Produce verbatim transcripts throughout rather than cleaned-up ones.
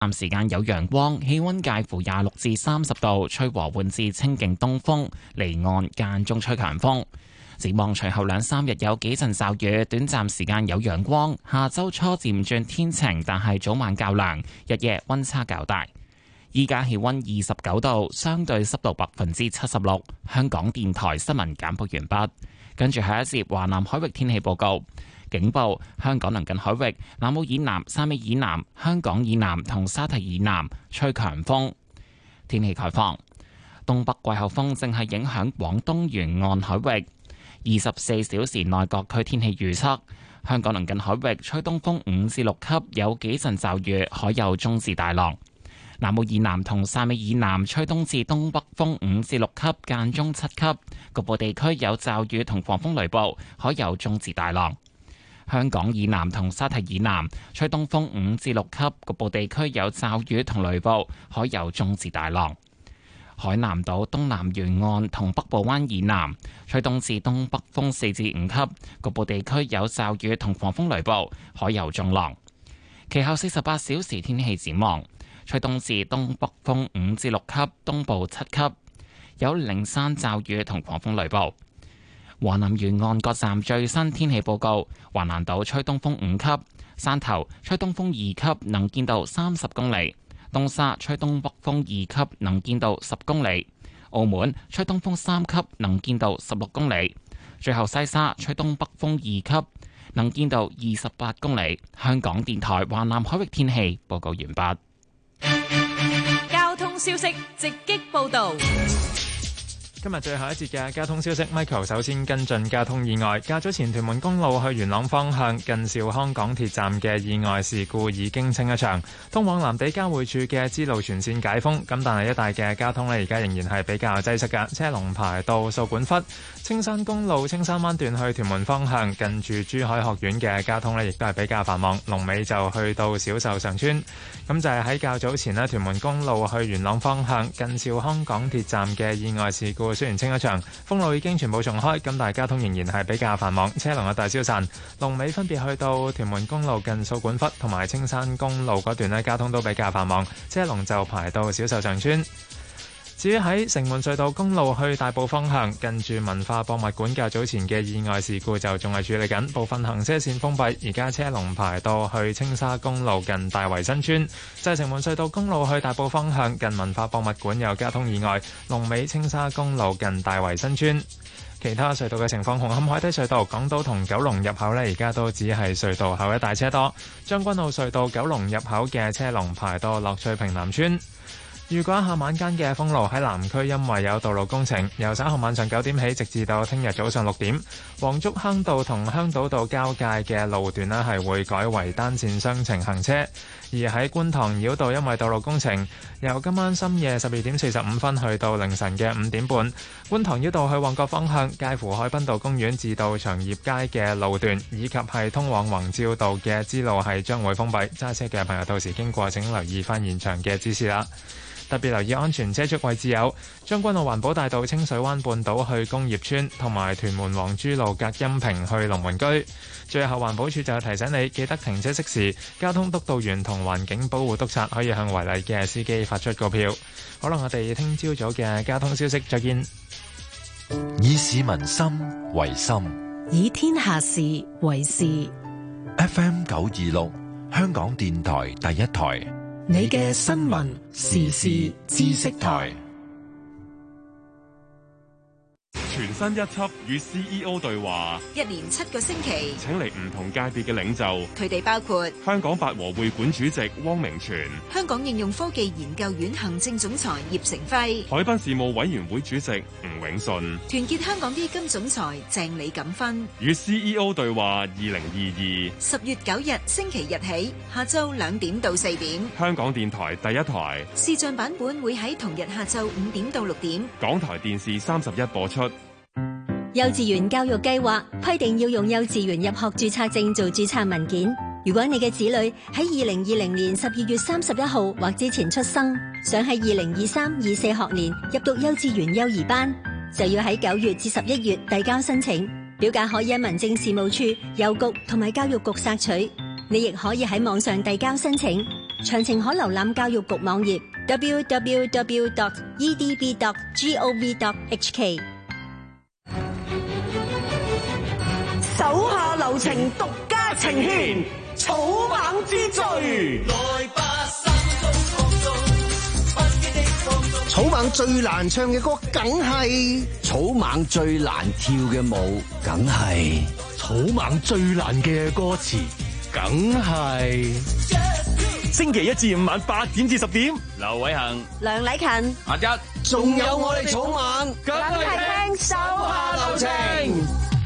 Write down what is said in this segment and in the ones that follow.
暫時間有陽光，氣溫介乎廿六至三十度，吹和緩至清勁東風，離岸間中吹強風。展望隨後兩三日有幾陣驟雨，短暫時間有陽光。下周初漸轉天晴，但係早晚較涼，日夜溫差較大。依家氣溫二十九度，相對濕度百分之七十六。香港電台新聞簡報完畢。跟住下一節華南海域天氣報告。警報：香港鄰近海域、南澳以南、汕尾以南、香港以南同沙堤以南吹強風。天氣概況：東北季候風正係影響廣東沿岸海域。二十四小時內各區天氣預測：香港鄰近海域吹東風五至六級，有幾陣驟雨，海有中至大浪。南澳以南同汕尾以南吹東至東北風五至六級，間中七級，局部地區有驟雨同狂風雷暴，海有中至大浪。香港以南同沙堤以南吹東風五至六級，局部地區有驟雨同雷暴，海有中至大浪。海南島東南沿岸同北部灣以南吹東至東北風四至五級，局部地區有驟雨同狂風雷暴，海有中浪。其後四十八小時天氣展望：吹東至東北風五至六級，東部七級，有零散驟雨同狂風雷暴。華南沿岸各站最新天氣報告：華南島吹東風五級，汕頭吹東風二級，能見度三十公里；東沙吹東北風二級，能見度十公里；澳門吹東風三級，能見度十六公里；最後西沙吹東北風二級，能見度二十八公里。香港電台華南海域天氣報告完畢。 交通消息直擊報道。 今日最後一節嘅交通消息 ，Michael 首先跟進交通意外。較早前屯門公路去元朗方向近兆康港鐵站嘅意外事故已經清一場，通往藍地交匯處嘅支路全線解封。咁但係一帶嘅交通呢，而家仍然係比較擠塞㗎，車龍排到掃管笏。青山公路青山灣段去屯門方向近住珠海學院嘅交通呢，亦都係比較繁忙，龍尾就去到小壽常村。咁就係喺較早前呢，屯門公路去元朗方向近兆康港鐵站嘅意外事故。雖然清一場，封路已經全部重開，咁但係交通仍然係比較繁忙，車龍有大消散。龍尾分別去到屯門公路近掃管笏同埋青山公路嗰段呢，交通都比較繁忙，車龍就排到小壽常村。至於喺城門隧道公路去大埔方向，近住文化博物館較早前嘅意外事故就仲係處理緊，部分行車線封閉，而家車龍排到去青沙公路近大圍新村。就係城門隧道公路去大埔方向，近文化博物館有交通意外，龍尾青沙公路近大圍新村。其他隧道嘅情況，紅磡海底隧道港島同九龍入口呢，而家都只係隧道口一帶車多。將軍澳隧道九龍入口嘅車龍排到樂翠屏南村。如果下晚間嘅封路喺南區，因為有道路工程，由稍後晚上九點起，直至到聽日早上六點，黃竹坑道同香島道交界嘅路段呢係會改為單線雙程行車。而喺觀塘繞道，因為道路工程，由今晚深夜十二點四十五分去到凌晨嘅五點半，觀塘繞道去旺角方向介乎海濱道公園至到長業街嘅路段，以及係通往宏照道嘅支路係將會封閉。揸車嘅朋友到時經過請留意翻現場嘅指示啦。特別留意安全車速位置有將軍澳環保大道清水灣半島去工業村，同埋屯門黃珠路隔音屏去龍門居。最後環保署就提醒你記得停車熄匙，交通督導員同環境保護督察可以向違例嘅司機發出告票。好啦，我哋聽朝早嘅交通消息再見。 以市民心為心， 以天下事為事。 F M 九二六香港電台第一台， 你嘅新聞時事知識台。 全新一輯與 C E O 對話， 一連七個星期， 請嚟唔同界別嘅領袖， 佢哋包括香港八和會館主席汪明荃、 香港應用科技研究院行政總裁葉成輝、 海濱事務委員會主席吳永信、 團結香港基金總裁鄭李錦芬。 與 C E O 對話二零二二， 十月九日星期日起，下晝兩點到四點， 香港電台第一台視像版本會喺同日下晝五點到六點， 港台電視三十一播出。 幼稚園教育計劃規定要用幼稚園入學註冊證做註冊文件。如果你嘅子女喺二零二零年十二月三十一號或之前出生，想喺二零二三二四學年入讀幼稚園幼兒班，就要喺九月至十一月遞交申請。表格可以喺民政事務處、郵局同埋教育局索取，你亦可以喺網上遞交申請。 詳情可瀏覽教育局網頁 double-u double-u double-u dot e d b dot gov dot h k。 手下留情，獨家呈獻草蜢之最。草蜢最難唱嘅歌，梗係草蜢最難跳嘅舞，梗係草蜢最難嘅歌詞，梗係。星期一至五晚八點至十點， 劉偉恒、 梁禮勤、 阿一， 仲有我哋草蜢， 梗係聽手下留情。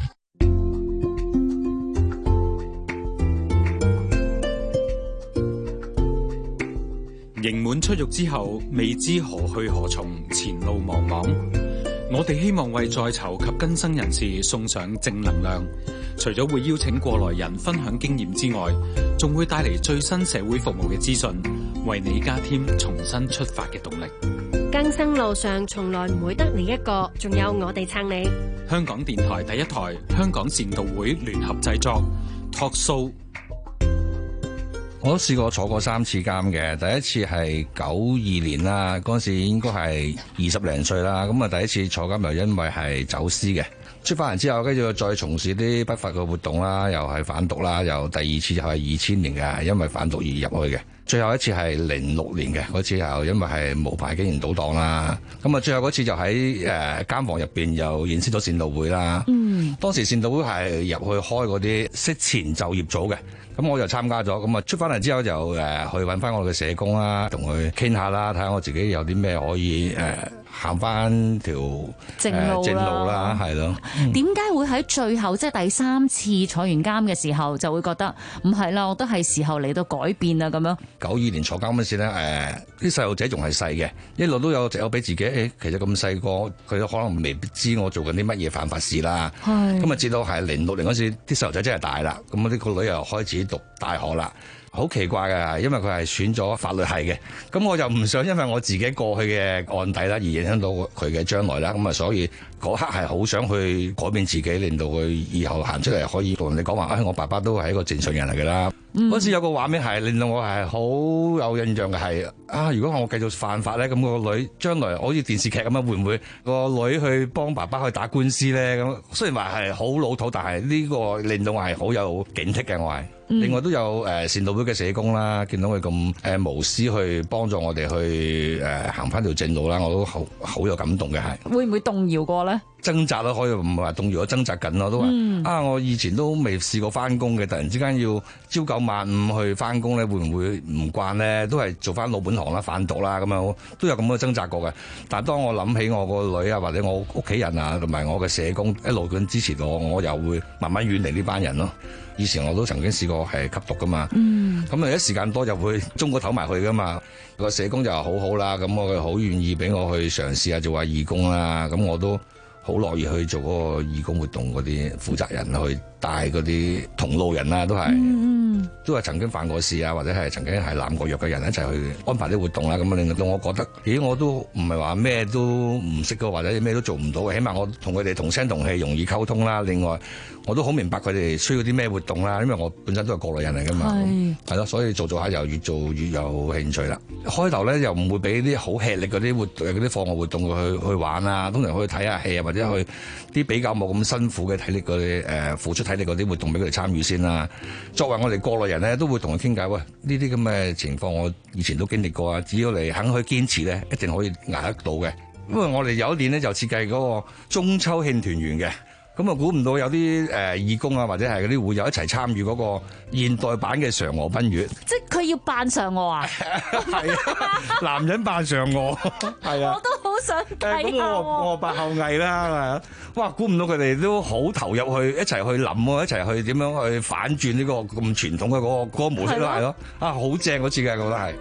刑滿出獄之後，未知何去何從，前路茫茫。我哋希望為在囚及更生人士送上正能量，除咗會邀請過來人分享經驗之外，仲會帶嚟最新社會服務嘅資訊，為你加添重新出發嘅動力。 更生路上從來唔會得你一個，仲有我哋撐你。 香港電台第一台，香港善導會聯合製作 Talk Show。 我都試過坐過三次監嘅，第一次係九二年啦，嗰陣時應該係二十零歲啦。咁啊，第一次坐監又因為係走私嘅，出翻嚟之後，跟住再從事啲不法嘅活動啦，又係販毒啦，又第二次就係二千年嘅，係因為販毒而入去嘅。最後一次係零六年嘅，嗰次又因為係無牌經營賭檔啦。咁啊，最後嗰次就喺誒監房入邊又認識咗善導會啦。嗯，當時善導會係入去開嗰啲息前就業組嘅。咁我就參加咗，咁啊出翻嚟之後就誒、呃、去揾翻我嘅社工啦，同佢傾下啦，睇下我自己有啲咩可以誒行翻條正路啦， 正路啦，係咯。 點解會喺最後即係第三次坐完監嘅時候就會覺得唔係啦？我都係時候嚟到改變啦咁樣。 九二年坐監嗰時咧，誒啲細路仔仲係細嘅，一路都有有俾自己誒、欸，其實咁細個，佢都可能未必知我做緊啲乜嘢犯法事啦。係。咁啊，至到係零六年嗰時，啲細路仔真係大啦，咁啊呢個女又開始讀大學啦。好奇怪嘅，因為佢係選咗法律系嘅，咁我就唔想因為我自己過去嘅案底啦，而影響到佢嘅將來啦，咁啊，所以嗰刻係好想去改變自己，令到佢以後行出嚟可以同人哋講話，哎，我爸爸都係一個正常人嚟㗎啦。嗰、嗯、時有個畫面係令到我係好有印象嘅係啊，如果我繼續犯法咧，咁、個女將來好似電視劇咁樣，會唔會個女去幫爸爸去打官司咧？咁雖然話係好老土，但係呢個令到我係好有警惕嘅，我係。另外都有誒、呃、善導會嘅社工啦，見到佢咁誒無私去幫助我哋去誒、呃、行翻條正路啦，我都好好有感動嘅係。 會唔會動搖過咧？ 掙扎咯，可以唔係話動搖，我掙扎緊咯，都話、嗯、啊，我以前都未試過翻工嘅，突然之間要朝九晚五去翻工咧，會唔會唔慣咧？都係做翻老本行啦，販毒啦咁樣，都有咁嘅掙扎過嘅。但係當我諗起我個女啊，或者我屋企人啊，同埋我嘅社工一路咁支持我，我又會慢慢遠離呢班人咯。以前我都曾經試過係吸毒噶嘛，咁啊一時間多就會中個頭埋去噶嘛。個社工就好好啦，咁我好願意俾我去嘗試下做下義工啦，咁我都好樂意去做嗰個義工活動嗰啲負責人去帶嗰啲同路人啦，都係、嗯、都係曾經犯過事啊，或者係曾經係濫過藥嘅人一齊去安排啲活動啦，咁啊令到我覺得，咦我都唔係話咩都唔識嘅，或者咩都做唔到嘅，起碼我同佢哋同聲同氣，容易溝通啦。另外我都好明白佢哋需要啲咩活動啦，因為我本身都係過來人嚟噶嘛，係咯，所以做做下又越做越有興趣啦。開頭咧又唔會俾啲好吃力嗰啲活嗰啲課外活動去去玩啊，通常去睇下戲啊，或者去啲比較冇咁辛苦嘅體力嗰啲誒付出體力嗰啲活動俾佢哋參與先啦。作為我哋過來人咧，都會同佢傾偈，喂，呢啲咁嘅情況我以前都經歷過啊，只要你肯去堅持咧，一定可以捱得到嘅。因為我哋有一年咧就設計嗰個中秋慶團圓嘅。咁啊，估唔到有啲誒、呃、義工啊，或者係嗰啲會友一齊參與嗰個現代版嘅嫦娥奔月。 即係佢要扮嫦娥啊？ 係啊，男人扮嫦娥，係啊。 我都好想睇下。咁、呃、 我我扮後羿啦，係啊。哇，估唔到佢哋都好投入去，一齊去諗喎，一齊去點樣去反轉呢個咁傳統嘅嗰、嗰個嗰個模式咯，係咯。啊，好正嗰次嘅，我覺得係。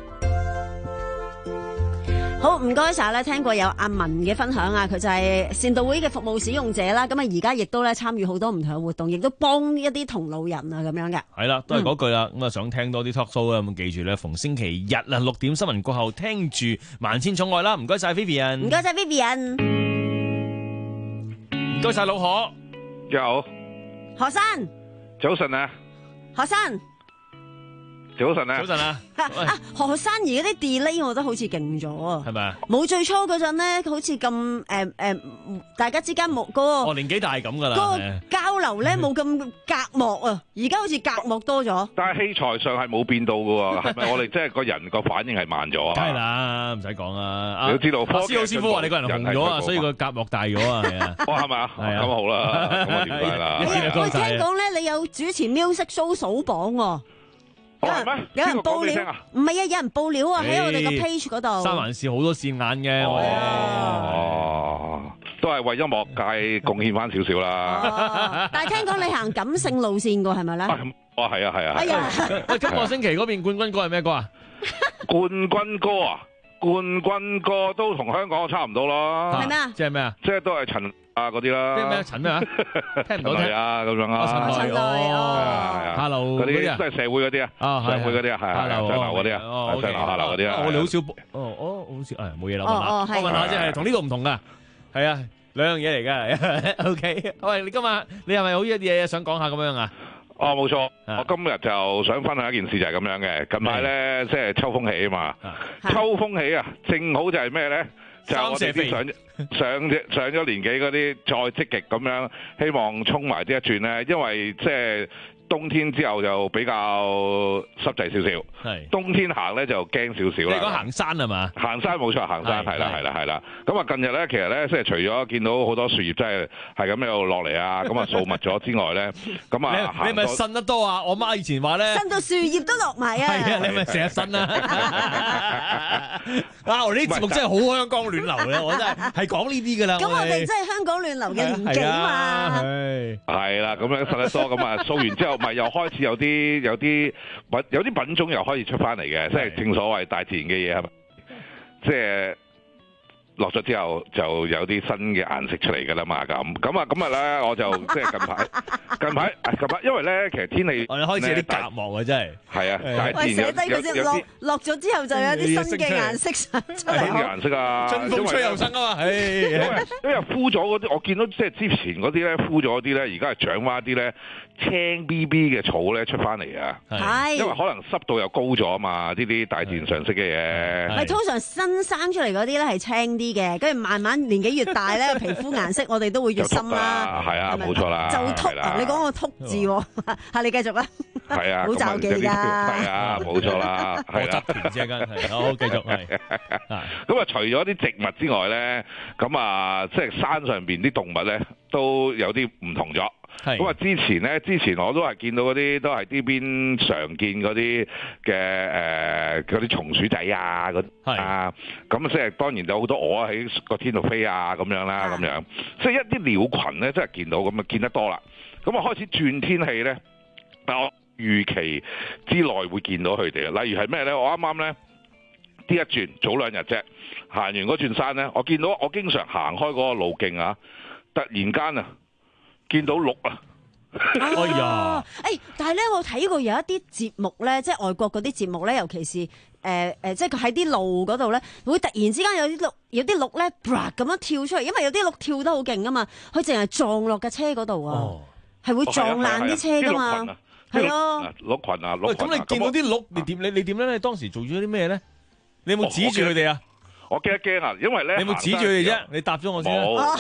好，唔該晒咧，聽過有阿文嘅分享啊，佢就係善導會嘅服務使用者啦，咁啊而家亦都咧參與好多唔同嘅活動，亦都幫一啲同路人啊咁樣嘅。 係啦，都係嗰句啦，咁啊想聽多啲 talk show 啊，咁記住咧，逢星期日啊六點新聞過後聽住萬千寵愛啦，唔該晒 Vivian， 唔該晒 Vivian， 唔該晒老何， 你好， 何生， 早晨啊， 何生。 早晨啊！ 早晨啊！ 啊，何生而家啲 delay 我覺得好似勁咗啊！ 係咪啊？ 冇最初嗰陣咧，好似咁誒誒，大家之間冇嗰個我年紀大咁噶啦， 嗰個交流咧冇咁隔膜啊！而家好似隔膜多咗。 但係器材上係冇變到嘅喎，係咪我哋即係個人個反應係慢咗啊？ 梗係啦，唔使講啦。 你都知道， 阿師好師傅話你個人紅咗啊，所以個隔膜大咗啊，係啊。 哦，係咪啊？係啊，咁好啦，咁我點解啦？ 喂，聽講咧，你有主持 music show 數榜喎。有人有人報料，唔係啊！有人報料啊，喺我哋個 page 嗰度。 三環市好多線眼嘅， 哦，都係為音樂界貢獻翻少少啦。 但係聽講你行感性路線㗎，係咪咧？ 哦，係啊，係啊。 哎呀， 喂，今個星期嗰邊冠軍歌係咩歌啊？ 冠軍歌啊，冠軍歌都同香港差唔多咯。 係咩啊？ 即係咩啊？ 即係都係陳啊嗰啲啦。 咩咩陳咩啊？聽唔到聽啊咁樣啊。 陳雷哦。 下流嗰啲都係社會嗰啲啊。社會嗰啲啊，係啊，上流嗰啲啊，上流下流嗰啲啊。 我哋好少，哦哦，好少，誒冇嘢啦。 哦哦，係。 我問下即係同呢度唔同噶，係啊，兩樣嘢嚟㗎。O K，喂，你今日你係咪好有啲嘢想講下咁樣啊？ 哦，冇錯，我今日就想分享一件事就係咁樣嘅。近排咧，即係秋風起啊嘛，秋風起啊，正好就係咩咧？就係我哋啲上上上咗年紀嗰啲再積極咁樣，希望衝埋啲一轉咧，因為即係。冬天之後就比較濕滯少少，係冬天行咧就驚少少啦。 你講行山係嘛？ 行山冇錯，行山係啦係啦係啦。咁啊近日咧，其實咧即係除咗見到好多樹葉真係係咁喺度落嚟啊，咁啊掃密咗之外咧，咁啊你你咪呻得多啊！我媽以前話咧， 呻到樹葉都落埋啊！ 係啊，你咪成日呻啊！啊，我呢啲節目真係好香港暖流咧，我真係係講呢啲㗎啦。 咁我哋真係香港暖流嘅年紀嘛。 係啦，咁樣呻得多咁啊，掃完之後。咪又開始有啲有啲品有啲品種又開始出翻嚟嘅，即係正所謂大自然嘅嘢係咪？即係落咗之後就有啲新嘅顏色出嚟㗎啦嘛，咁咁啊咁啊咧，我就即係近排近排近排，因為咧其實天氣我哋開始有啲隔膜啊，真係係啊，大自然寫低嗰隻落落咗之後就有啲新嘅顏色出嚟， 新嘅顏色啊， 春風吹又生啊嘛，唉，因為因為枯咗嗰啲，我見到即係之前嗰啲咧枯咗嗰啲咧，而家係長翻啲咧。青 B B 嘅草咧出翻嚟啊，係，因為可能濕度又高咗啊嘛，呢啲大自然常識嘅嘢。 係通常新生出嚟嗰啲咧係青啲嘅，跟住慢慢年紀越大咧，皮膚顏色我哋都會越深啦。 係啊，冇錯啦。 就禿啊！你講個禿字喎，係你繼續啦。 係啊， 好罩忌㗎。 係啊，冇錯啦。 我側田啫，梗係。好，繼續係。 咁啊，除咗啲植物之外咧，咁啊，即係山上邊啲動物咧都有啲唔同咗。咁啊！之前咧，之前我都係見到嗰啲都係呢邊常見嗰啲嘅誒嗰啲松鼠仔啊，嗰啊，咁即係當然有好多鵝喺個天度飛啊，咁樣啦，咁樣即係一啲鳥群咧，真係見到咁啊，見得多啦。咁啊，開始轉天氣咧，但我預期之內會見到佢哋啊。例如係咩咧？我啱啱咧呢一轉早兩日啫，行完嗰轉山咧，我見到我經常行開嗰個路徑啊，突然間啊〜見到鹿啊！ 哎呀！ 誒，但係咧，我睇過有一啲節目咧，即係外國嗰啲節目咧，尤其是誒誒、呃，即係佢喺啲路嗰度咧，會突然之間有啲鹿，有啲鹿咧，咁樣跳出嚟，因為有啲鹿跳得好勁啊嘛，佢淨係撞落架車嗰度啊，係、哦、會撞爛啲車噶嘛，係咯。 鹿群啊，鹿群啊！ 咁你見到啲鹿，你點？你你點咧？你當時做咗啲咩咧？你有冇指住佢哋啊？ 我驚一驚啊，因為咧， 你有冇指住佢哋啫？你答咗我先啦。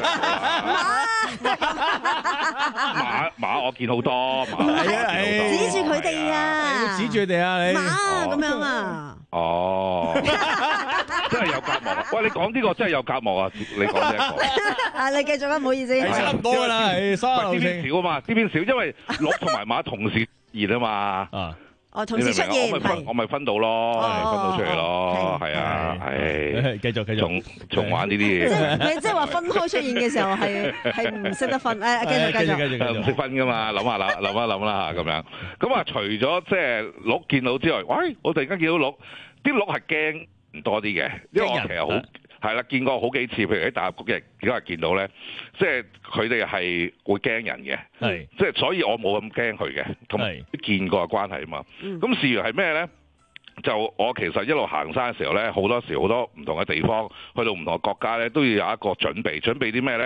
馬馬我見好多， 馬係啊， 指住佢哋啊， 指住佢哋啊，你馬咁樣啊。 哦，真係有隔膜啊！喂，你講呢個真係有隔膜啊！你講呢一個。 啊，你繼續啦，唔好意思。 差唔多噶啦，係沙漏性。 呢邊少啊嘛，呢邊少，因為鹿同埋馬同時熱啊嘛。啊。 哦，同時出現， 我咪分，我咪分到咯，分到出嚟咯，係啊，係， 繼續繼續， 仲仲玩呢啲嘢。 即係你即係話分開出現嘅時候係係唔識得分，誒，繼續繼續繼續， 唔識分噶嘛，諗下諗諗一諗啦嚇咁樣。咁啊，除咗即係鹿見到之外，喂，我突然間見到鹿，啲鹿係驚多啲嘅，因為我其實好。係啦，見過好幾次，譬如喺大峽谷嘅，而家係見到咧，即係佢哋係會驚人嘅，係即係所以我冇咁驚佢嘅，同埋見過嘅關係啊嘛。咁事緣係咩咧？就我其實一路行山嘅時候咧，好多時好多唔同嘅地方，去到唔同嘅國家咧，都要有一個準備，準備啲咩咧？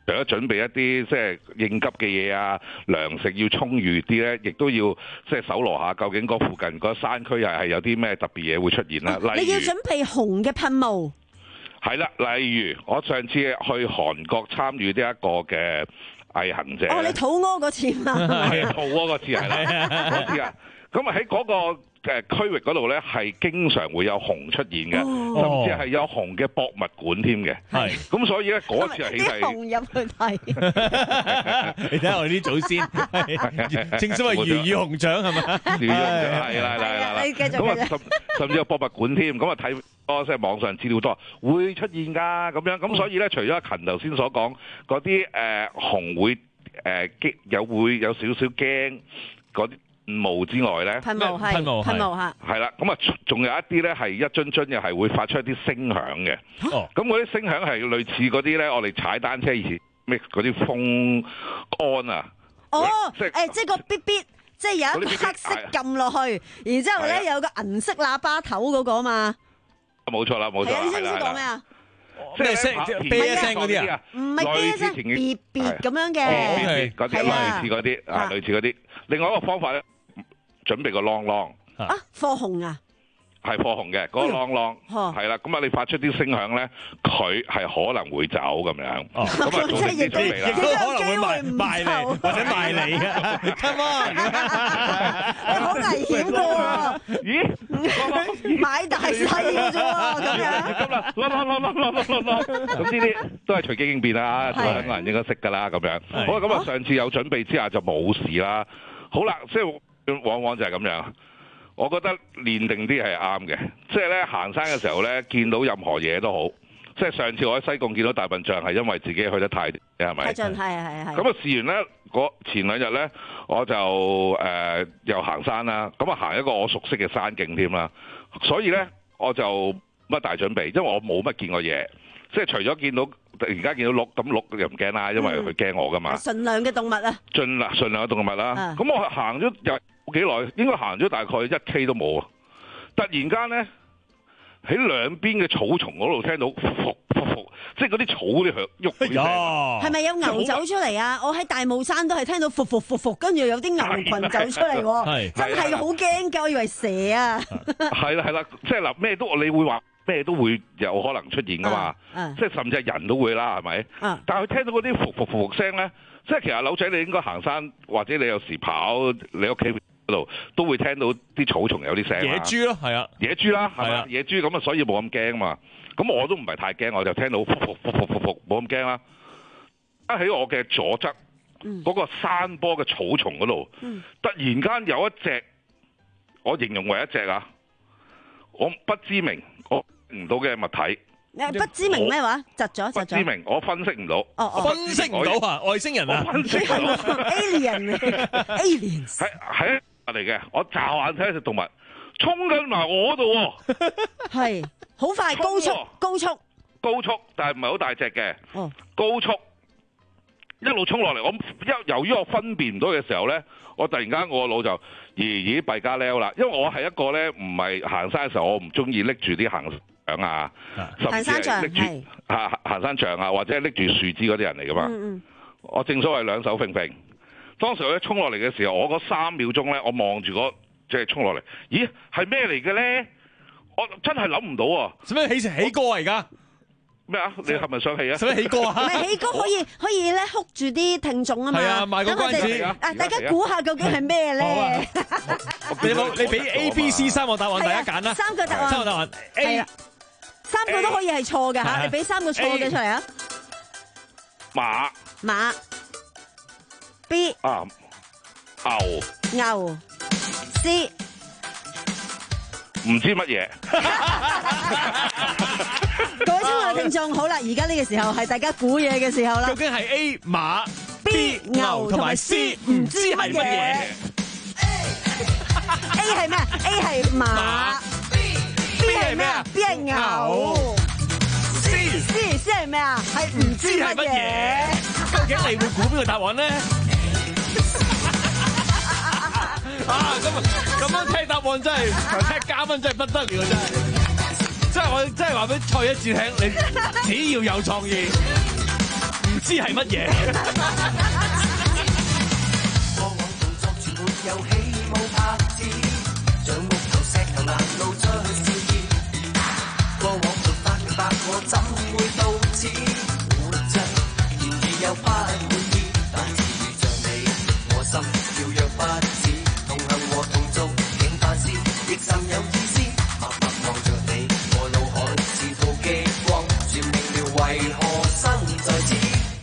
除咗準備一啲即係應急嘅嘢啊，糧食要充裕啲咧，亦都要即係搜羅下究竟嗰附近嗰山區係係有啲咩特別嘢會出現啦。例如你要準備紅嘅噴霧。 係啦，例如我上次去韓國參與呢一個嘅毅行者。 哦，你肚屙嗰次嘛？ 係肚屙嗰次係啦，嗰次啊，咁啊喺嗰個誒區域嗰度咧，係經常會有熊出現嘅， 哦、 甚至係有熊嘅博物館添嘅。係，咁所以咧嗰次係起啲熊入去睇。 你睇下我哋啲祖先，正所謂魚與熊掌係咪？ 魚與熊掌係啦係啦係啦。咁啊甚甚至有博物館添，咁啊睇多即係網上資料多，會出現㗎咁樣。咁所以咧，除咗阿勤頭先所講嗰啲誒熊會誒驚有會有少少驚嗰啲霧之外咧， 噴霧係噴霧噴霧嚇， 係啦，咁啊仲有一啲咧係一樽樽又係會發出一啲聲響嘅。哦，咁嗰啲聲響係類似嗰啲咧，我哋踩單車以前咩嗰啲風桿啊。 哦，誒即係個嗶嗶，即係有一個黑色撳落去，然之後咧有個銀色喇叭頭嗰個啊嘛。 冇錯啦，冇錯啦， 你知唔知講咩啊？ 即係聲，啤一聲嗰啲啊， 唔係啤一聲，別別咁樣嘅， 嗰啲類似嗰啲啊，類似嗰啲。另外一個方法咧，準備個啷啷啊，貨紅啊， 係貨紅嘅嗰個啷啷，係啦。咁啊，你發出啲聲響咧，佢係可能會走咁樣。哦，咁啊，做定啲準備啦。 亦都可能會賣賣你或者賣你嘅。Come on， 好危險㗎喎！咦？買大細嘅啫喎，咁樣。 咁啦，啷啷啷啷啷啷啷，咁呢啲都係隨機應變啦，做香港人應該識㗎啦，咁樣。好啦，咁啊，上次有準備之下就冇事啦。好啦，即係往往就係咁樣。我覺得練定啲係啱嘅，即係咧行山嘅時候咧，見到任何嘢都好。即係上次我喺西貢見到大笨象係因為自己去得太，係咪？ 太盡係係係。 咁啊試完咧，嗰前兩日咧，我就誒、呃、又行山啦。咁啊行一個我熟悉嘅山徑添啦。所以咧我就乜大準備，因為我冇乜見過嘢。即係除咗見到而家見到鹿，咁鹿又唔驚啦，因為佢驚我噶嘛。 純良嘅動物啊！ 盡量盡量嘅動物啦。咁、啊、我行咗又冇幾耐，應該行咗大概一 K 都冇啊！突然間咧喺兩邊嘅草叢嗰度聽到伏伏伏，即係嗰啲草啲響喐嗰啲聲。 係咪有牛走出嚟啊？我喺大霧山都係聽到伏伏伏伏，跟住有啲牛群走出嚟喎，真係好驚㗎，我以為蛇啊！ 係啦係啦，即係嗱咩都你會話。咩都會有可能出現噶嘛，啊啊、即係甚至係人都會啦，係咪？啊、但係佢聽到嗰啲伏伏伏伏聲咧，即係其實柳仔你應該行山或者你有時跑你屋企嗰度都會聽到啲草叢有啲聲。 野豬咯，係啊， 野豬啦，係啊， 野豬咁啊，所以冇咁驚嘛。咁我都唔係太驚，我就聽到伏伏伏伏伏伏冇咁驚啦。啊喺我嘅左側嗰、嗯、個山坡嘅草叢嗰度，嗯、突然間有一隻，我形容為一隻啊，我不知名。我唔到嘅物體， 不知名咩話？窒咗，窒咗。 不知名，我分析唔到。 哦哦， 分析唔到啊！外星人啊！ 分析唔到。 Alien，Aliens。 係係嚟嘅，我驟眼睇一隻動物，衝緊埋我度喎。 係，好快，高速，高速， 高速，但係唔係好大隻嘅。 哦。 高速，一路衝落嚟，我一由於我分辨唔到嘅時候咧，我突然間我個腦就咦咦弊加撩啦，因為我係一個咧唔係行山嘅時候，我唔中意拎住啲行杖啊，甚至係拎住行行山杖啊，或者係拎住樹枝嗰啲人嚟噶嘛。嗯嗯我正所謂兩手揈揈。當時我一衝落嚟嘅時候，我嗰三秒鐘咧，我望住嗰即係衝落嚟，咦係咩嚟嘅咧？我真係諗唔到啊！ 使咩起成起歌啊而家？ 咩啊？你係咪想起啊？ 使咩起歌啊？ 唔係起歌可以可以咧，hook 住啲聽眾啊嘛。 係啊，賣個關子啊！大家估下究竟係咩咧？ 你冇你俾 A、B、C 三個答案，大家揀啦。 三個答案。 三個答案 A， 三個都可以係錯嘅嚇。你俾三個錯嘅出嚟啊！ 馬馬 B 啊牛牛 C 唔知乜嘢。 各位親愛嘅聽眾，好啦，而家呢個時候係大家估嘢嘅時候啦。 究竟係 A 馬 B 牛同埋 C 唔知係乜嘢 ？A 係咩 ？A 係馬 B 係咩啊 ？B 係牛 C C C 係咩啊？係唔知係乜嘢？ 究竟你會估邊個答案咧？啊！咁咁樣聽答案真係，聽嘉賓真係不得了，真係。即係我真係話俾蔡一智聽，你只要有創意，唔知係乜嘢。 過往動作全沒有起舞拍子，像木頭石頭難露出笑意。過往沒法明白我怎會到此活着，然而又不滿意。但只遇着你，我心跳躍不止，同行和同做，竟反思亦甚有意思。默默望着你，我腦海似套激光，全明了為何生在此。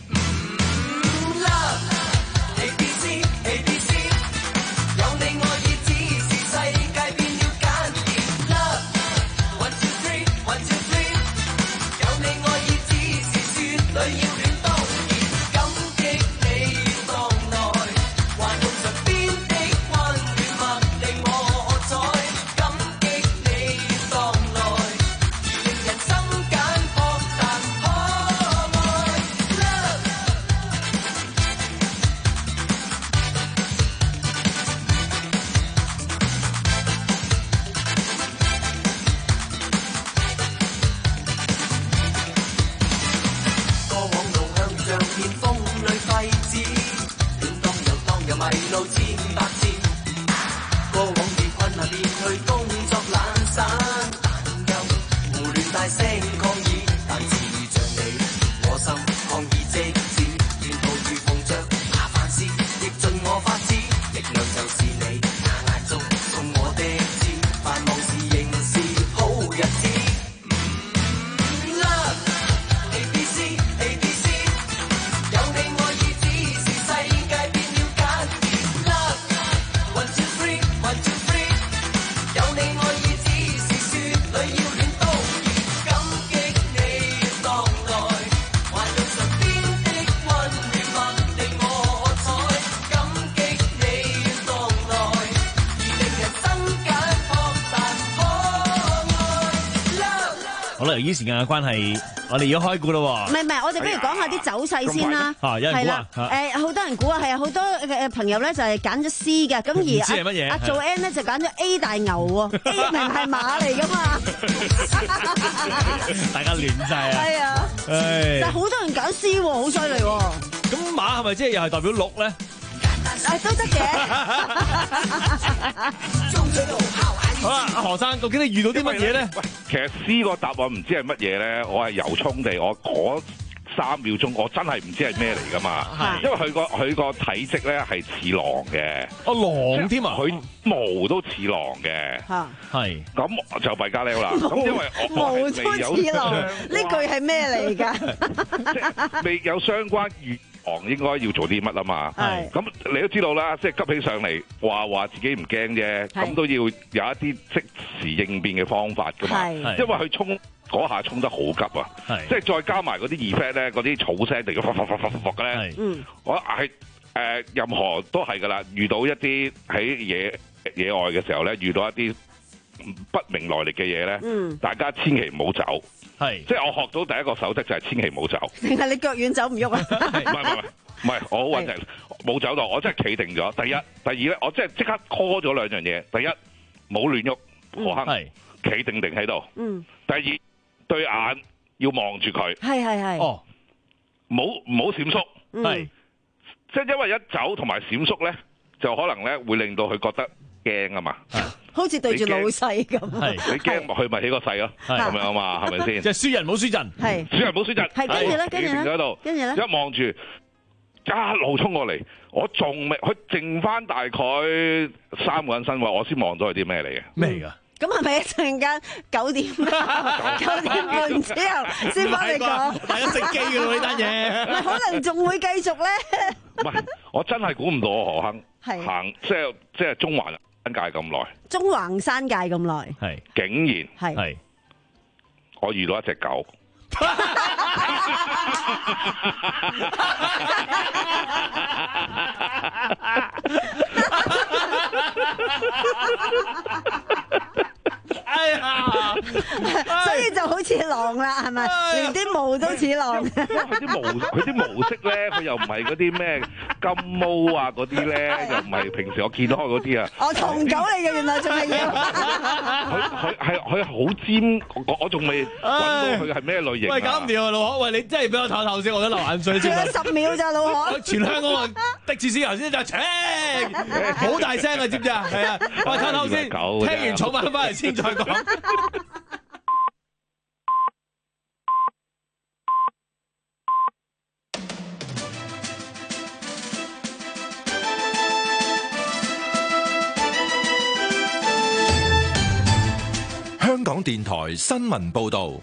好啦，由於時間嘅關係，我哋要開估咯。 唔係唔係，我哋不如講下啲走勢先啦。 啊，有人估啊？ 誒，好多人估啊，係啊，好多嘅朋友咧就係揀咗 C 嘅，咁而知係乜嘢？ 阿做 N 咧就揀咗 A 大牛喎，A 明係馬嚟噶嘛？ 大家亂晒啊！ 係啊，但係好多人揀 C 喎，好犀利喎。 咁馬係咪即係又係代表鹿咧？ 誒，都得嘅。 好啦，阿何生，究竟你遇到啲乜嘢咧？ 喂，其實 C 個答案唔知係乜嘢咧，我係由衷地，我嗰三秒鐘我真係唔知係咩嚟噶嘛，因為佢個佢個體積咧係似狼嘅， 哦狼添啊， 佢毛都似狼嘅， 係， 咁就弊加 L 啦。咁因為我毛都似狼，呢句係咩嚟㗎？ 即係未有相關預防應該要做啲乜啊嘛？ 係， 咁你都知道啦，即係急起上嚟話話自己唔驚啫，咁都要有一啲即時應變嘅方法㗎嘛。因為佢衝嗰下衝得好急啊，即係再加埋嗰啲 effect 咧，嗰啲草聲嚟嘅，發發發發發嘅咧，我係誒任何都係㗎啦。遇到一啲喺野野外嘅時候咧，遇到一啲不明來歷嘅嘢咧，大家千祈唔好走。係，即係我學到第一個守則就係千祈唔好走。 定係你腳軟走唔喐啊？ 唔係唔係唔係，我好穩定，冇走到，我真係企定咗。第一，第二咧，我真係即刻 call 咗兩樣嘢。第一，冇亂喐，何坑，企定定喺度。嗯。第二，對眼要望住佢。係係係。哦，唔好唔好閃縮。係。即係因為一走同埋閃縮咧，就可能咧會令到佢覺得驚啊嘛。 好似對住老細咁， 你驚佢咪起個勢咯，咁樣啊嘛，係咪先？ 即係輸人冇輸陣， 係輸人冇輸陣。 係跟住咧，跟住咧， 喺度， 跟住咧， 一望住一路衝過嚟，我仲未，佢剩翻大概三個人身位，我先望到係啲咩嚟嘅？ 咩嚟㗎？ 咁係咪一陣間九點九點半之後先翻嚟講？ 大家食機㗎喎呢單嘢， 唔係可能仲會繼續咧？ 唔係，我真係估唔到何坑行即係即係中環山界咁耐， 中橫山界咁耐， 係竟然係我遇到一隻狗。 哎呀，所以就好似狼啦，係咪？連啲毛都似狼。 佢啲毛，佢啲毛色咧，佢又唔係嗰啲咩金毛啊嗰啲咧，就唔係平時我見到嗰啲啊。 哦，同狗嚟嘅，原來仲係要。 佢佢係佢好尖，我我仲未揾到佢係咩類型啊。 喂，搞唔掂啊，老何！喂，你真係俾我唞唞先，我都流眼水先。 十秒咋，老何？ 全香港啊，的士司頭先就切，好大聲啊，知唔知啊？係啊，喂，唞唞先，聽完草蜢翻嚟先再講。 香港電台新聞報導，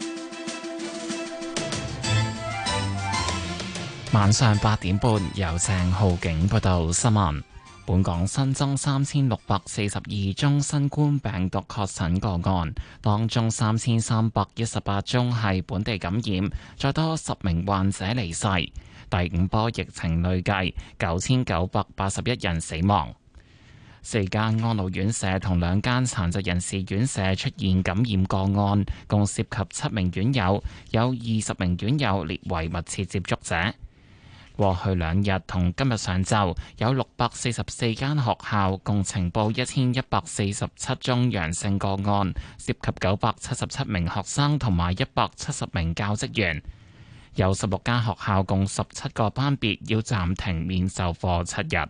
晚上八點半由鄭浩景報道新聞。本港新增三千六百四十二宗新冠病毒確診個案，當中三千三百一十八宗係本地感染，再多十名患者離世。第五波疫情累計九千九百八十一人死亡。四間安老院舍同兩間殘疾人士院舍出現感染個案，共涉及七名院友，有二十名院友列為密切接觸者。過去兩日同今日上晝，有六百四十四間學校共呈報一千一百四十七宗陽性個案，涉及九百七十七名學生同埋一百七十名教職員。有十六間學校共十七個班別要暫停面授課七日。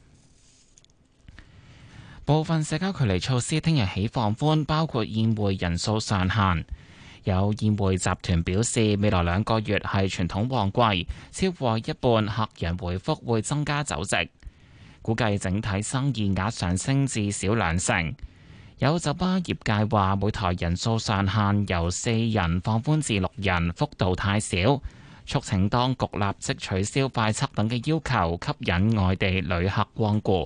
部分社交距離措施聽日起放寬，包括宴會人數上限。有宴會集團表示，未來兩個月係傳統旺季，超過一半客人回覆會增加酒席，估計整體生意額上升至少兩成。有酒吧業界話，每台人數上限由四人放寬至六人，幅度太少，促請當局立即取消快測等嘅要求，吸引外地旅客光顧。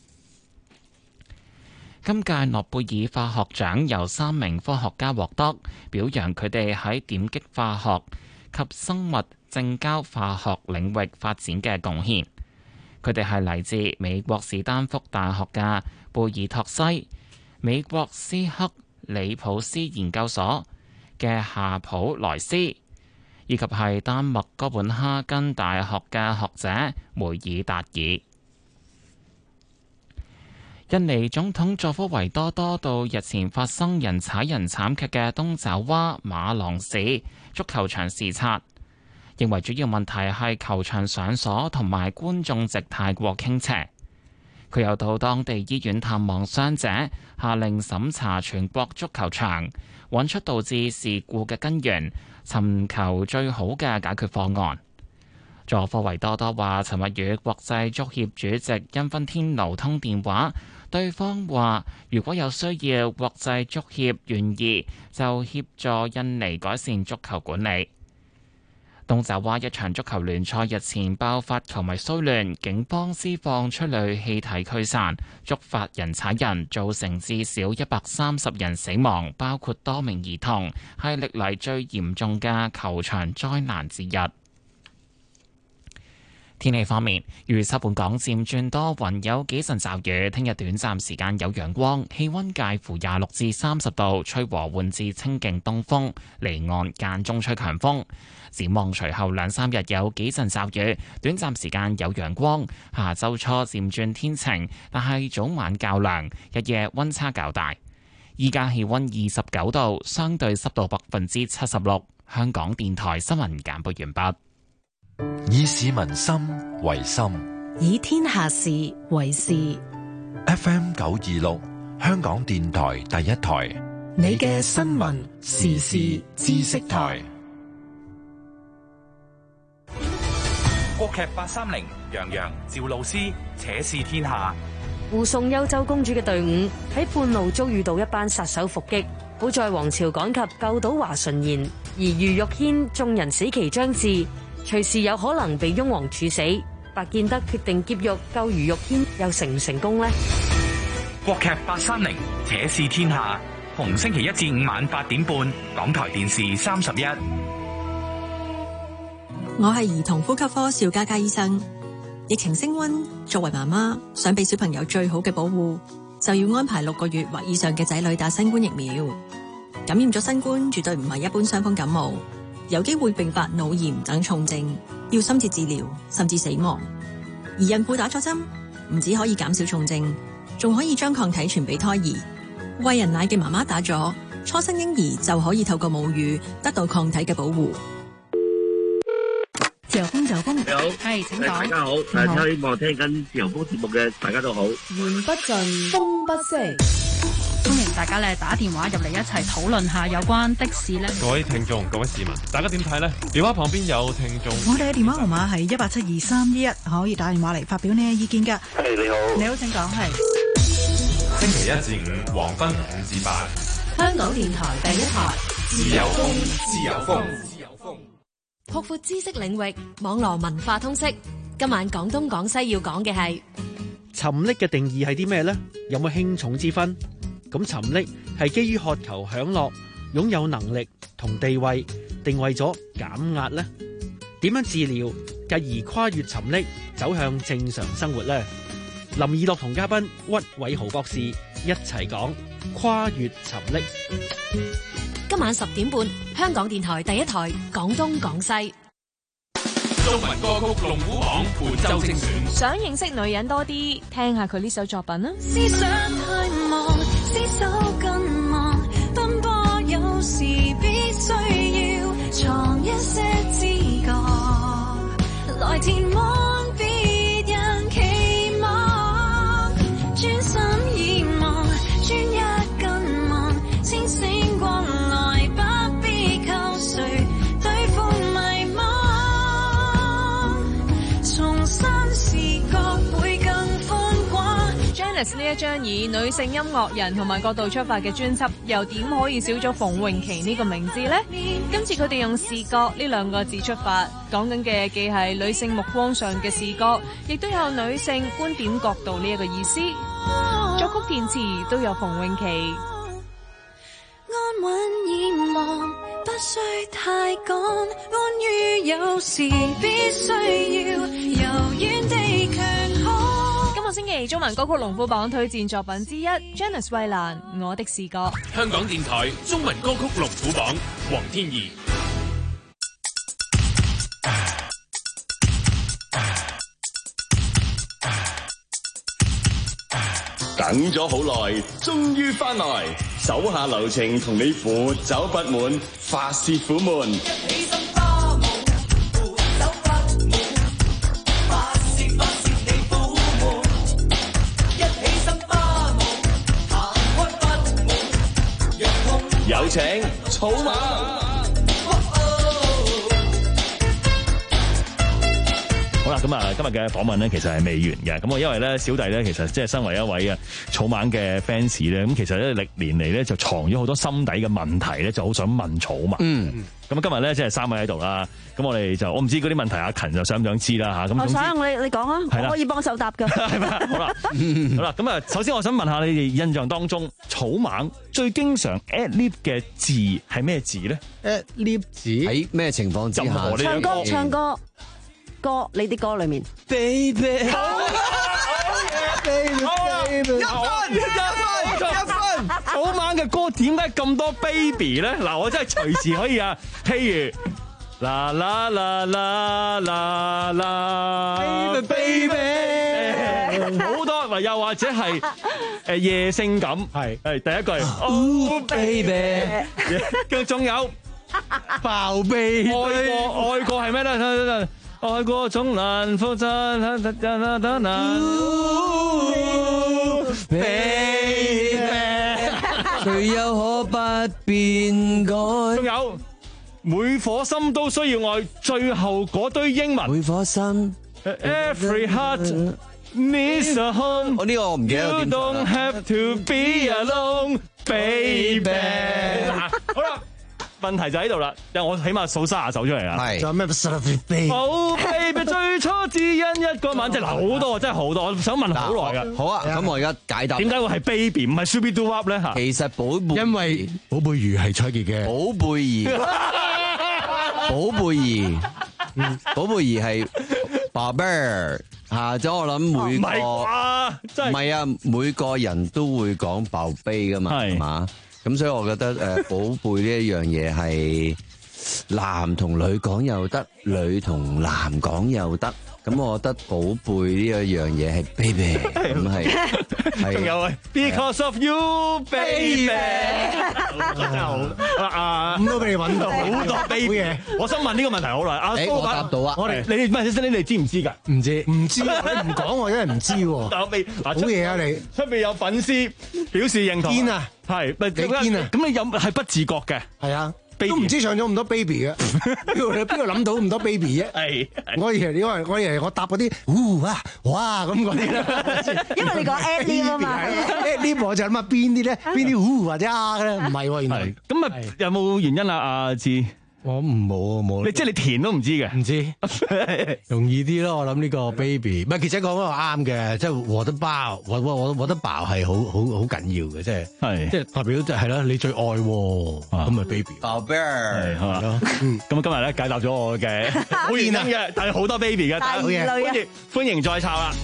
今屆諾貝爾化學獎由三名科學家獲得，表揚佢哋喺點擊化學及生物正交化學領域發展嘅貢獻。佢哋係嚟自美國史丹福大學嘅貝爾托西、美國斯克里普斯研究所嘅夏普萊斯，以及係丹麥哥本哈根大學嘅學者梅爾達爾。印尼總統佐科維多多到日前發生人踩人慘劇嘅東爪哇馬郎市足球場視察，認為主要問題係球場上鎖同埋觀眾席太過傾斜。佢又到當地醫院探望傷者，下令審查全國足球場，揾出導致事故嘅根源，尋求最好嘅解決方案。佐科維多多話，尋日與國際足協主席因芬天奴通電話。對方話：如果有需要，國際足協願意就協助印尼改善足球管理。東爪哇一場足球聯賽日前爆發球迷騷亂，警方施放催淚氣體驅散，觸發人踩人，造成至少一百三十人死亡，包括多名兒童，係歷嚟最嚴重嘅球場災難之一。天氣方面，預測本港漸轉多雲，有幾陣驟雨。聽日短暫時間有陽光，氣溫介乎廿六至三十度，吹和緩至清勁東風，離岸間中吹強風。展望隨後兩三日有幾陣驟雨，短暫時間有陽光。下周初漸轉天晴，但係早晚較涼，日夜溫差較大。依家氣溫二十九度，相對濕度百分之七十六。香港電台新聞簡報完畢。 以市民心為心， 以天下事為事。 F M 九二六，香港電台第一台， 你嘅新聞時事知識台。 國劇八三零，楊洋、趙露思，且試天下。 護送幽州公主嘅隊伍喺半路遭遇到一班殺手伏擊，好在王朝趕及救到華順賢，而余玉軒眾人死期將至。隨時有可能被雍王處死，白建德決定劫獄救余玉軒，又成唔成功呢？ 國劇八三零，且試天下，逢星期一至五晚八點半，港台電視三十一。 我係兒童呼吸科邵嘉嘉醫生。疫情升溫，作為媽媽想俾小朋友最好嘅保護，就要安排六個月或以上嘅仔女打新冠疫苗。感染咗新冠絕對唔係一般傷風感冒，有機會併發腦炎等重症，要深切治療甚至死亡。 而孕婦打咗針，唔止可以減少重症，仲可以將抗體傳俾胎兒。餵人奶嘅媽媽打咗，初生嬰兒就可以透過母乳得到抗體嘅保護。 自由風，自由風， 你好， 係請講。 大家好，誒，希望聽緊自由風節目嘅大家都好。 言不盡，風不息。歡迎大家咧打電話入嚟一齊討論下有關的士咧。 各位聽眾、各位市民，大家點睇呢？電話旁邊有聽眾。 我哋嘅電話號碼係一八七二三一一，可以打電話嚟發表你嘅意見㗎。 係你好， 你好，請講。係星期一至五黃昏五至八， 香港電台第一台， 自由風，自由風，自由風。 擴闊知識領域，網絡文化通識。今晚廣東廣西要講嘅係沉溺嘅定義係啲咩呢？有冇輕重之分？咁沉溺係基於渴求享樂、擁有能力同地位，定為咗減壓呢？點樣治療，繼而跨越沉溺，走向正常生活呢？林以樂同嘉賓屈偉豪博士一齊講跨越沉溺。 今晚十點半，香港電台第一台廣東廣西。 中文歌曲龍虎榜本周精選。 想認識女人多啲，聽下佢呢首作品啦。 思想太忙，廝守更忙，奔波有時必須要藏一些知覺，來填滿別人期望，專心以望，專一更忙，清醒過來不必靠誰對付迷茫，重新視覺會更寬廣。 Janice 呢一張以女性音樂人同埋角度出發嘅專輯，又點可以少咗馮穎琪呢個名字呢？今次佢哋用視覺呢兩個字出發，講緊嘅既係女性目光上嘅視覺，亦都有女性觀點角度呢一個意思。作曲填詞都有馮穎琪。 安穩以望，不需太趕，安於有時必須要柔軟地強悍。 今個星期中文歌曲龍虎榜推薦作品之一 ，Janice 衛蘭《我的視覺》。 香港電台中文歌曲龍虎榜，黃天怡。 等咗好耐，終於翻來，手下留情同你扶走不滿，發泄苦悶。 一起心花舞，扶走不滿，發泄發泄你苦悶。一起心花舞，行開不滿，讓空。 有請草蜢。 好啦，咁啊，今日嘅訪問咧，其實係未完嘅。咁我因為咧，小弟咧，其實即係身為一位啊草蜢嘅 fans 咧，咁其實咧歷年嚟咧就藏咗好多心底嘅問題咧，就好想問草蜢。嗯。咁今日咧即係三位喺度啦，咁我哋就我唔知嗰啲問題阿勤就想唔想知啦嚇。咁我想我你你講啊，我可以幫手答㗎。 係咪？好啦，好啦，咁啊，首先我想問下你哋印象當中草蜢最經常 ad lib 嘅字係咩字咧 ？ad lib 字喺咩情況之下？ 唱歌，唱歌。歌，你啲歌裏面 ，baby， 好，baby，一分，一分，一分。草蜢嘅歌點解咁多 baby 咧？嗱，我真係隨時可以啊，譬如啦啦啦啦啦啦 ，baby，baby，好多，又或者係誒夜性感，係係第一句 ，oh baby，跟住仲有爆鼻，愛過愛過係咩咧？愛過總難複雜， 誰又可不變改？ 仲有每顆心都需要愛，最後嗰堆英文。 每顆心 ，Every heart needs a home。 我呢個我唔記得點唱啦。 You don't have to be alone, baby。好啦。問題就喺度啦，因為我起碼數三十首出嚟啦。 係。仲有咩 baby？ 好 baby， 最初只因一個晚，即係嗱好多，真係好多，我想問好耐噶。 好啊，咁我而家解答。 點解會係 baby 唔係 Shooby Doo Wop 咧嚇？ 其實寶貝， 因為寶貝魚係蔡潔嘅。寶貝兒，寶貝兒，寶貝兒係 Barber 嚇，即係我諗每個唔係啊，每個人都會講寶貝噶嘛，係嘛？咁所以我覺得誒寶貝呢一樣嘢係男同女講又得，女同男講又得。咁我覺得寶貝呢一樣嘢係 baby， 咁係仲有啊 ，because of you baby， 真係好啊！ 咁都俾你揾到好多 baby 嘢。我想問呢個問題好耐，阿蘇我答到啊！ 我哋你哋唔係先生，你哋知唔知㗎？ 唔知唔知，你唔講我真係唔知喎。 但我未好嘢啊！你出邊有粉絲表示認同， 堅啊， 係咪幾堅啊？ 咁你有係不自覺嘅， 係啊。都唔知唱咗咁多 baby 嘅，邊度邊度諗到咁多 baby 啫？係，我以為因為我以為我答嗰啲，嗚啊哇咁嗰啲啦。 因為你講 ad lib 啊嘛 ，ad lib 我就諗下邊啲咧，邊啲嗚或者啊嘅咧，唔係喎原來。 咁啊有冇原因啊？阿志， 我唔冇啊冇。 你即係你填都唔知嘅， 唔知，容易啲咯。我諗呢個 baby，唔係其實講嗰個啱嘅，即係獲得飽，獲獲獲得飽係好好好緊要嘅，即係係即係代表就係啦，你最愛喎，咁咪 baby。 寶貝兒係嘛？咁今日咧解答咗我嘅好原因嘅，但係好多 baby 嘅， 大歡迎歡迎歡迎再抄啦。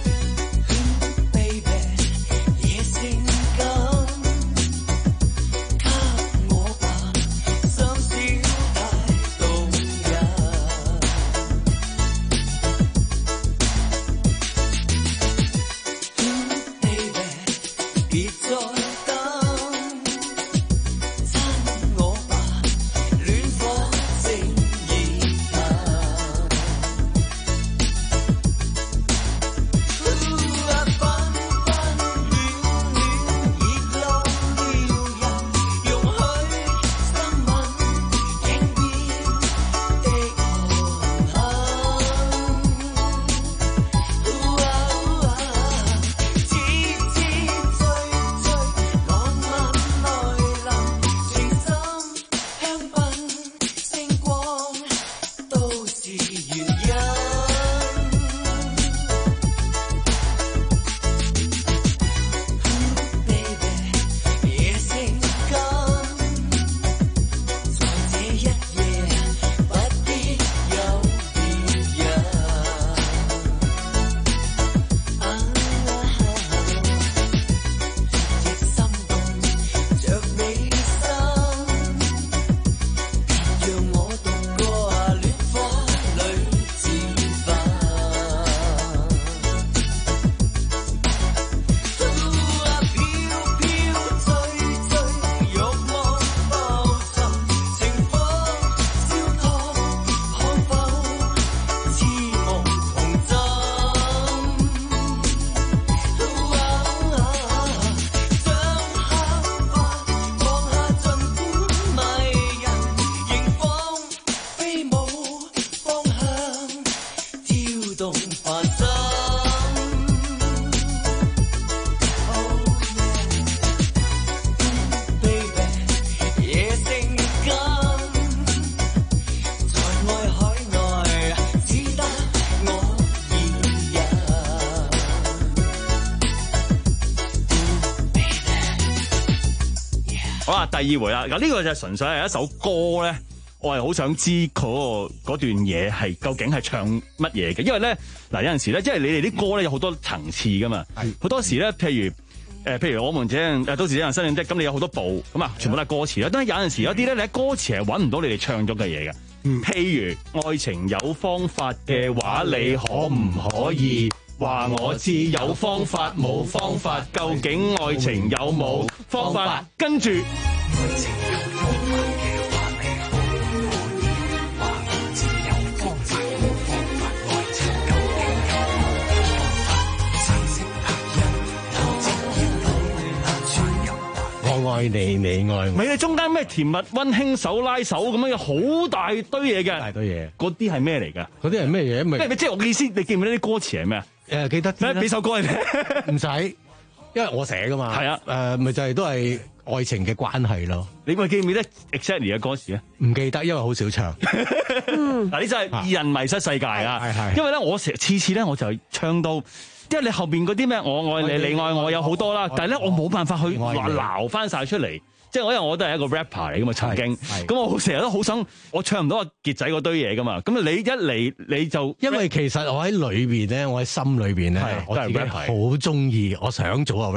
好啦，第二回啦，嗱呢個就純粹係一首歌咧，我係好想知嗰個嗰段嘢係究竟係唱乜嘢嘅，因為咧嗱有陣時咧，即係你哋啲歌咧有好多層次噶嘛，好多時咧，譬如誒、呃，譬如我們這樣誒，都是這樣新認的，咁你有好多部咁啊，全部都係歌詞啦，但係有陣時有啲咧，你喺歌詞係揾唔到你哋唱咗嘅嘢嘅，嗯、譬如愛情有方法嘅話，你可唔可以話我知有方法冇方法？究竟愛情有冇方法？跟住。愛情有方法嘅話，你可唔可以話我知有方法冇方法？愛情究竟有冇方法？清晰拍印，透徹見到那串入我愛你，你愛我。咪你中間咩甜蜜溫馨手拉手咁樣，有好大堆嘢嘅。大堆嘢，嗰啲係咩嚟㗎？嗰啲係咩嘢？咩？即係我嘅意思，你記唔記得啲歌詞係咩啊？誒記得，俾首歌你聽。唔使，因為我寫㗎嘛。係啊，誒咪就係都係愛情嘅關係咯。你咪記唔記得 exactly 嘅歌詞咧？唔記得，因為好少唱。嗱，呢就係二人迷失世界啊！係係。因為咧，我成次次咧我就唱到，因為你後邊嗰啲咩我愛你，你愛我有好多啦，但係咧我冇辦法去撈翻晒出嚟。即係我因為我都係一個 rapper 嚟噶嘛，曾經咁我成日都好想我唱唔到阿傑仔嗰堆嘢噶嘛，咁你一嚟你就因為其實我喺裏邊咧，我喺心裏邊咧，我自己好中意，我想做個 rapper，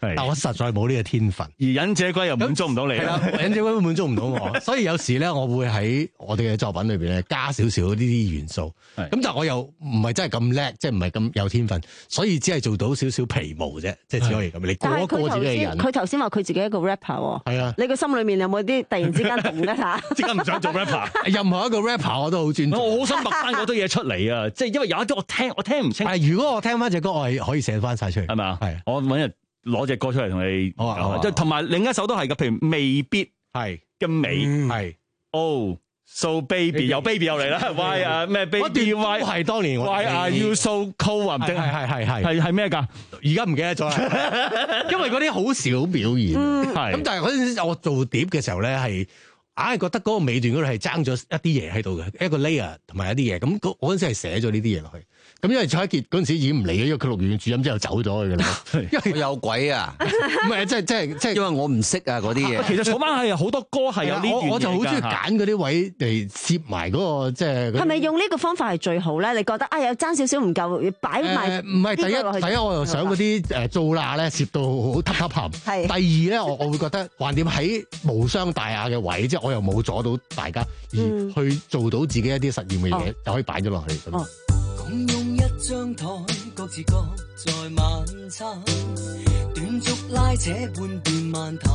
但我實在冇呢個天分。 而忍者龜又滿足唔到你係啦，忍者龜滿足唔到我，所以有時咧，我會喺我哋嘅作品裏邊咧加少少呢啲元素。咁但係我又唔係真係咁叻，即係唔係咁有天分，所以只係做到少少皮毛啫，即係只可以咁。你過一過自己嘅人。 佢頭先話佢自己一個 rapper 喎。 係啊。 你個心裏面有冇啲突然之間動一下？ 即刻唔想做 rapper。 任何一個 rapper 我都好尊重。 我好想默翻嗰堆嘢出嚟啊！即係因為有一啲我聽我聽唔清。 係如果我聽翻隻歌，我係可以寫翻晒出嚟， 係咪啊？ 係。 我揾日攞隻歌出嚟同你。好啊。即係同埋另一首都係嘅，譬如未必係嘅尾係。 哦。So baby 又 baby 又嚟啦，Why 啊咩 baby Why 係當年 Why are you so cold 啊？ 係係係係係係咩㗎？ 而家唔記得咗啦，因為嗰啲好少表現。係咁，但係嗰陣時我做碟嘅時候咧，係硬係覺得嗰個尾段嗰度係爭咗一啲嘢喺度嘅，一個 layer 同埋一啲嘢。咁嗰嗰陣時係寫咗呢啲嘢落去。咁因為蔡一傑嗰陣時已經唔嚟嘅，因為佢錄完主音之後走咗去㗎啦。 因為有鬼啊！ 唔係，即係即係即係， 因為我唔識啊嗰啲嘢。 其實草蜢係好多歌係有呢段嘢㗎。 我我就好中意揀嗰啲位嚟攝埋嗰個即係。係咪用呢個方法係最好咧？你覺得啊，有爭少少唔夠，擺埋唔係第一，第一我又想嗰啲誒做罅咧攝到好凸凸冚。 係。 第二咧，我我會覺得橫掂喺無傷大雅嘅位，即係我又冇阻到大家，而去做到自己一啲實驗嘅嘢，就可以擺咗落去。 共用一張台，各自各在晚餐，短竹拉扯半段漫談。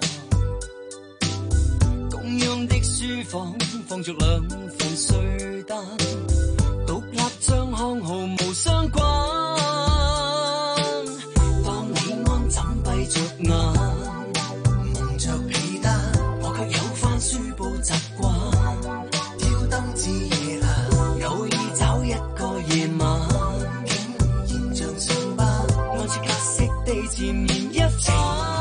共用的書房，放着兩份睡單，獨立帳項毫無相關。當你安枕閉着眼，蒙着被單，我卻有翻書報習慣。挑燈至夜涼，偶爾找一個夜晚，竟然像上班，按照格式地纏綿一番。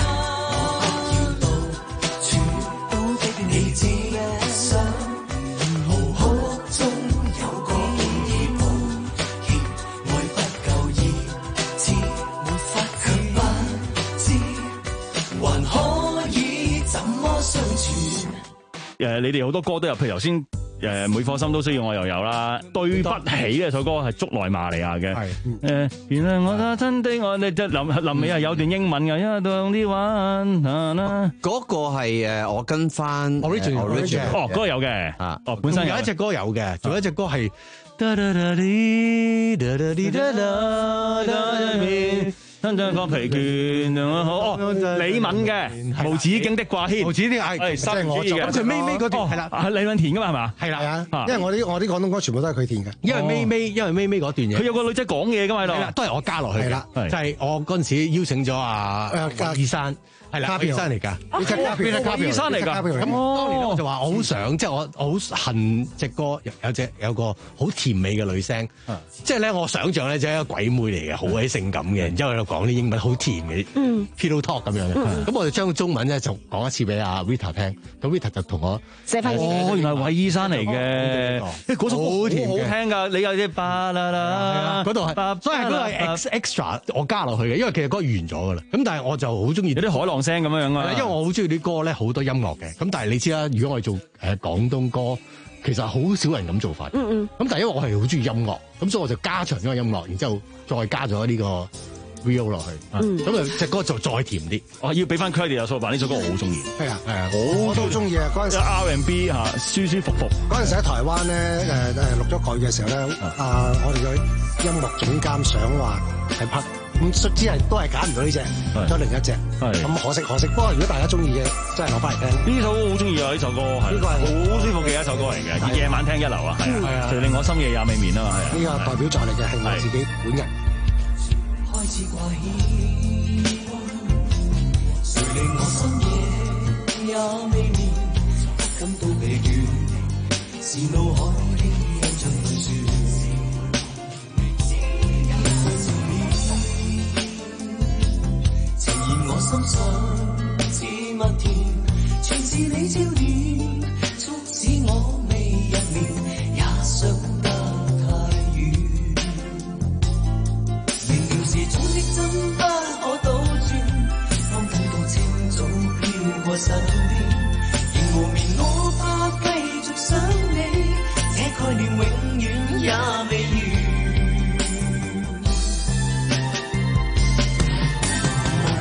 誒，你哋好多歌都有，譬如頭先誒每顆心都需要我又有啦，對不起呢首歌係竹內瑪利亞嘅。誒，原來我的真的我哋即係臨臨尾係有段英文嘅，因為到啲玩啦。 嗰個係誒我跟翻 original original 哦，嗰個有嘅啊，哦本身有一隻歌有嘅，仲有一隻歌係。 身上個疲倦，好李敏嘅《無止境的掛牽》， 無止境係即係我作嘅。咁就尾尾嗰段係啦， 係李敏填噶嘛係嘛？ 係啦，因為我啲我啲廣東歌全部都係佢填嘅。因為尾尾因為尾尾嗰段嘢， 佢有個女仔講嘢噶嘛喺度， 都係我加落去嘅。係啦，就係我嗰陣時邀請咗阿阿醫生。係啦，卡片山嚟㗎，呢隻卡片係卡片山嚟㗎。咁當年咧我就話我好想，即係我我好恨隻歌有隻有個好甜美嘅女聲，即係咧我想象咧就係一個鬼妹嚟嘅，好鬼性感嘅，然之後喺度講啲英文好甜嘅，pillow talk 咁樣嘅。咁我就將中文咧就講一次俾阿 Rita 聽，咁 Rita 就同我寫翻。 哦，原來韋醫生嚟嘅，嗰首好甜好聽㗎，你有啲巴啦啦， 嗰度係，所以嗰個係 extra 我加落去嘅，因為其實歌完咗㗎啦。咁但係我就好中意有啲海浪聲咁樣樣啊， 因為我好中意啲歌咧，好多音樂嘅。咁但係你知啦，如果我哋做誒廣東歌，其實好少人咁做法。嗯嗯。咁但係因為我係好中意音樂，咁所以我就加長咗個音樂，然之後再加咗呢個 Viol 落去。嗯。咁啊隻歌就再甜啲。 我要俾翻 credit 啊，蘇白呢首歌我好中意。 係啊係啊， 我都中意啊！嗰陣時 R and B 嚇舒舒服服。 嗰陣時喺台灣咧誒誒錄咗佢嘅時候咧，啊我哋嘅音樂總監想話係拍。咁卒之係都係揀唔到呢隻，咗另一隻。咁可惜可惜。不過如果大家中意嘅，真係攞翻嚟聽。 呢首好中意啊！呢首歌係呢個係好舒服嘅一首歌嚟嘅，夜晚聽一流啊！係啊，誰令我深夜也未眠啊嘛！係啊， 呢個代表作嚟嘅係我自己本人。 開始掛牽，誰令我深夜也未眠，感到疲倦，是腦海的印象盤旋。我心上似蜜甜，全是你照念，促使我未入眠，也想得太遠。明了時鐘的針不可倒轉，當等到清早飄過身邊，仍無眠我怕繼續想你，這概念永遠也未完。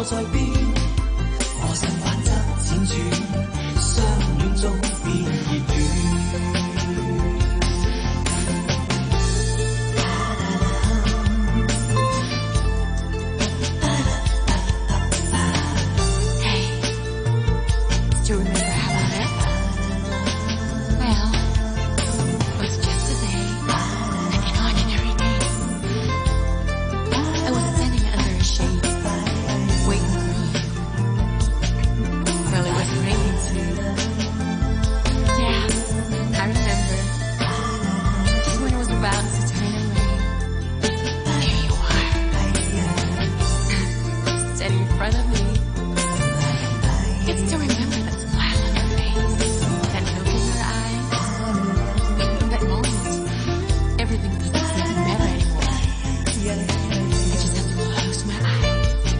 我在邊？火山反側輾轉，相戀中變熱戀。 Do you remember how I met? Well, it was just a day, like an ordinary day. I was standing under a shade, waiting for you. Well, it was raining too. Yeah, I remember. Just when it was about to turn away, there you are, standing in front of me. I can still remember that smile on your face, that look in your eyes. In that moment, everything doesn't seem to matter anymore. I just have to close my eyes,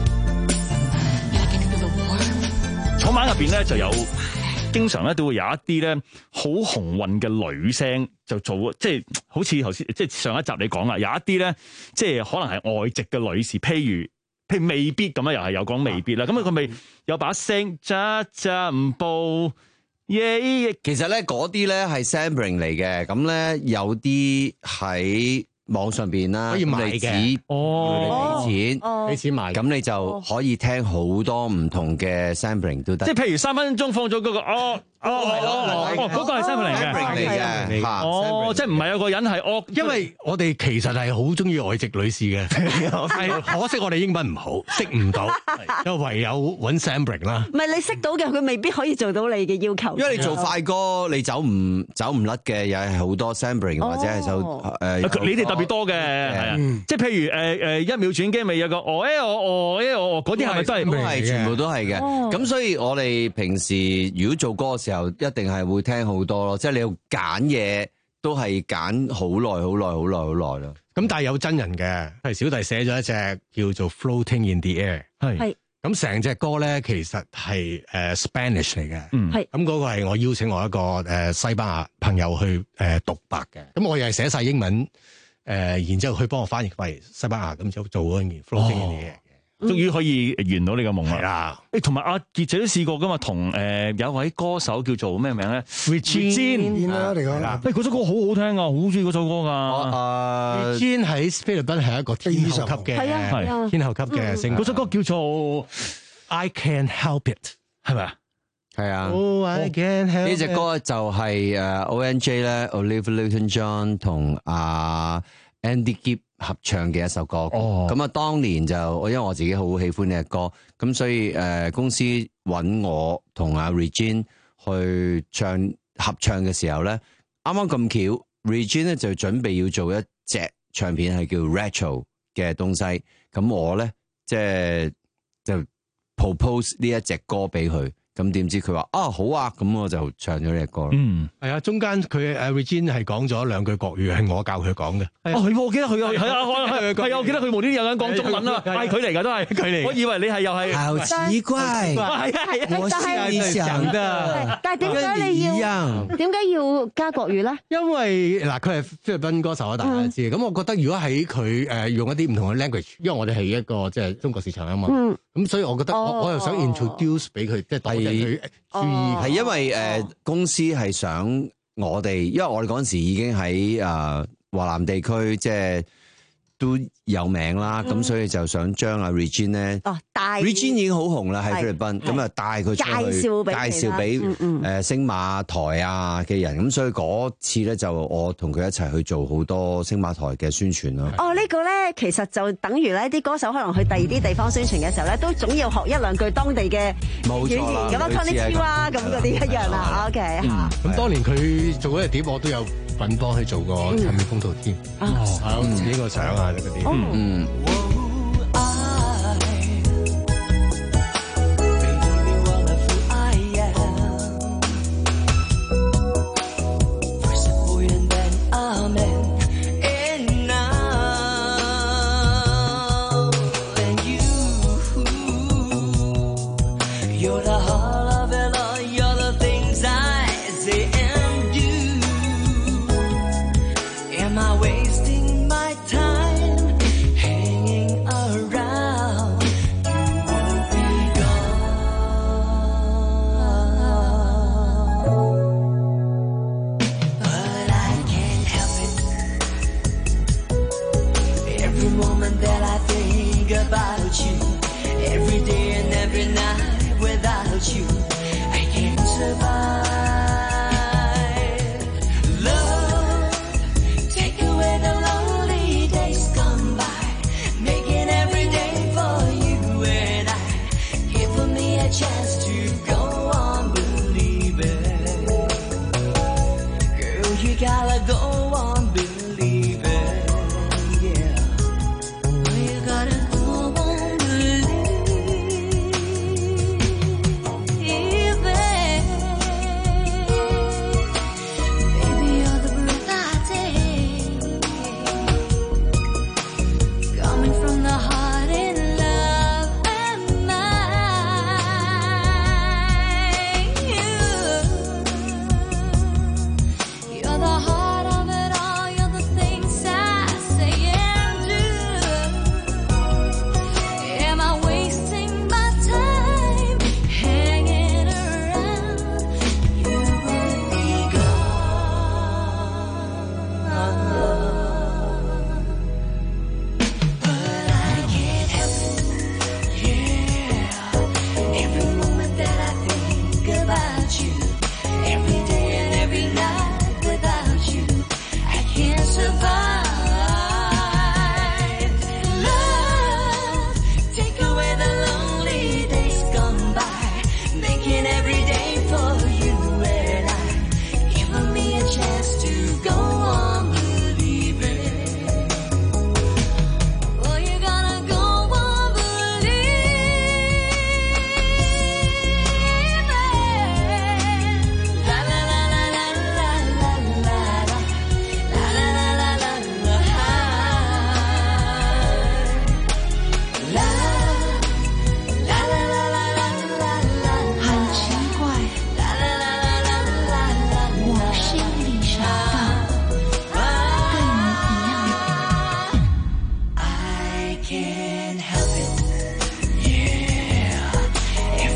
and I can feel the warmth. 草蜢入邊咧就有，經常咧都會有一啲咧好雄渾嘅女聲，就做即係好似頭先即係上一集你講啦，有一啲咧即係可能係外籍嘅女士，譬如。譬如未必咁樣，又係有講未必啦。咁啊，佢咪有把聲咋咋唔報耶？ 其實咧嗰啲咧係 sampling 嚟嘅，咁咧有啲喺網上邊啦， 可以買嘅。 哦，俾錢， 俾錢買， 咁你就可以聽好多唔同嘅 sampling 都得。 即係譬如三分鐘放咗嗰個哦。哦，係咯，哦，嗰個係 sampling 嚟嘅，哦，即係唔係有個人係哦， 因為我哋其實係好中意外籍女士嘅，係可惜我哋英文唔好，識唔到，就唯有揾 sampling 啦。 唔係你識到嘅，佢未必可以做到你嘅要求。 因為你做快歌，你走唔走唔甩嘅，又係好多 sampling 或者係就誒， 你哋特別多嘅，係啊，即係譬如誒誒一秒轉機咪有個哦誒哦哦誒哦嗰啲係咪都係？ 都係全部都係嘅。咁所以我哋平時如果做歌嘅時候，就一定係會聽好多咯，即係你要揀嘢都係揀好耐、好耐、好耐、好耐咯。 咁但係有真人嘅，係小弟寫咗一隻叫做 Floating in the Air， 係咁成隻歌咧，其實係誒 Spanish 嚟嘅，係咁嗰個係我邀請我一個誒西班牙朋友去誒獨白嘅，咁我又係寫晒英文誒，然之後佢幫我翻譯為西班牙，咁就做嗰件 Floating in the Air。 終於可以圓到你個夢啦！誒，同埋阿傑仔都試過噶嘛，同誒有位歌手叫做咩名咧 ？Regine 啦，嚟講啦， 誒嗰首歌好好聽啊，好中意嗰首歌誒噶。 Regine 喺菲律賓係一個天后級嘅， 係啊係啊， 天后級嘅聲。 嗰首歌叫做 I Can't Help It， 係咪啊？ 係啊。 Oh I Can't Help It 呢隻歌就係誒 O N J 咧 ，Olivia Newton-John 同阿 Andy Gibb 合唱嘅一首歌，咁啊、哦、當年就我因為我自己好喜歡呢隻歌，咁所以誒、呃、公司揾我同阿 Regine 去唱合唱嘅時候咧，啱啱咁巧 Regine 咧就準備要做一隻唱片係叫 Retro 嘅東西，咁我咧即係就 propose 呢一隻歌俾佢。咁點知佢話啊好啊，咁我就唱咗呢隻歌。 嗯，係啊，中間佢誒 Regine 係講咗兩句國語，係我教佢講嘅。 哦，係，我記得佢啊，係啊，係係啊，我記得佢無端端有人講中文啊，係佢嚟㗎，都係佢嚟。我以為你係又係。好奇怪，係啊係啊， 我係你想嘅。 但係點解你要點解要加國語咧？ 因為嗱，佢係菲律賓歌手啊，大家都知。咁我覺得如果喺佢誒用一啲唔同嘅 language，因為我哋係一個即係中國市場啊嘛。嗯。咁所以我覺得我我又想 introduce 俾佢，即係多啲人去注意。 係因為誒公司係想我哋，因為我哋嗰陣時已經喺誒華南地區，即係都有名啦，咁、嗯、所以就想將阿 Regine 咧，哦，Regine 已經好紅啦喺菲律賓，咁啊帶佢出去介紹俾介紹俾誒星馬台啊嘅人，咁所以嗰次咧就我同佢一齊去做好多星馬台嘅宣傳啦。 哦，這個、呢個咧其實就等於咧啲歌手可能去第二啲地方宣傳嘅時候咧，都總要學一兩句當地嘅語言咁啊 ，Konnichiwa 咁嗰啲一樣啦。OK 嚇。 咁當年佢做嗰隻碟，我都有份幫佢做過唱片封套添。哦，係自己個相啊嗰啲。嗯。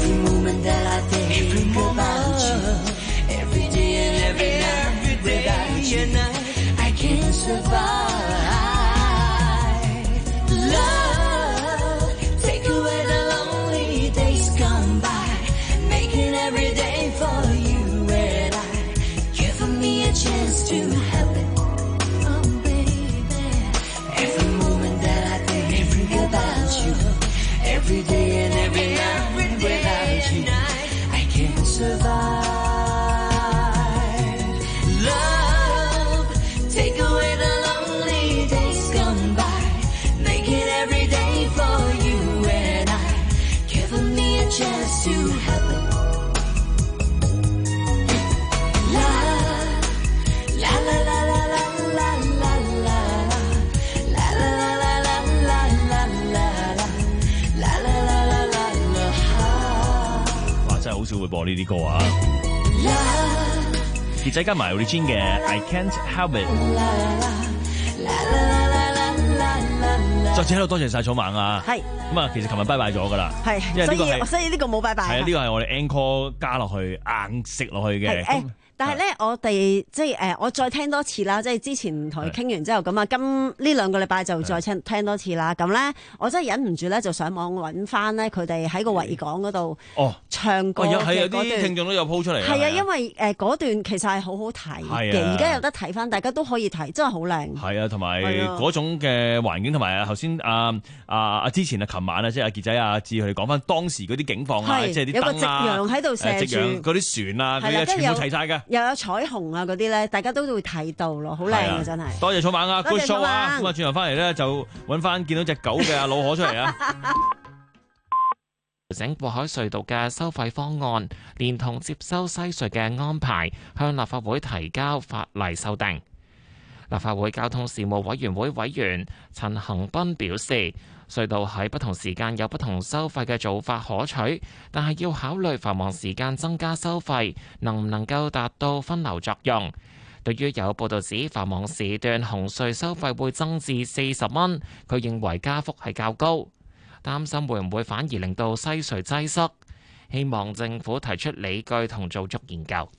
Every moment that I think about you, every day and every night, without you, I can't survive. Love, take away the lonely days gone by, making every day for you and I, giving me a chance to have it. Oh baby, every moment that I think about you, every day and every night, without you, I can't survive. Love, take away the lonely days gone by, making every day for you and I, giving me a chance to happen. La la la la la la la la la la la la la la la la la la la la。 哇！真係好少會播呢啲歌啊！傑仔加埋 Regine 嘅 I Can't Help It。再次喺度多謝晒草蜢啊！ 係咁啊，其實琴日拜拜咗㗎啦。 係，所以所以呢個冇拜拜。 係啊，呢個係我哋 encore 加落去硬食落去嘅。 誒，但係咧，我哋即係誒，我再聽多次啦。即係之前同佢傾完之後咁啊，今呢兩個禮拜就再聽聽多次啦。咁咧，我真係忍唔住咧，就上網揾翻咧佢哋喺個維港嗰度哦唱歌嘅係啊， 嗰段。 啲聽眾都有 po 出嚟。 係啊，因為誒嗰段其實係好好睇嘅，而家有得睇翻，大家都可以睇，真係好靚。 係啊，同埋嗰種嘅環境，同埋啊頭先啊啊啊之前啊，琴晚啊，即係阿傑仔啊志佢哋講翻當時嗰啲景況啊，即係啲燈啊， 有個夕陽喺度射住， 嗰啲船啊，嗰啲全部齊晒嘅， 又有彩虹啊嗰啲咧，大家都會睇到咯，好靚啊真係。 多謝草蜢啊 ，good show 啊！咁啊，轉頭翻嚟咧就揾翻見到隻狗嘅阿老可出嚟啊！ 調整過海隧道嘅收費方案，連同接收西隧嘅安排，向立法會提交法例修訂。立法會交通事務委員會委員陳恒鑌表示，隧道喺不同時間有不同收費嘅做法可取，但係要考慮繁忙時間增加收費能唔能夠達到分流作用。對於有報道指繁忙時段紅隧收費會增至四十蚊，佢認為加幅係較高，擔心會唔會反而令到西隧擠塞，希望政府提出理據同做足研究。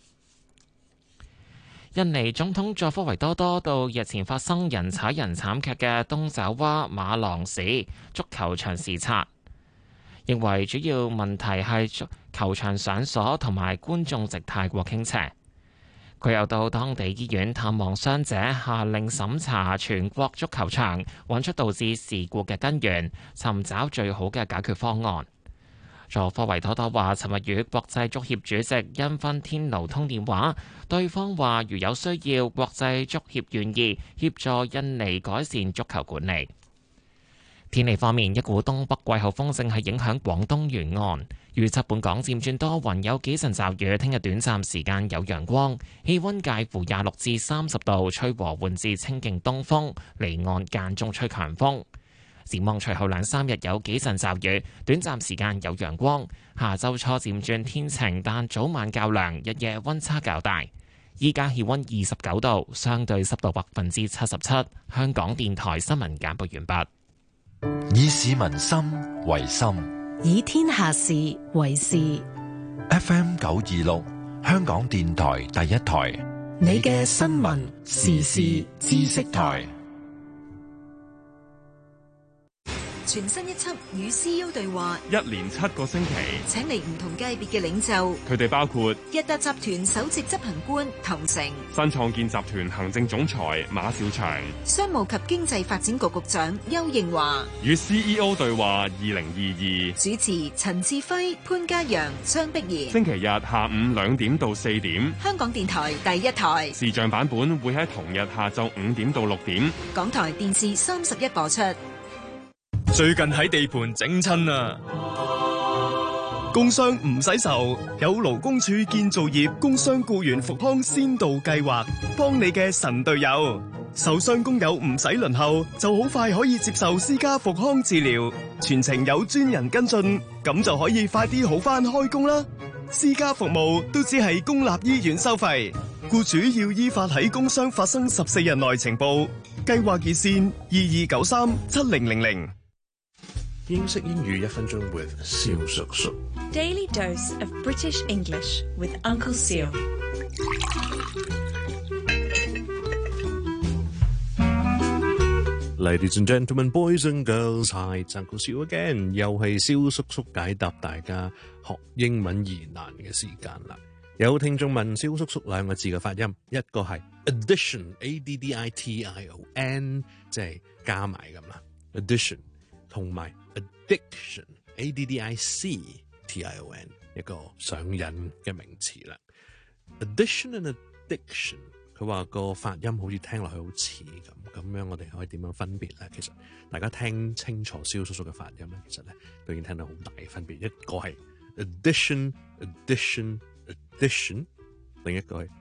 印尼總統佐科維多多到日前發生人踩人慘劇嘅東爪哇馬郎市足球場視察，認為主要問題係球場上鎖同埋觀眾席太過傾斜。佢又到當地醫院探望傷者，下令審查全國足球場，揾出導致事故嘅根源，尋找最好嘅解決方案。佐科維多多話，尋日與國際足協主席因芬天奴通電話，對方話如有需要，國際足協願意協助印尼改善足球管理。天氣方面，一股東北季候風正係影響廣東沿岸，預測本港漸轉多雲，有幾陣驟雨。聽日短暫時間有陽光，氣溫介乎廿六至三十度，吹和緩至清勁東風，離岸間中吹強風。展望隨後兩三日有幾陣驟雨，短暫時間有陽光。下週初漸轉天晴，但早晚較涼，日夜溫差較大。依家氣溫二十九度，相對濕度百分之七十七。香港電台新聞簡報完畢。 以市民心為心， 以天下事為事。 F M 九二六，香港電台第一台， 你嘅新聞時事知識台。全新一輯與 C E O 對話， 一連七個星期， 請嚟唔同界別嘅領袖， 佢哋包括日達集團首席執行官陶成、 新創建集團行政總裁馬兆祥、 商務及經濟發展局局長邱應華。 與 C E O 對話二零二二， 主持陳志輝、潘嘉陽、張碧儀。 星期日下午兩點到四點， 香港電台第一台視像版本會喺同日下晝五點到六點， 港台電視三十一播出。 最近喺地盤整親啊！工傷唔使愁，有勞工處建造業工傷僱員復康先導計劃，幫你嘅神隊友。受傷工友唔使輪候，就好快可以接受私家復康治療，全程有專人跟進，咁就可以快啲好返開工啦。私家服務都只係公立醫院收費，僱主要依法喺工傷發生十四日內呈報。計劃熱線二二九三七零零零。 英式英語一分鐘 with 蕭叔叔。 Daily dose of British English with Uncle Seal. Ladies and gentlemen, boys and girls, hi, it's Uncle Seal again， 又係蕭叔叔解答大家學英文疑難嘅時間啦。有聽眾問蕭叔叔兩個字嘅發音，一個係 addition，A D D I T I O N， 即係加埋咁啦 ，addition， 同埋 addiction，A D D I C T I O N， 一個上癮嘅名詞啦。addition and addiction， 佢話個發音好似聽落去好似咁，咁樣我哋可以點樣分別咧？其實大家聽清楚蕭叔叔嘅發音咧，其實咧都已經聽到好大嘅分別。一個係 addition，addition。addition， 另一個係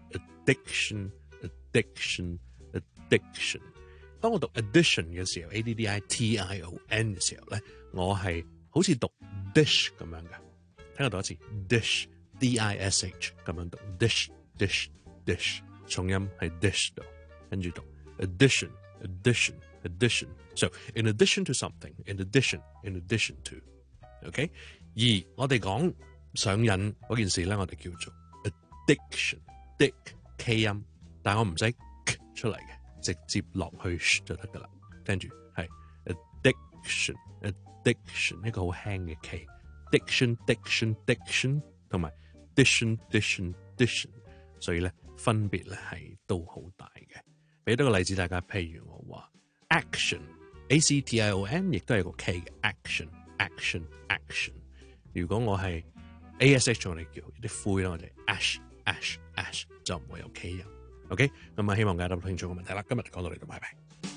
addiction，addiction，addiction。當我讀 addition 嘅時候 ，A D D I T I O N 嘅時候咧，我係好似讀 dish 咁樣嘅。聽我讀一次 dish，D I S H 咁樣讀 dish，dish，dish， 重音係 dish 度，跟住讀 addition，addition，addition。So in addition to something，in addition，in addition to，OK？、Okay? 而我哋講上癮嗰件事咧，我哋叫做addiction，dick K 音，但係我唔使 k 出嚟嘅，直接落去 sh 就得噶啦。跟住係 addiction，addiction 一個好輕嘅 K，diction，diction，diction 同埋 dition，dition，diction， 所以咧分別咧係都好大嘅。俾多個例子大家，譬如我話 action，A C T I O N 亦都係個 K 嘅 action，action，action。如果我係 A S H 我哋叫啲灰啦，我哋 ash ash ash 就唔會有 K 音。OK， 咁啊，希望解答到聽眾嘅問題啦。今日講到呢度，拜拜。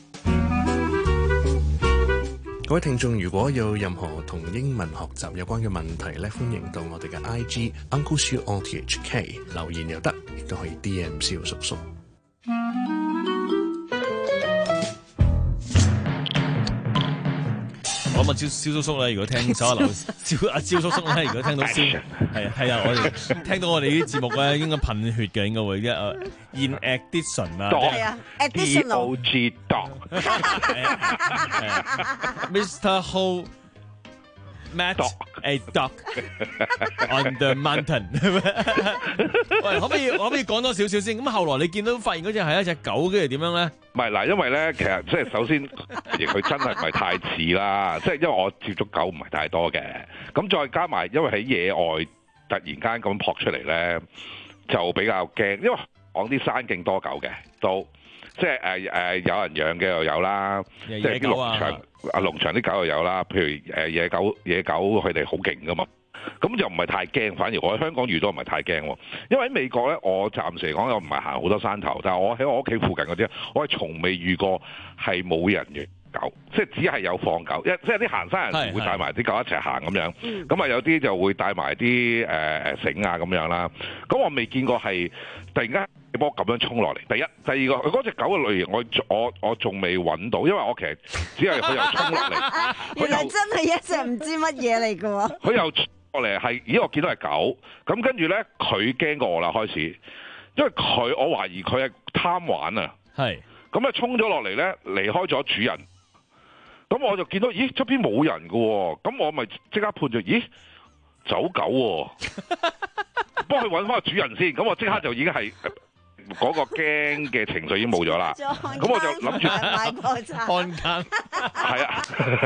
各位聽眾，如果有任何同英文學習有關嘅問題咧，歡迎到我哋嘅 I G Uncle Seal on T H K 留言又得，亦都可以 D M 蕭叔叔。 我問蕭蕭叔叔咧，如果聽手下留蕭阿蕭叔叔咧，如果聽到蕭係係啊，我哋聽到我哋啲節目咧，應該噴血嘅，應該會一誒 in addition 啊， 係啊 ，additional O G dog，Mister Ho met a dog on the mountain 喂，可唔可以可唔可以講多少少先？咁後來你見到發現嗰隻係一隻狗，跟住點樣咧？ 唔係嗱，因為咧，其實即係首先，佢真係唔係太似啦，即係因為我接觸狗唔係太多嘅，咁再加埋因為喺野外突然間咁撲出嚟咧，就比較驚，因為講啲山徑多狗嘅都。即係誒誒有人養嘅又有啦，即係啲農場啊農場啲狗又有啦。譬如誒野狗野狗佢哋好勁噶嘛，咁就唔係太驚。反而我喺香港遇到唔係太驚喎，因為喺美國咧，我暫時嚟講又唔係行好多山頭，但係我喺我屋企附近嗰啲，我係從未遇過係冇人嘅狗，即係只係有放狗，一即係啲行山人會帶埋啲狗一齊行咁樣，咁啊有啲就會帶埋啲誒誒繩啊咁樣啦。咁我未見過係突然間一波咁樣衝落嚟。第一，第二個佢嗰隻狗嘅類型，我我我仲未揾到，因為我其實只係佢又衝落嚟， 原來真係一隻唔知乜嘢嚟嘅喎。 佢又衝落嚟係，咦？我見到係狗，咁跟住咧佢驚過我啦開始，因為佢我懷疑佢係貪玩啊，係咁啊衝咗落嚟咧，離開咗主人。咁我就見到，咦，出邊冇人嘅喎，咁我咪即刻判咗，咦，走狗喎，幫佢揾翻個主人先，咁我即刻就已經係嗰個驚嘅情緒已經冇咗啦，咁我就諗住買破產， 看更， 係啊，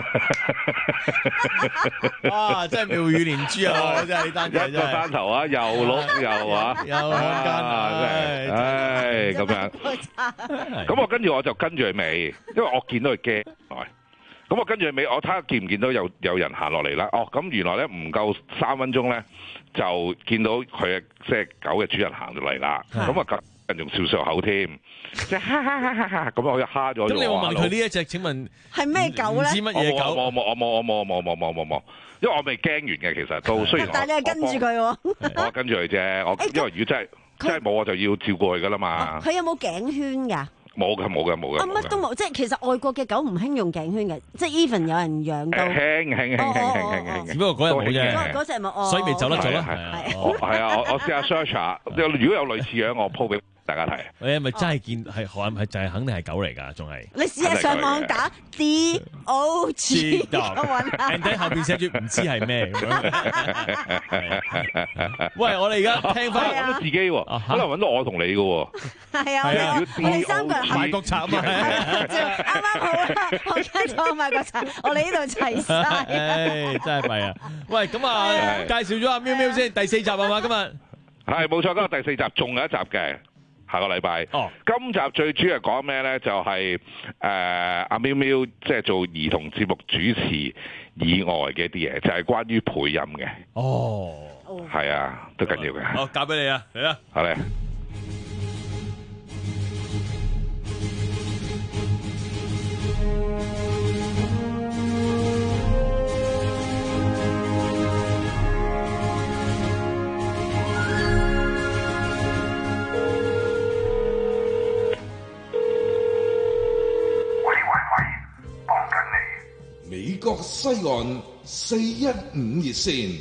哇，真係妙語連珠啊！真係呢單嘢一個山頭啊，又鹿又啊， 又看更啊， 唉，咁樣，咁我跟住我就跟住佢尾，因為我見到佢驚。咁我跟住尾，我睇下見唔見到有有人行落嚟啦。哦，咁原來咧唔夠三分鐘咧，就見到佢即係狗嘅主人行咗嚟啦。咁啊，人仲笑笑口添，即係哈哈哈哈哈咁，我就蝦咗。咁你有冇問佢呢一隻？請問係咩狗咧？ 唔知乜嘢狗？我冇，我冇，我冇，我冇，冇，冇，冇，冇，因為我未驚完嘅，其實都雖然我。 但係你係跟住佢喎。 我跟住佢啫，我因為如果真係真係冇，我就要照顧佢噶啦嘛。 佢有冇頸圈㗎？ 冇嘅，冇嘅，冇嘅。 啊，乜都冇，即係其實外國嘅狗唔興用頸圈嘅，即係 even 有人養到。 興興興興興興， 只不過嗰日冇啫。 嗰隻冇， 所以未走得咗咯。 係啊，我我試下 search 下，如果有類似樣，我 po 俾大家睇。 你係咪真係見係係咪就係肯定係狗嚟㗎？仲係你試下上網打 D O G， and then 後邊寫住唔知係咩咁樣。喂，我哋而家聽翻揾到自己喎，可能揾到我同你嘅喎。 係啊，我哋三個人賣國賊啊嘛， 啱啱好啦，我跟咗賣國賊，我哋呢度齊晒。 唉，真係弊啊！喂，咁啊，介紹咗阿喵喵先，第四集係嘛？今日係冇錯，今日第四集仲有一集嘅。下個禮拜， 哦， 今集最主要係講咩咧？就係誒阿喵喵，即係做兒童節目主持以外嘅一啲嘢，就係關於配音嘅。 哦， 係啊，都緊要嘅。 好，交俾你啊，嚟啦， 好咧。 美國西岸四一五熱線。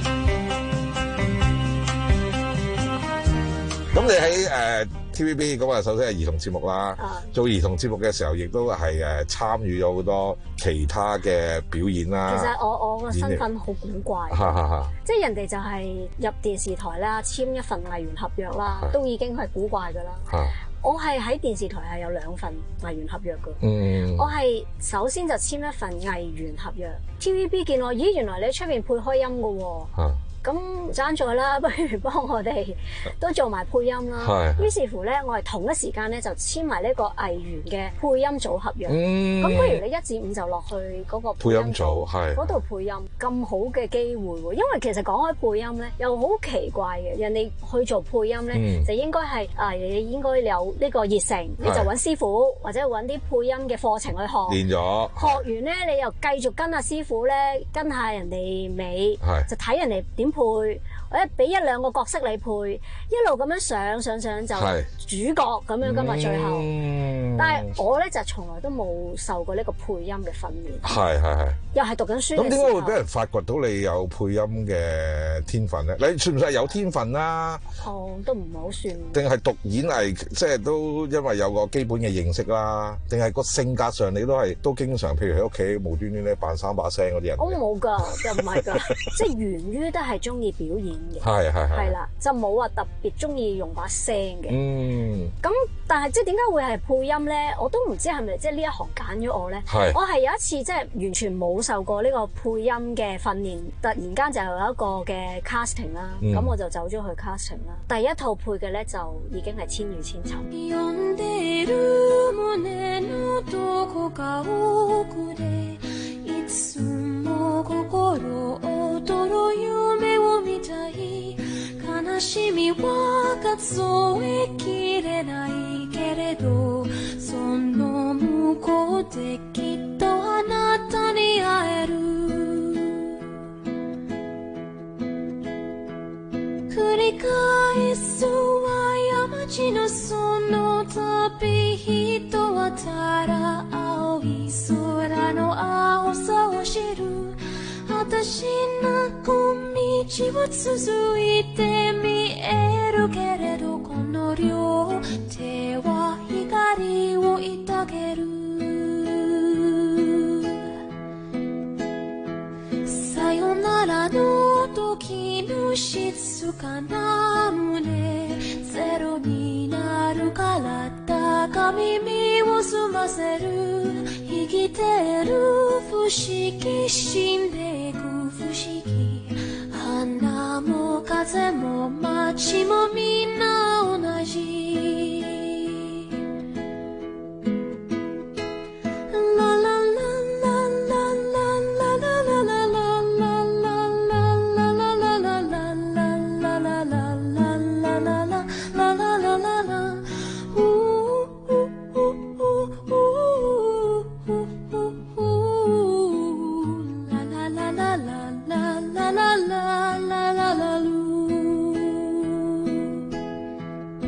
咁你喺誒 T V B 咁啊，首先係兒童節目啦。做兒童節目嘅時候，亦都係誒參與咗好多其他嘅表演啦。 其實我我個身份好古怪，即係人哋就係入電視台啦，簽一份藝員合約啦，都已經係古怪噶啦。我係喺電視台係有兩份藝員合約㗎，嗯、我係首先就簽一份藝員合約 ，T V B 見我，咦原來你喺出面配開音㗎喎、啊。咁爭在啦，不如幫我哋都做埋配音啦。於是乎咧，我係同一時間咧就簽埋呢個藝員嘅配音組合約。咁、嗯、不如你一至五就落去嗰個配音組嗰度配音，咁好嘅機會喎。因為其實講開配音咧，又好奇怪嘅，人哋去做配音咧，嗯、就應該係啊，你應該有呢個熱誠，你就揾師傅或者揾啲配音嘅課程去學。練咗學完咧，你又繼續跟阿師傅咧，跟下人哋尾，就睇人哋點配，或者俾一兩個角色你配，一路咁樣上上上就主角咁樣噶嘛，最後。嗯、但係我咧就從來都冇受過呢個配音嘅訓練。係係係。又係讀緊書嘅時候。咁點解會俾人發掘到你有配音嘅天分咧？你算唔算係有天分啦？哦，都唔係好算。定係讀演藝，即係都因為有個基本嘅認識啦？定係個性格上你都係都經常，譬如喺屋企無端端咧扮三把聲嗰啲人？我冇㗎，又唔係㗎，即係源於都係中意表演嘅。係係係。係啦，就冇話特別中意用把聲嘅。嗯。咁但係即係點解會係配音咧？我都唔知係咪即係呢一行揀咗我咧？係。我係有一次即係完全冇受過呢個配音嘅訓練，突然間就有一個嘅 casting 啦，咁、嗯、我就走咗去 casting 啦。第一套配嘅咧就已經係《千與千尋》。繰り返す過ちのその旅、人はただ青い空の青さを知る。私の小道を続いて見えるけれど、この両手は光を抱ける。さよならの時の静かな胸、ゼロになるから高耳を澄ませる。生きてる不思議、死んでいく不思議。花も風も街もみんな同じ。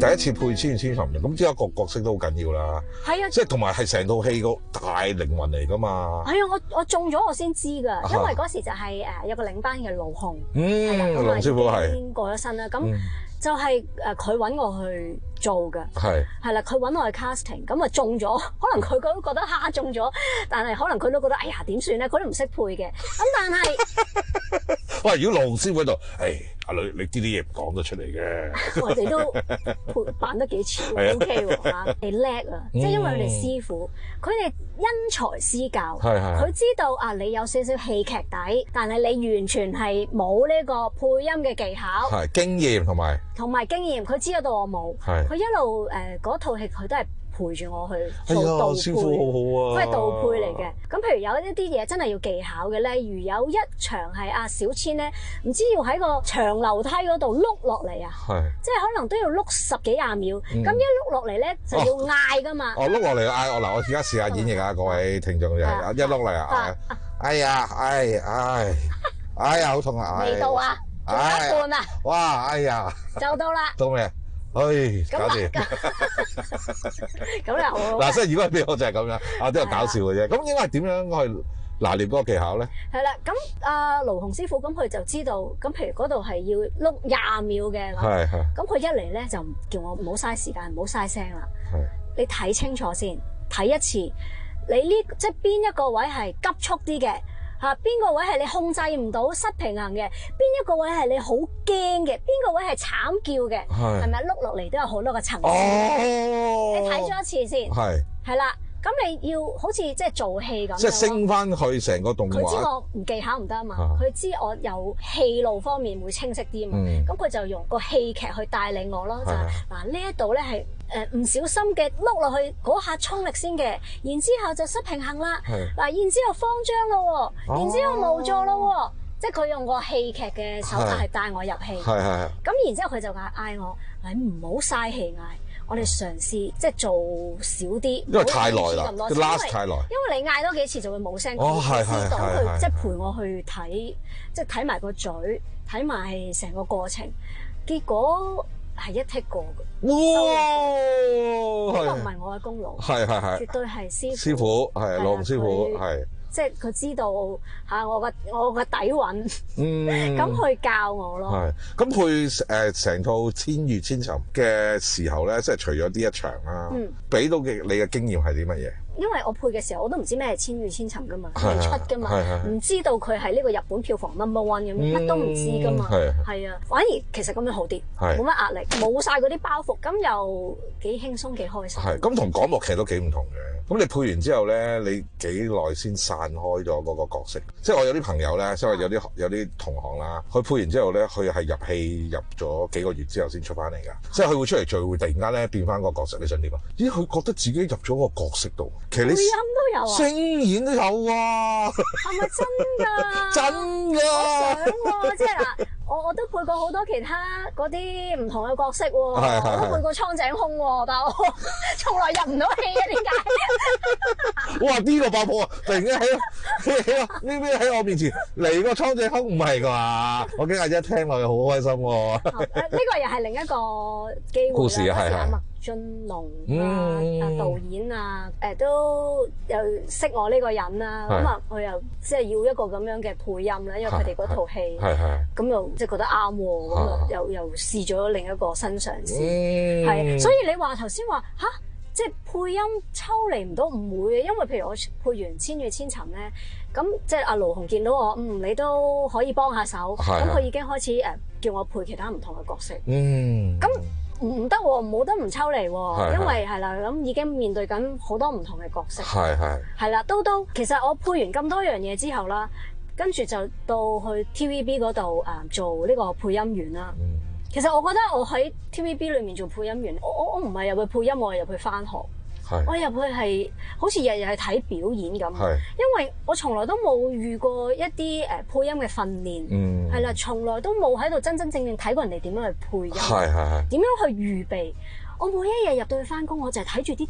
第一次配《千與千尋》，咁之後個角色都好緊要啦。 係啊， 即係同埋係成套戲個大靈魂嚟噶嘛。 係啊，我我中咗我先知㗎，因為嗰時就係誒有個領班嘅盧紅， 嗯，盧師傅係已經過咗身啦，咁。就係誒佢揾我去做嘅， 係係啦，佢揾我去 casting，咁啊中咗，可能佢都覺得蝦中咗，但係可能佢都覺得哎呀點算咧？佢都唔識配嘅，咁但係， 喂，如果盧師傅喺度，誒阿女你啲啲嘢唔講得出嚟嘅， 我哋都配扮得幾似 ，O K 喎嚇，你叻啊！即係因為佢哋師傅，佢哋因材施教， 係係， 佢知道啊你有少少戲劇底，但係你完全係冇呢個配音嘅技巧， 係經驗同埋。 同埋經驗，佢知得到我冇，佢一路誒嗰套戲佢都係陪住我去做導配， 師傅好好啊， 佢係導配嚟嘅。咁譬如有一啲嘢真係要技巧嘅，例如有一場係阿小千咧，唔知要喺個長樓梯嗰度碌落嚟啊，即係可能都要碌十幾廿秒。咁、嗯、一碌落嚟咧就要嗌噶嘛。 哦，碌落嚟嗌我嗱，我而家試下演繹啊，各位聽眾就係一碌嚟啊，哎呀，哎哎哎呀，好痛啊！ 未到啊！仲有一半啊！ 哇！哎呀， 就到啦！ 到未？唉，搞掂。 咁又好。 嗱，即係如果俾我就係咁樣，啊都係搞笑嘅啫。咁應該係點樣去拿捏嗰個技巧咧？ 係啦，咁阿盧紅師傅咁佢就知道，咁譬如嗰度係要碌廿秒嘅， 係係。 咁佢一嚟咧就叫我唔好嘥時間，唔好嘥聲啦。 係。 你睇清楚先，睇一次，你呢即係邊一個位係急速啲嘅？嚇，邊個位係你控制唔到失平衡嘅？邊一個位係你好驚嘅？邊個位係慘叫嘅？係咪碌落嚟都有好多個層次？哦、你睇咗一次先，係係啦。咁你要好似即係做戲咁， 即係升翻去成個動畫。 佢知我唔技巧唔得啊嘛，佢、啊、知我有戲路方面會清晰啲啊嘛。咁佢、嗯、就用個戲劇去帶領我咯，就係嗱呢一度咧係誒唔小心嘅碌落去嗰下衝力先嘅，然之後就失平衡啦。嗱，然之後慌張咯，然之後無助咯，哦、即係佢用個戲劇嘅手法係帶我入戲。係係。咁然之後佢就嗌嗌我，你唔好嘥氣嗌。我哋嘗試即係做少啲， 因為太耐啦，last 太耐。 因為你嗌多幾次就會冇聲， 哦係係係， 即係陪我去睇，即係睇埋個嘴，睇埋成個過程，結果係一 take 過嘅。哇！呢個唔係我嘅功勞， 係係係， 絕對係師傅。 師傅係盧紅師傅係。即係佢知道嚇我個我個底蘊，咁、嗯、去教我咯。 係咁去誒成套《千與千尋》嘅時候咧，即係除咗呢一場啦，俾、嗯、到嘅你嘅經驗係啲乜嘢？ 因為我配嘅時候，我都唔知咩係《千與千尋》噶嘛，未出噶嘛，唔知道佢係呢個日本票房 number one 咁，乜都唔知噶嘛。係啊，反而其實咁樣好啲，冇乜壓力，冇晒嗰啲包袱，咁又幾輕鬆幾開心。 係咁同港樂劇都幾唔同嘅。咁你配完之後咧，你幾耐先散開咗嗰個角色？即係我有啲朋友咧，即係有啲有啲同行啦，佢配完之後咧，佢係入戲入咗幾個月之後先出翻嚟㗎。即係佢會出嚟聚會，突然間咧變翻個角色，你想點啊？咦，佢覺得自己入咗個角色度。其實你配音都有啊， 聲演都有啊， 係咪真㗎？ 真㗎！ 我想喎，即係嗱，我我都配過好多其他嗰啲唔同嘅角色喎，我都配過蒼井空喎，但係我從來入唔到戲嘅，點解？ 哇！呢個爆破啊！突然間喺喺呢邊喺我面前嚟個蒼井空，唔係㗎嘛？我今日一聽落去好開心喎。呢個又係另一個機會。 故事啊，係係。 俊龍啊，啊導演啊，誒都又識我呢個人啦，咁啊我又即係要一個咁樣嘅配音啦，因為佢哋嗰套戲，咁又即係覺得啱喎，咁啊又又試咗另一個新嘗試，係，所以你話頭先話吓，即係配音抽離唔到唔會嘅，因為譬如我配完《千與千尋》咧，咁即係阿盧紅見到我，嗯，你都可以幫下手，咁佢已經開始誒叫我配其他唔同嘅角色，嗯，咁。唔得喎，冇得唔抽離喎，因為係啦，咁已經面對緊好多唔同嘅角色，係係係啦，都都其實我配完咁多樣嘢之後啦，跟住就到去 T V B 嗰度誒做呢個配音員啦。嗯、其實我覺得我喺 T V B 裏面做配音員，我我我唔係入去配音，我係入去返學。我入去係好似日日係睇表演咁，因為我從來都冇遇過一啲誒配音嘅訓練，係啦、嗯，從來都冇喺度真真正正睇過人哋點樣去配音，點樣去預備。我每一日入到去返工，我就係睇住啲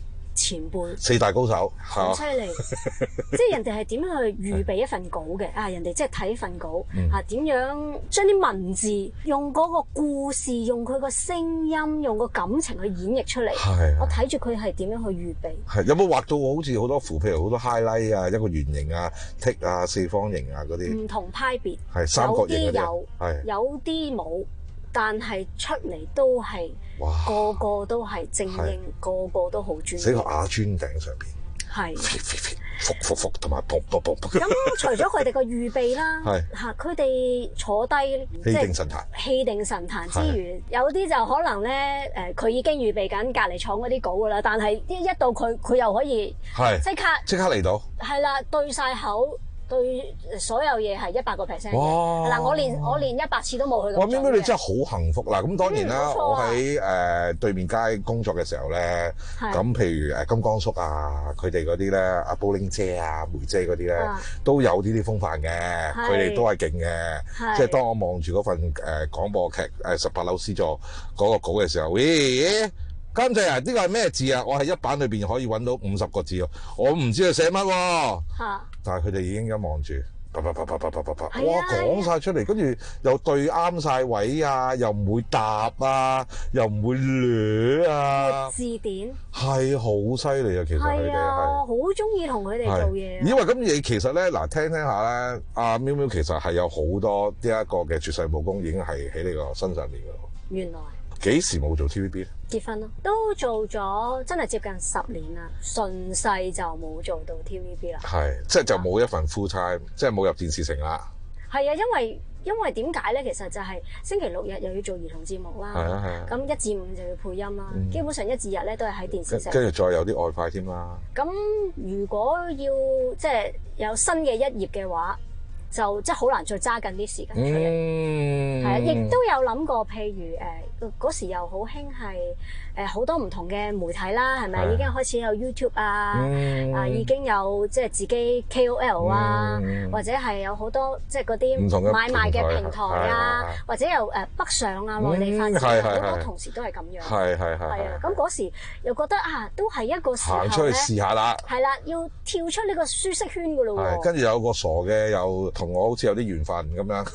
前輩， 四大高手， 好犀利。即係人哋係點樣去預備一份稿嘅啊？人哋即係睇份稿、嗯、啊，點樣將啲文字用嗰個故事，用佢個聲音，用個感情去演繹出嚟。係，我睇住佢係點樣去預備。係有冇畫到好似好多符，譬如好多 highlight 啊，一個圓形啊、剔啊、四方形啊嗰啲。唔同派別，係三角形嗰啲，有係有啲冇。但係出嚟都係個個都係精英，個個都好專業。喺個瓦磚頂上邊，係復復復同埋噗噗噗。咁除咗佢哋個預備啦，嚇佢哋坐低氣定神壇，氣定神壇之餘，有啲就可能咧誒，佢已經預備緊隔離廠嗰啲稿噶啦，但係一一到佢，佢又可以即刻即刻嚟到，係啦，對晒口。對所有嘢係一百個 percent 嘅。嗱，我連我連一百次都冇去過。哇！咪咪你真係好幸福啦！咁當然啦，嗯、我喺誒、呃、對面街工作嘅時候咧，咁譬如誒金剛叔啊，佢哋嗰啲咧，阿布玲姐啊、梅姐嗰啲咧，都有呢啲風範嘅，佢哋都係勁嘅。即係當我望住嗰份誒、呃、廣播劇誒十八樓 C 座嗰個稿嘅時候，咦？監製啊，呢個係咩字啊？我係一版裏邊可以揾到五十個字喎，我唔知佢寫乜喎。嚇！但係佢哋已經一望住，啪啪啪啪啪啪啪啪，哇講晒出嚟，跟住又對啱晒位啊，又唔會答啊，又唔會亂啊。字典係好犀利啊！其實佢哋係好中意同佢哋做嘢。因為咁嘢其實咧，嗱聽聽下咧，阿喵喵其實係有好多呢一個嘅絕世武功已經係喺呢個身上面㗎咯。原來。幾時冇做 T V B 咧？結婚咯，都做咗真係接近十年啦。順勢就冇做到 T V B 啦。係，即係就冇一份 full time，即係冇入電視城啦。係啊，因為因為點解咧？其實就係星期六日又要做兒童節目啦。係啊係啊。咁一至五就要配音啦。嗯、基本上一至日咧都係喺電視城。跟住再有啲外快添啦。咁如果要即係有新嘅一頁嘅話，就即係好難再揸緊啲時間出嚟。係啊、嗯，亦都有諗過，譬如誒嗰、呃、時又好興係誒好多唔同嘅媒體啦，係咪？已經開始有 YouTube 啊，嗯、啊已經有即係自己 K O L 啊，嗯、或者係有好多即係嗰啲買賣嘅平台啊，或者又誒北上啊、內地發展，好、嗯、多同事都係咁樣。係係係。係啊，咁嗰時又覺得啊，都係一個時候咧，行出去試下啦。係啦，要跳出呢個舒適圈㗎咯喎。跟住有個傻嘅又同我好似有啲緣分咁樣，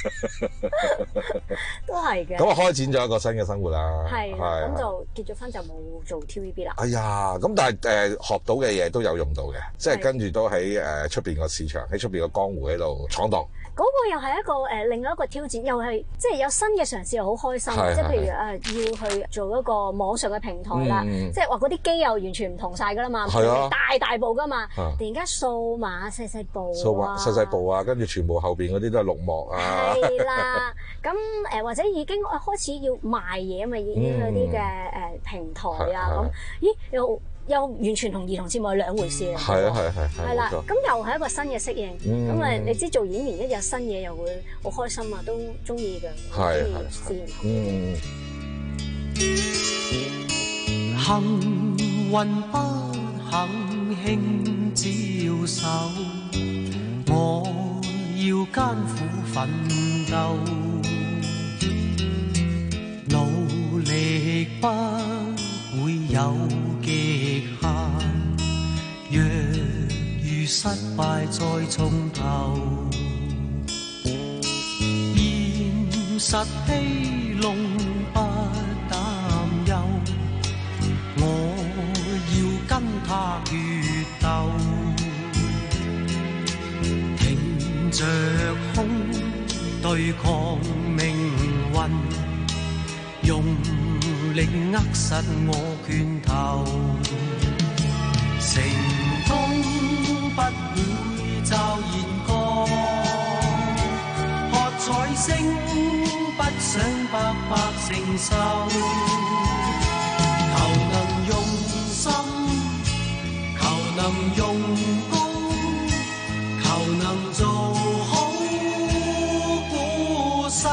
都係嘅。咁啊，開展咗一個新嘅生活啦。係，咁就結咗婚就冇做 T V B 啦。哎呀，咁但係誒、呃、學到嘅嘢都有用到嘅，即係跟住都喺誒出邊個市場，喺出邊個江湖喺度闖蕩。嗰個又係一個誒、呃、另外一個挑戰，又係即係有新嘅嘗試，又好開心。即係譬如誒、呃、要去做一個網上嘅平台啦，嗯、即係話嗰啲機又完全唔同晒㗎啦嘛，啊、大大部㗎嘛，啊、突然間數碼細細部、啊，數碼細細部啊，跟住全部後邊嗰啲都係綠幕啊。係啦，咁誒、呃、或者已經開始要賣嘢啊嘛，已經嗰啲嘅誒平台啊咁，咦又〜又完全同兒童節目係兩回事嚟。係啊係係係。係啦，咁又係一個新嘅適應。咁啊、嗯，你知做演員一有新嘢又會好開心啊，都中意嘅。係係係。嗯。幸運不肯輕招手，我要艱苦奮鬥，努力不會有極限，若遇失敗再從頭，現實欺弄不擔憂，我要跟他決鬥，挺着胸對抗命運，用力握實我拳頭，成功不會驟然降，喝彩聲不想白白承受，求能用心，求能用功，求能做好鼓手。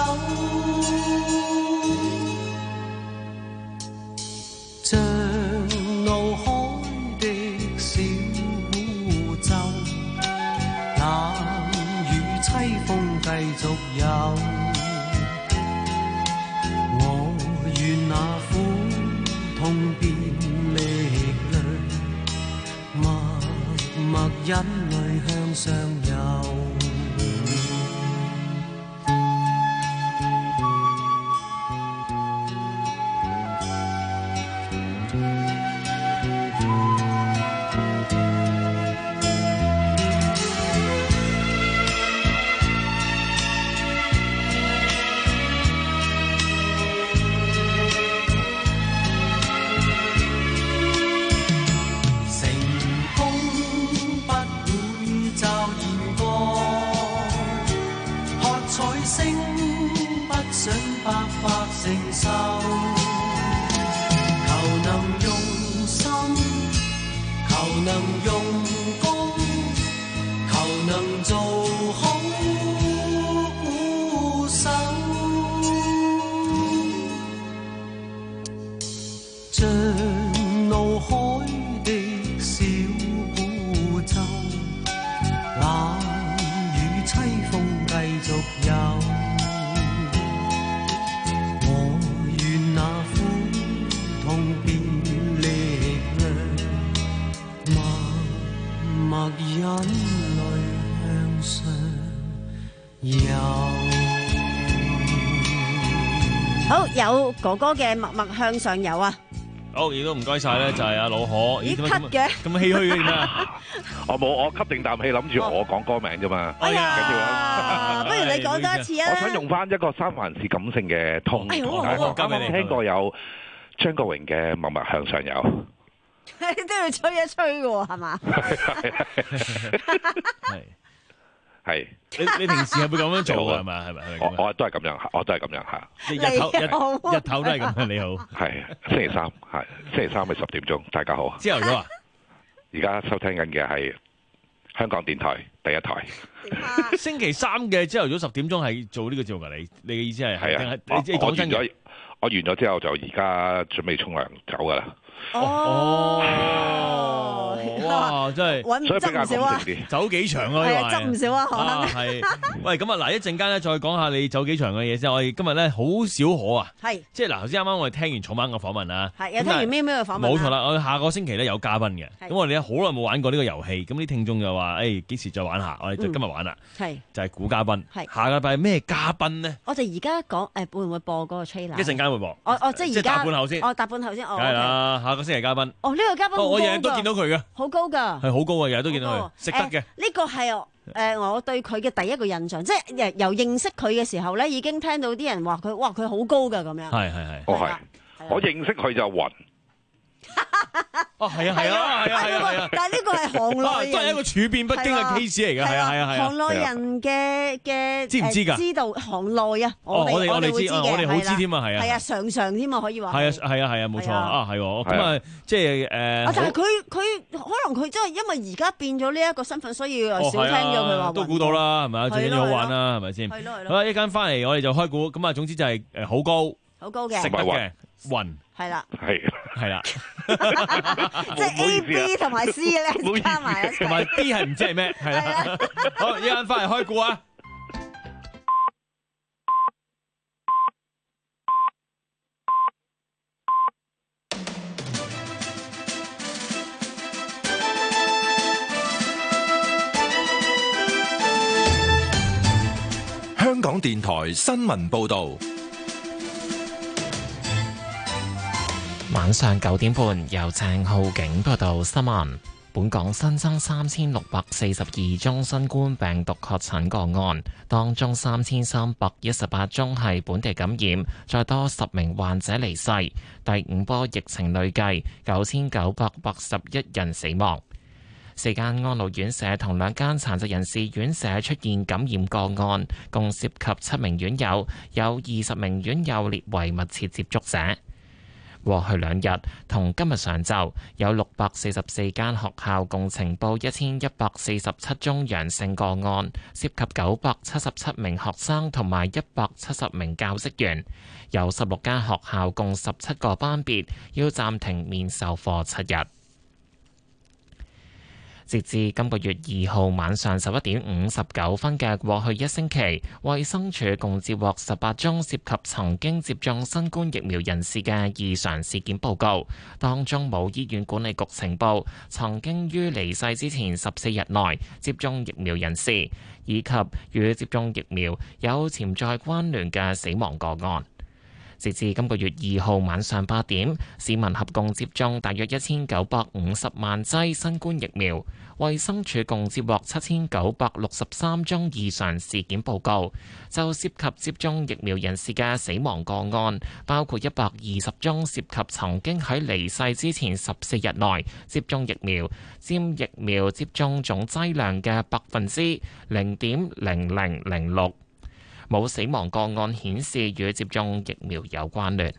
像怒海的小孤舟，冷雨凄風繼續有，我願那苦痛變力量， 眼淚向上游。 好，有哥哥嘅默默向上游啊！ 好，亦都唔該晒咧，就係阿老可。 咦，咳嘅咁唏噓嘅點啊？ 我冇，我吸定啖氣，諗住我講歌名啫嘛。 哎呀，不如你講多一次啊！ 我想用翻一個三藩市感性嘅通。 哎，好我好， 啱啱聽過有張國榮嘅《默默向上游》。 都要吹一吹嘅喎，係嘛？ 係係。 你你平時係會咁樣做嘅係咪？係咪？ 我我都係咁樣，我都係咁樣嚇。 日頭日日頭都係咁樣。你好， 係星期三，係星期三係十點鐘，大家好。 朝頭早啊！ 而家收聽緊嘅係香港電台第一台。 星期三嘅朝頭早十點鐘係做呢個節目㗎？你你嘅意思係係啊？你即係講真嘅。 我完咗之後就而家準備沖涼走㗎啦。 哦， 哇！真係揾執唔少啊， 走幾場啊， 係啊，執唔少啊，可能係。喂，咁啊，嗱，一陣間咧再講下你走幾場嘅嘢先。我哋今日咧好少可啊，係即係嗱，頭先啱啱我哋聽完草蜢嘅訪問啦， 係有聽完咩咩嘅訪問， 冇錯啦。我哋下個星期咧有嘉賓嘅，咁我哋咧好耐冇玩過呢個遊戲，咁啲聽眾就話：誒幾時再玩下？我哋就今日玩啦，係就係估嘉賓。係下個禮拜咩嘉賓咧？ 我哋而家講誒會唔會播嗰個 trailer？ 一陣間會播。 我我即係而家答半後先。 哦，答半後先。哦， 係啦，下個星期嘉賓。 哦，呢個嘉賓我日日都見到佢嘅， 好高㗎， 係好高啊！日日都見到佢，識得嘅。 呢個係誒我對佢嘅第一個印象，即係由認識佢嘅時候咧，已經聽到啲人話佢，哇，佢好高㗎咁樣。 係係係。 哦係，我認識佢就暈。 哦，係啊，係啊，係啊，係啊， 但係呢個係行內人， 都係一個處變不驚嘅 case 嚟嘅，係啊，係啊，係啊。 行內人嘅嘅知唔知㗎？ 知道行內啊， 我哋我哋知， 我哋好知添啊，係啊， 係啊，常常添啊，可以話。 係啊，係啊，係啊，冇錯啊，係喎，咁啊，即係誒。 但係佢佢可能佢真係因為而家變咗呢一個身份，所以少聽咗佢話。 都估到啦，係咪啊？最緊要好玩啦，係咪先？ 係咯係咯。 好啦，一間翻嚟我哋就開估，咁啊，總之就係誒好高， 好高嘅， 食得嘅，暈。係啦， 係係啦， 即係 A、B 同埋 C 咧加埋一齊， 同埋 D 係唔知係咩，係啦。好，一陣翻嚟開估啊！ 香港電台新聞報導。 晚上九點半，由鄭浩景報道新聞。本港新增三千六百四十二宗新冠病毒確診個案，當中三千三百一十八宗係本地感染，再多十名患者離世。第五波疫情累計九千九百八十一人死亡。四間安老院舍同兩間殘疾人士院舍出現感染個案，共涉及七名院友，有二十名院友列為密切接觸者。過去兩日同今日上晝，有六百四十四間學校共呈報一千一百四十七宗陽性個案，涉及九百七十七名學生同埋一百七十名教職員。有十六間學校共十七個班別要暫停面授課七日。 截至今個月二號晚上十一點五十九分嘅過去一星期，衛生署共接獲十八宗涉及曾經接種新冠疫苗人士嘅異常事件報告，當中冇醫院管理局呈報曾經於離世之前十四日內接種疫苗人士，以及與接種疫苗有潛在關聯嘅死亡個案。截至今個月二號晚上八點，市民合共接種大約一千九百五十萬劑新冠疫苗。衛生署共接獲七千九百六十三宗異常事件報告，就涉及接種疫苗人士嘅死亡個案，包括一百二十宗涉及曾經喺離世之前十四日內接種疫苗，佔疫苗接種總劑量嘅百分之零點零零零六。冇死亡個案顯示與接種疫苗有關聯。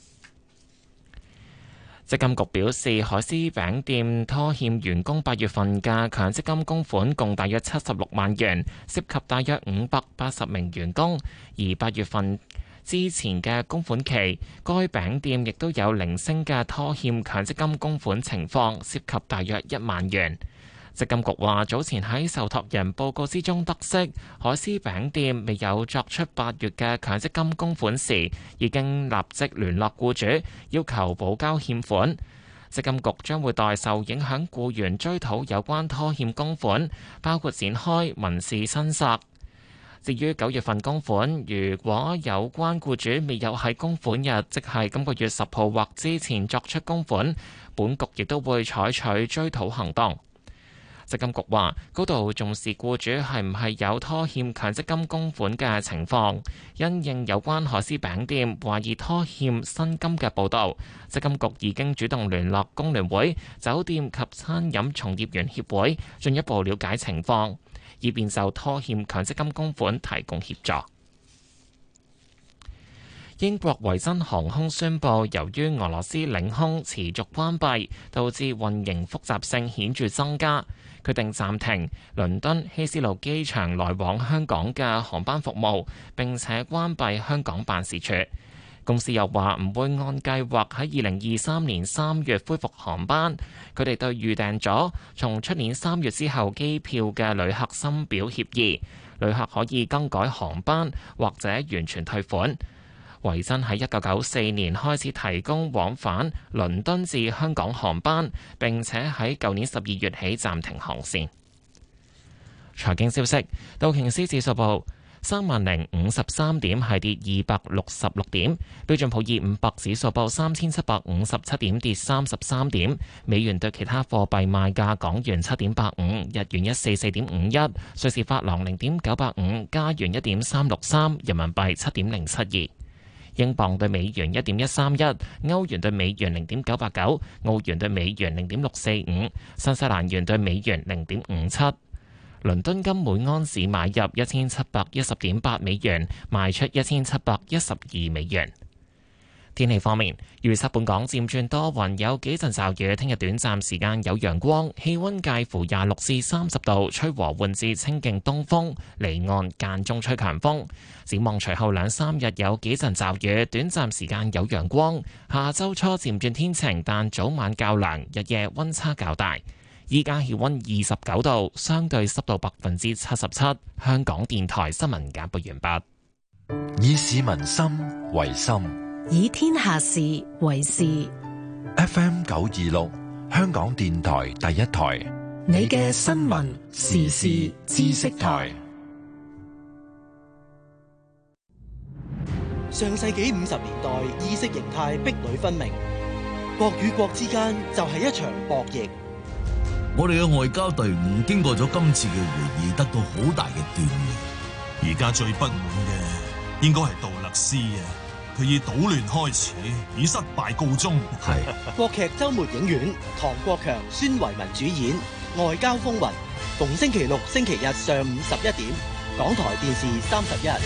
積金局表示，海獅餅店拖欠員工八月份嘅強積金供款共大約七十六萬元，涉及大約五百八十名員工。而八月份之前嘅供款期，該餅店亦都有零星嘅拖欠強積金供款情況，涉及大約一萬元。積金局話，早前喺受託人報告之中得悉，海獅餅店未有作出八月嘅強積金供款時，已經立即聯絡僱主，要求補交欠款。積金局將會代受影響僱員追討有關拖欠供款，包括展開民事申索。至於九月份供款，如果有關僱主未有喺供款日，即係今個月十號或之前作出供款，本局亦都會採取追討行動。積金局話，高度重視僱主係唔係有拖欠強積金供款嘅情況，因應有關海獅餅店懷疑拖欠薪金嘅報導，積金局已經主動聯絡工聯會、酒店及餐飲從業員協會，進一步了解情況，以便就拖欠強積金供款提供協助。英國維珍航空宣布，由於俄羅斯領空持續關閉，導致運營複雜性顯著增加，決定暫停倫敦希斯路機場來往香港嘅航班服務，並且關閉香港辦事處。公司又話唔會按計劃喺二零二三年三月恢復航班。佢哋對預訂咗從出年三月之後機票嘅旅客深表歉意，旅客可以更改航班或者完全退款。維珍喺一九九四年開始提供往返倫敦至香港航班，並且喺舊年十二月起暫停航線。財經消息，道瓊斯指數報三萬零五十三點，係跌二百六十六點；標準普爾五百指數報三千七百五十七點，跌三十三點。美元對其他貨幣賣價：港元七點八五，日元一四四點五一，瑞士法郎零點九八五，加元一點三六三，人民幣七點零七二。英鎊對美元一點一三一，歐元對美元零點九八九，澳元對美元零點六四五，新西蘭元對美元零點五七。倫敦金每安士買入一千七百一十點八美元，賣出一千七百一十二美元。天氣方面，預測本港漸轉多雲，有幾陣驟雨。聽日短暫時間有陽光，氣溫介乎廿六至三十度，吹和緩至清勁東風，離岸間中吹強風。展望隨後兩三日有幾陣驟雨，短暫時間有陽光。下周初漸轉天晴，但早晚較涼，日夜溫差較大。依家氣溫二十九度，相對濕度百分之七十七。香港電台新聞簡報完畢。 以市民心為心， 以天下事為事。 F M 九二六，香港電台第一台， 你嘅新聞時事知識台。 上世紀五十年代，意識形態壁壘分明，國與國之間就係一場博弈。 我哋嘅外交隊伍經過咗今次嘅會議，得到好大嘅鍛煉。 而家最不滿嘅應該係杜勒斯啊！佢以搗亂開始，以失敗告終。 係國劇周末影院，唐國強、孫維民主演《外交風雲》，逢星期六、星期日上午十一點，港台電視三十一。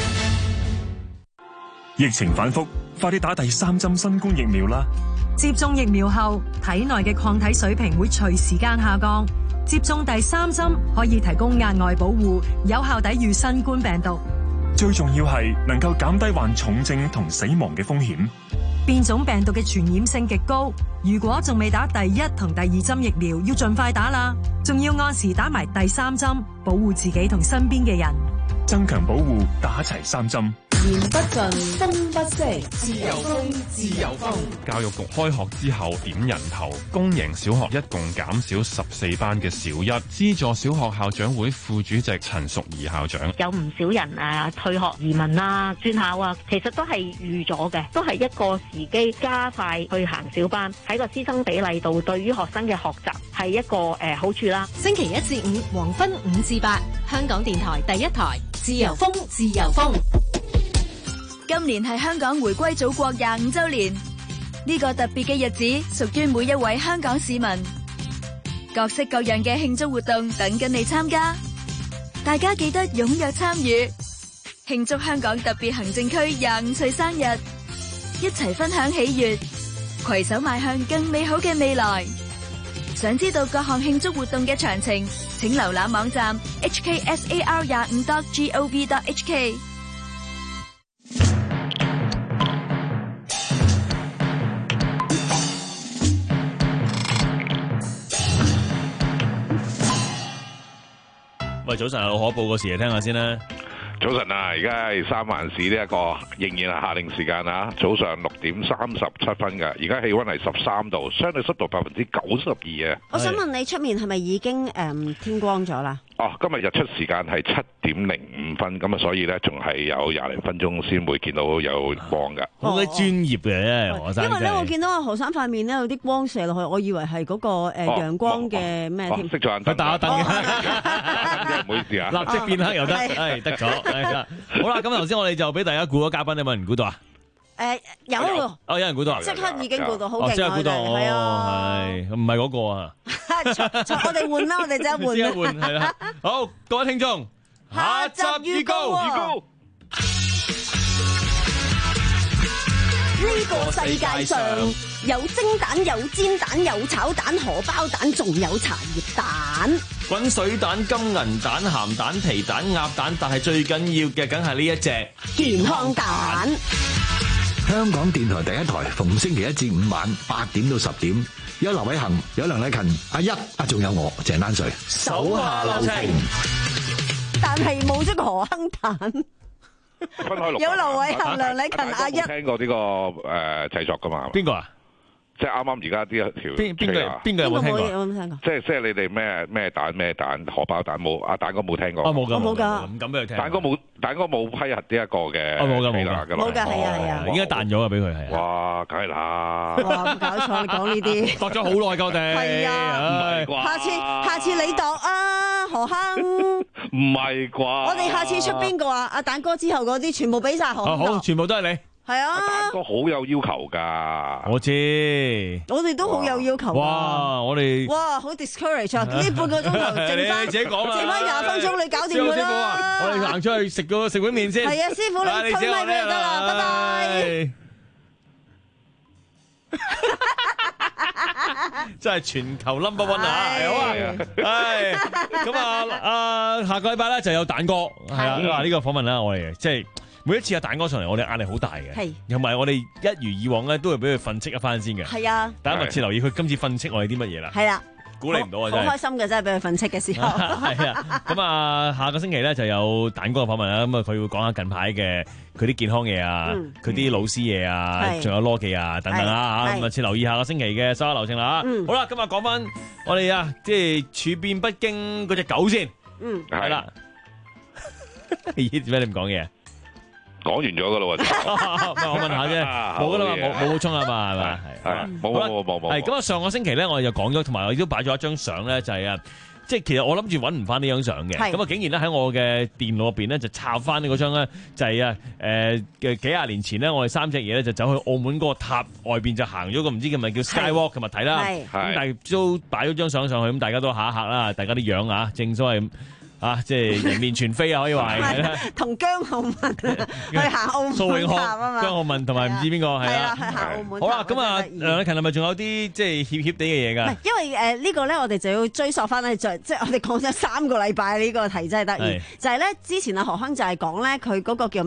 疫情反覆，快啲打第三針新冠疫苗啦！ 接種疫苗後，體內嘅抗體水平會隨時間下降。接種第三針可以提供額外保護，有效抵禦新冠病毒。 最重要係能夠減低患重症同死亡嘅風險。 變種病毒嘅傳染性極高，如果仲未打第一同第二針疫苗，要盡快打啦，仲要按時打埋第三針，保護自己同身邊嘅人， 增強保護，打齊三針。 言不盡，風不息，自由風，自由風。 教育局開學之後點人頭，公營小學一共減少十四班嘅小一，資助小學校長會副主席陳淑儀校長。 有唔少人誒退學移民啊、轉校啊，其實都係預咗嘅，都係一個時機加快去行小班，喺個師生比例度，對於學生嘅學習係一個誒好處啦。 星期一至五黃昏五至八，香港電台第一台，自由風，自由風。 今年係香港回歸祖國廿五周年，呢個特別嘅日子屬於每一位香港市民，各式各樣嘅慶祝活動等緊你參加，大家記得踴躍參與，慶祝香港特別行政區廿五歲生日，一齊分享喜悅，攜手邁向更美好嘅未來。想知道各項慶祝活動嘅詳情，請瀏覽網站 h k s a r 廿五 dot gov dot h k。 喂，早晨啊，可報個時嚟聽下先啦。 早晨啊，而家係三藩市呢一個仍然係夏令時間啊，早上六點三十七分嘅，而家氣溫係十三度，相對濕度百分之九十二啊。 我想問你出面係咪已經誒、嗯、天光咗啦？ 哦，今日日出時間係七點零五分，咁啊，所以咧仲係有廿零分鐘先會見到有光㗎。 好鬼專業嘅，何生。 因為咧，我見到阿何生塊面咧有啲光射落去，我以為係嗰個誒陽光嘅咩添。 熄咗眼燈， 佢打燈嘅。 唔好意思啊， 立即變黑又得，係得咗。係啦，好啦，咁頭先我哋就俾大家估咗嘉賓，有冇人估到啊？ 誒有喎， 哦有人估到， 即刻已經估到，好勁啊！ 即刻估到， 係啊， 係唔係嗰個啊？ 我哋換啦，我哋即刻換。 即刻換係啦。好，各位聽眾，下集預告。預告。 呢個世界上有蒸蛋、有煎蛋、有炒蛋、荷包蛋，仲有茶葉蛋。 滾水蛋、金銀蛋、鹹蛋、皮蛋、鴨蛋，但係最緊要嘅梗係呢一隻健康蛋。 香港電台第一台，逢星期一至五晚八點到十點，有劉偉恒、有梁禮勤、阿一、啊，仲有我鄭丹瑞， 手下留情。但係冇咗個荷亨蛋。 分開六。 有劉偉恒、梁禮勤、阿一。 聽過呢個誒製作噶嘛？ 邊個啊？ 即係啱啱而家呢一條邊邊個邊個有冇聽過？ 有冇聽過？ 即係即係你哋咩咩蛋咩蛋荷包蛋冇？阿蛋哥冇聽過？ 我冇㗎， 冇㗎， 唔敢俾佢聽。 蛋哥冇蛋哥冇批核呢一個嘅。 我冇㗎，冇㗎， 冇㗎，係啊係啊。 應該彈咗啊！俾佢係。 哇，梗係啦。 哇，冇搞錯，你講呢啲。 度咗好耐夠定。 係啊。下次下次你度啊，何亨。 唔係啩？ 我哋下次出邊個啊？阿蛋哥之後嗰啲全部俾晒何亨。 好，全部都係你。 係啊， 蛋哥好有要求噶， 我知， 我哋都好有要求。 哇，我哋哇，好 discourage 啊！呢半個鐘頭剩翻， 自己講啦， 剩翻廿分鐘，你搞掂佢啦。 我哋行出去食個食碗麵先。 係啊，師傅你推咪俾就得啦，拜拜。 真係全球 number one 啊！好啊，係咁啊，啊下個禮拜咧就有蛋哥係啊，嗱呢個訪問啦，我哋即係。每一次阿蛋哥上嚟，我哋壓力好大嘅，係，同埋我哋一如以往咧，都會俾佢訓斥一番先嘅，係啊，大家密切留意佢今次訓斥我哋啲乜嘢啦，係啦，估你唔到啊，真係好開心嘅，真係俾佢訓斥嘅時候， 係啊，咁啊，下個星期咧就有蛋哥嘅訪問啦，咁啊佢會講下近排嘅佢啲健康嘢啊，佢啲老師嘢啊，仲有邏輯啊等等啊嚇，密切留意下個星期嘅收下流程啦嚇，好啦，今日講翻我哋啊，即係處變不驚嗰隻狗先，嗯，係啦，咦點解你唔講嘢？ 講完咗噶啦喎， 我問下啫，冇噶啦嘛，冇冇補充啊嘛，係咪？ 係，冇冇冇冇。 係咁啊！上個星期咧，我哋就講咗，同埋我亦都擺咗一張相咧，就係啊，即係其實我諗住揾唔翻呢張相嘅，咁啊竟然咧喺我嘅電腦入邊咧就插翻呢嗰張咧，就係啊誒嘅幾廿年前咧，我哋三隻嘢咧就走去澳門嗰個塔外邊就行咗個唔知叫咪叫 Skywalk 嘅物體啦，咁但係都擺咗張相上去，咁大家都嚇一嚇啦，大家啲樣啊，正所謂。啊，即係人面全非啊，可以話係同姜浩文去行澳門蘇永康啊嘛，姜浩文同埋唔知邊個係啦， 去行澳門。 好啦，咁啊，梁禮勤係咪仲有啲即係怯怯地嘅嘢㗎？ 唔係，因為誒呢個咧，我哋就要追溯翻咧，就即係我哋講咗三個禮拜呢個題真係得意，就係咧之前阿何亨就係講咧佢嗰個叫咩啊？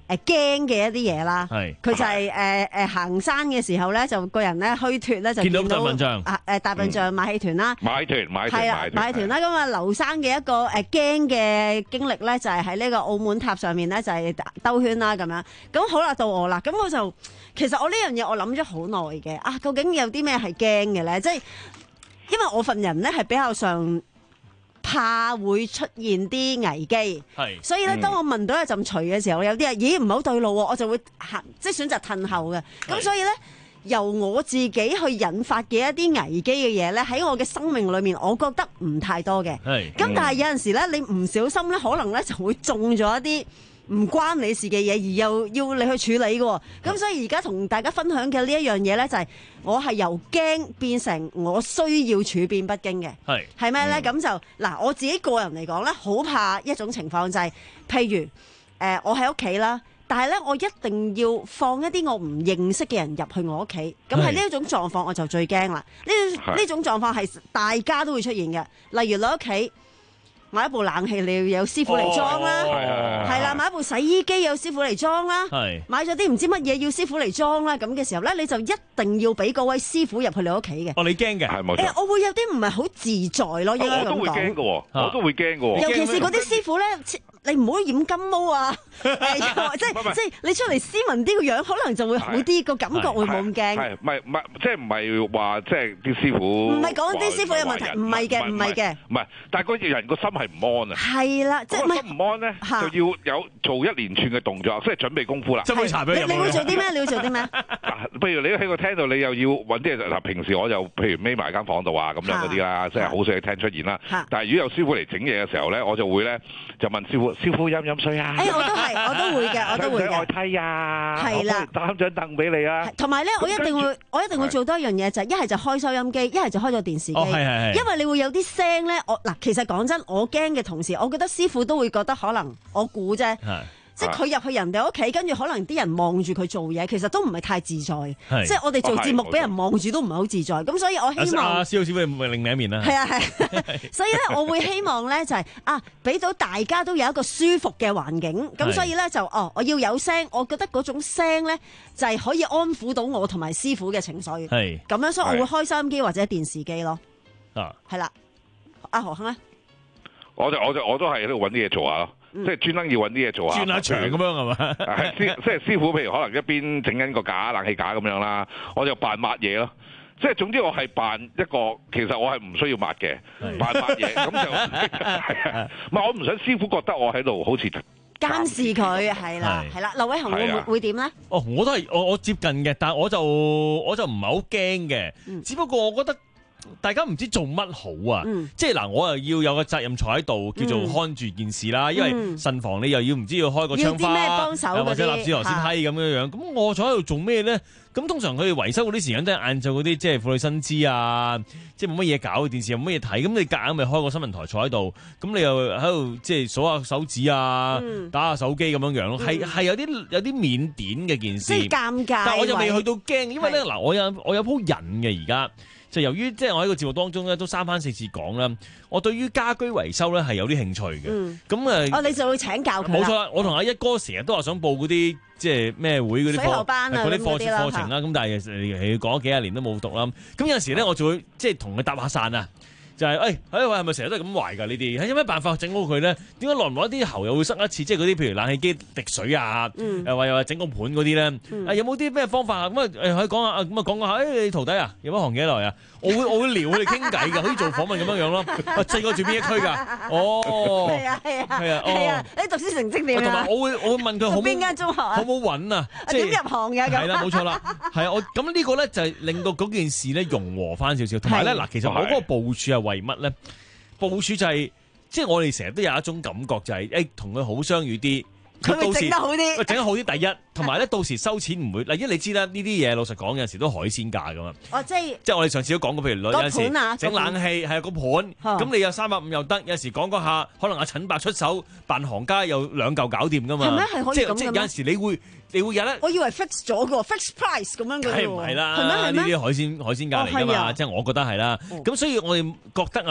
誒驚嘅一啲嘢啦。 係佢就係誒誒行山嘅時候咧，就個人咧虛脱咧，就見到見到大笨象啊誒大笨象馬戲團啦。 馬戲團馬戲團係啦，馬戲團啦。咁啊，劉生嘅一個誒驚嘅經歷咧，就係喺呢個澳門塔上面咧，就係兜圈啦咁樣。咁好啦，到我啦。咁我就其實我呢樣嘢我諗咗好耐嘅。啊，究竟有啲咩係驚嘅咧？即係因為我份人咧係比較上怕會出現啲危機， 係所以咧，當我聞到一陣除嘅時候，有啲人咦唔係好對路喎，我就會行即係選擇褪後嘅。咁所以咧，由我自己去引發嘅一啲危機嘅嘢咧，喺我嘅生命裏面，我覺得唔太多嘅。 係咁，但係有陣時咧，你唔小心咧，可能咧就會中咗一啲唔關你事嘅嘢，而又要你去處理嘅。咁所以而家同大家分享嘅呢一樣嘢咧，就係我係由驚變成我需要處變不驚嘅。 係係咩咧？咁、嗯、就嗱，我自己個人嚟講咧，好怕一種情況就係、是，譬如誒、呃，我喺屋企啦，但係咧，我一定要放一啲我唔認識嘅人入去我屋企。咁喺呢一種狀況，我就最驚啦。呢呢種狀況係大家都會出現嘅，例如你屋企買一部冷氣，你要有師傅嚟裝啦，係啦、哦，買一部洗衣機有師傅嚟裝啦，買咗啲唔知乜嘢要師傅嚟裝啦，咁嘅時候咧，你就一定要俾嗰位師傅入去你屋企嘅。 哦，你驚嘅係冇錯。 誒，我會有啲唔係好自在咯，應該咁講。 我都會驚嘅，我都會驚嘅。 尤其是嗰啲師傅咧，你唔好染金毛啊！誒，即係即係你出嚟斯文啲個樣，可能就會好啲，個感覺會冇咁驚。 係，唔係唔係，即係唔係話即係啲師傅。 唔係講啲師傅有問題，唔係嘅，唔係嘅。 唔係，但係嗰個人個心係唔安啊。 係啦，即係個心唔安咧，就要有做一連串嘅動作，即係準備功夫啦。 斟杯茶俾佢飲。 你會做啲咩？你會做啲咩？ 譬如你喺個廳度，你又要揾啲嘢嗱，平時我就譬如匿埋間房度啊，咁樣嗰啲啦，即係好少喺廳出現啦。但係如果有師傅嚟整嘢嘅時候咧，我就會咧就問師傅：師傅飲唔飲水啊？ 誒，我都係，我都會嘅，我都會嘅。 愛梯啊， 係啦， 擔張凳俾你啊。 同埋咧，我一定會，我一定會做多一樣嘢，就係一係就開收音機，一係就開咗電視機。 哦，係係係。 因為你會有啲聲咧，我嗱，其實講真，我驚嘅同時，我覺得師傅都會覺得可能我估啫。即係佢入去人哋屋企，跟住可能啲人望住佢做嘢，其實都唔係太自在。即係我哋做節目俾人望住都唔係好自在。咁所以我希望阿蕭老師會唔會另一面啦？ 係啊係。所以咧，我會希望咧就係啊，俾到大家都有一個舒服嘅環境。咁所以咧就哦，我要有聲，我覺得嗰種聲咧就係可以安撫到我同埋師傅嘅情緒。 係。 咁樣，所以我會開收音機或者電視機咯。 啊。 係啦。阿何鏗咧？ 我就我就我都係喺度揾啲嘢做下咯。即係專登要揾啲嘢做啊！ 轉下場咁樣係嘛？ 係師即係師傅，譬如可能一邊整緊個架冷氣架咁樣啦，我就扮抹嘢咯。即係總之我係扮一個，其實我係唔需要抹嘅，扮抹嘢咁就係啊！唔係我唔想師傅覺得我喺度好似監視佢，係啦係啦。劉偉恒會會點咧？ 哦，我都係我我接近嘅，但係我就我就唔係好驚嘅，只不過我覺得。大家唔知做乜好啊！嗯、即係嗱，我又要有個責任坐喺度，叫做看住件事啦。嗯、因為慎防你又要唔知要開個窗花，或者立子螺絲批咁樣樣。咁我坐喺度做咩咧？咁通常佢哋維修嗰啲時間都係晏晝嗰啲，即係婦女新知啊，即係冇乜嘢搞，電視又冇乜嘢睇。咁你夾硬咪開個新聞台坐喺度，咁你又喺度即係數下手指啊，嗯、打下手機咁樣樣咯。係係、嗯、有啲有啲腼腆嘅件事， 即係尷尬。 但係我又未去到驚，因為咧嗱，我有我有鋪癮嘅而家。就由於即係我喺個節目當中咧，都三番四次講啦，我對於家居維修咧係有啲興趣嘅。咁誒、嗯， 哦，你就會請教佢。 冇錯啦，我同阿一哥成日都話想報嗰啲即係咩會嗰啲課班啊，嗰啲課課程啦。咁但係誒講咗幾廿年都冇讀啦。咁有陣時咧，我就會即係同佢搭下訕啊。就係、是、誒，誒、哎，係咪成日都係咁壞㗎？呢啲有咩辦法整好佢咧？點解耐唔耐啲喉又會塞一次？即係嗰啲譬如冷氣機滴水啊，又話又話整個盤嗰啲咧，嗯、啊有冇啲咩方法啊？咁啊誒可以講下，咁啊講下，誒、哎、你徒弟啊，入咗行幾耐啊？我會我會撩佢哋傾偈㗎，好似做訪問咁樣樣咯。啊，細個住邊一區㗎？哦，係啊係啊係啊，係啊， 你讀書成績點啊？ 同埋我會我會問佢好邊間中學啊？好唔好揾啊？ 即係點入行嘅？ 係啦，冇錯啦，係啊，我咁呢個咧就係令到嗰件事咧融和翻少少，同埋咧嗱，其實我嗰個部署係為乜咧？部署就係、是，即係我哋成日都有一種感覺、就是，就係誒同佢好相與啲， 佢會整得好啲， 整得好啲。第一，同埋咧到時收錢唔會，嗱，因為你知啦，呢啲嘢老實講有陣時都海鮮價噶嘛。哦，即係即係我哋上次都講過，譬如有陣時整冷氣係個盤，咁、啊、你有三百五又得，有陣時講嗰下可能阿陳伯出手扮行家有兩嚿搞掂噶嘛。 係咩？係可以咁嘅咩？ 即係有陣時你會。你會有咧？ 我以為 fix 咗嘅 fix price 咁樣嘅喎。 係唔係啦？係咩？係咩？呢啲海鮮海鮮價嚟㗎嘛，即係、哦、我覺得係啦。咁、哦、所以我哋覺得啊，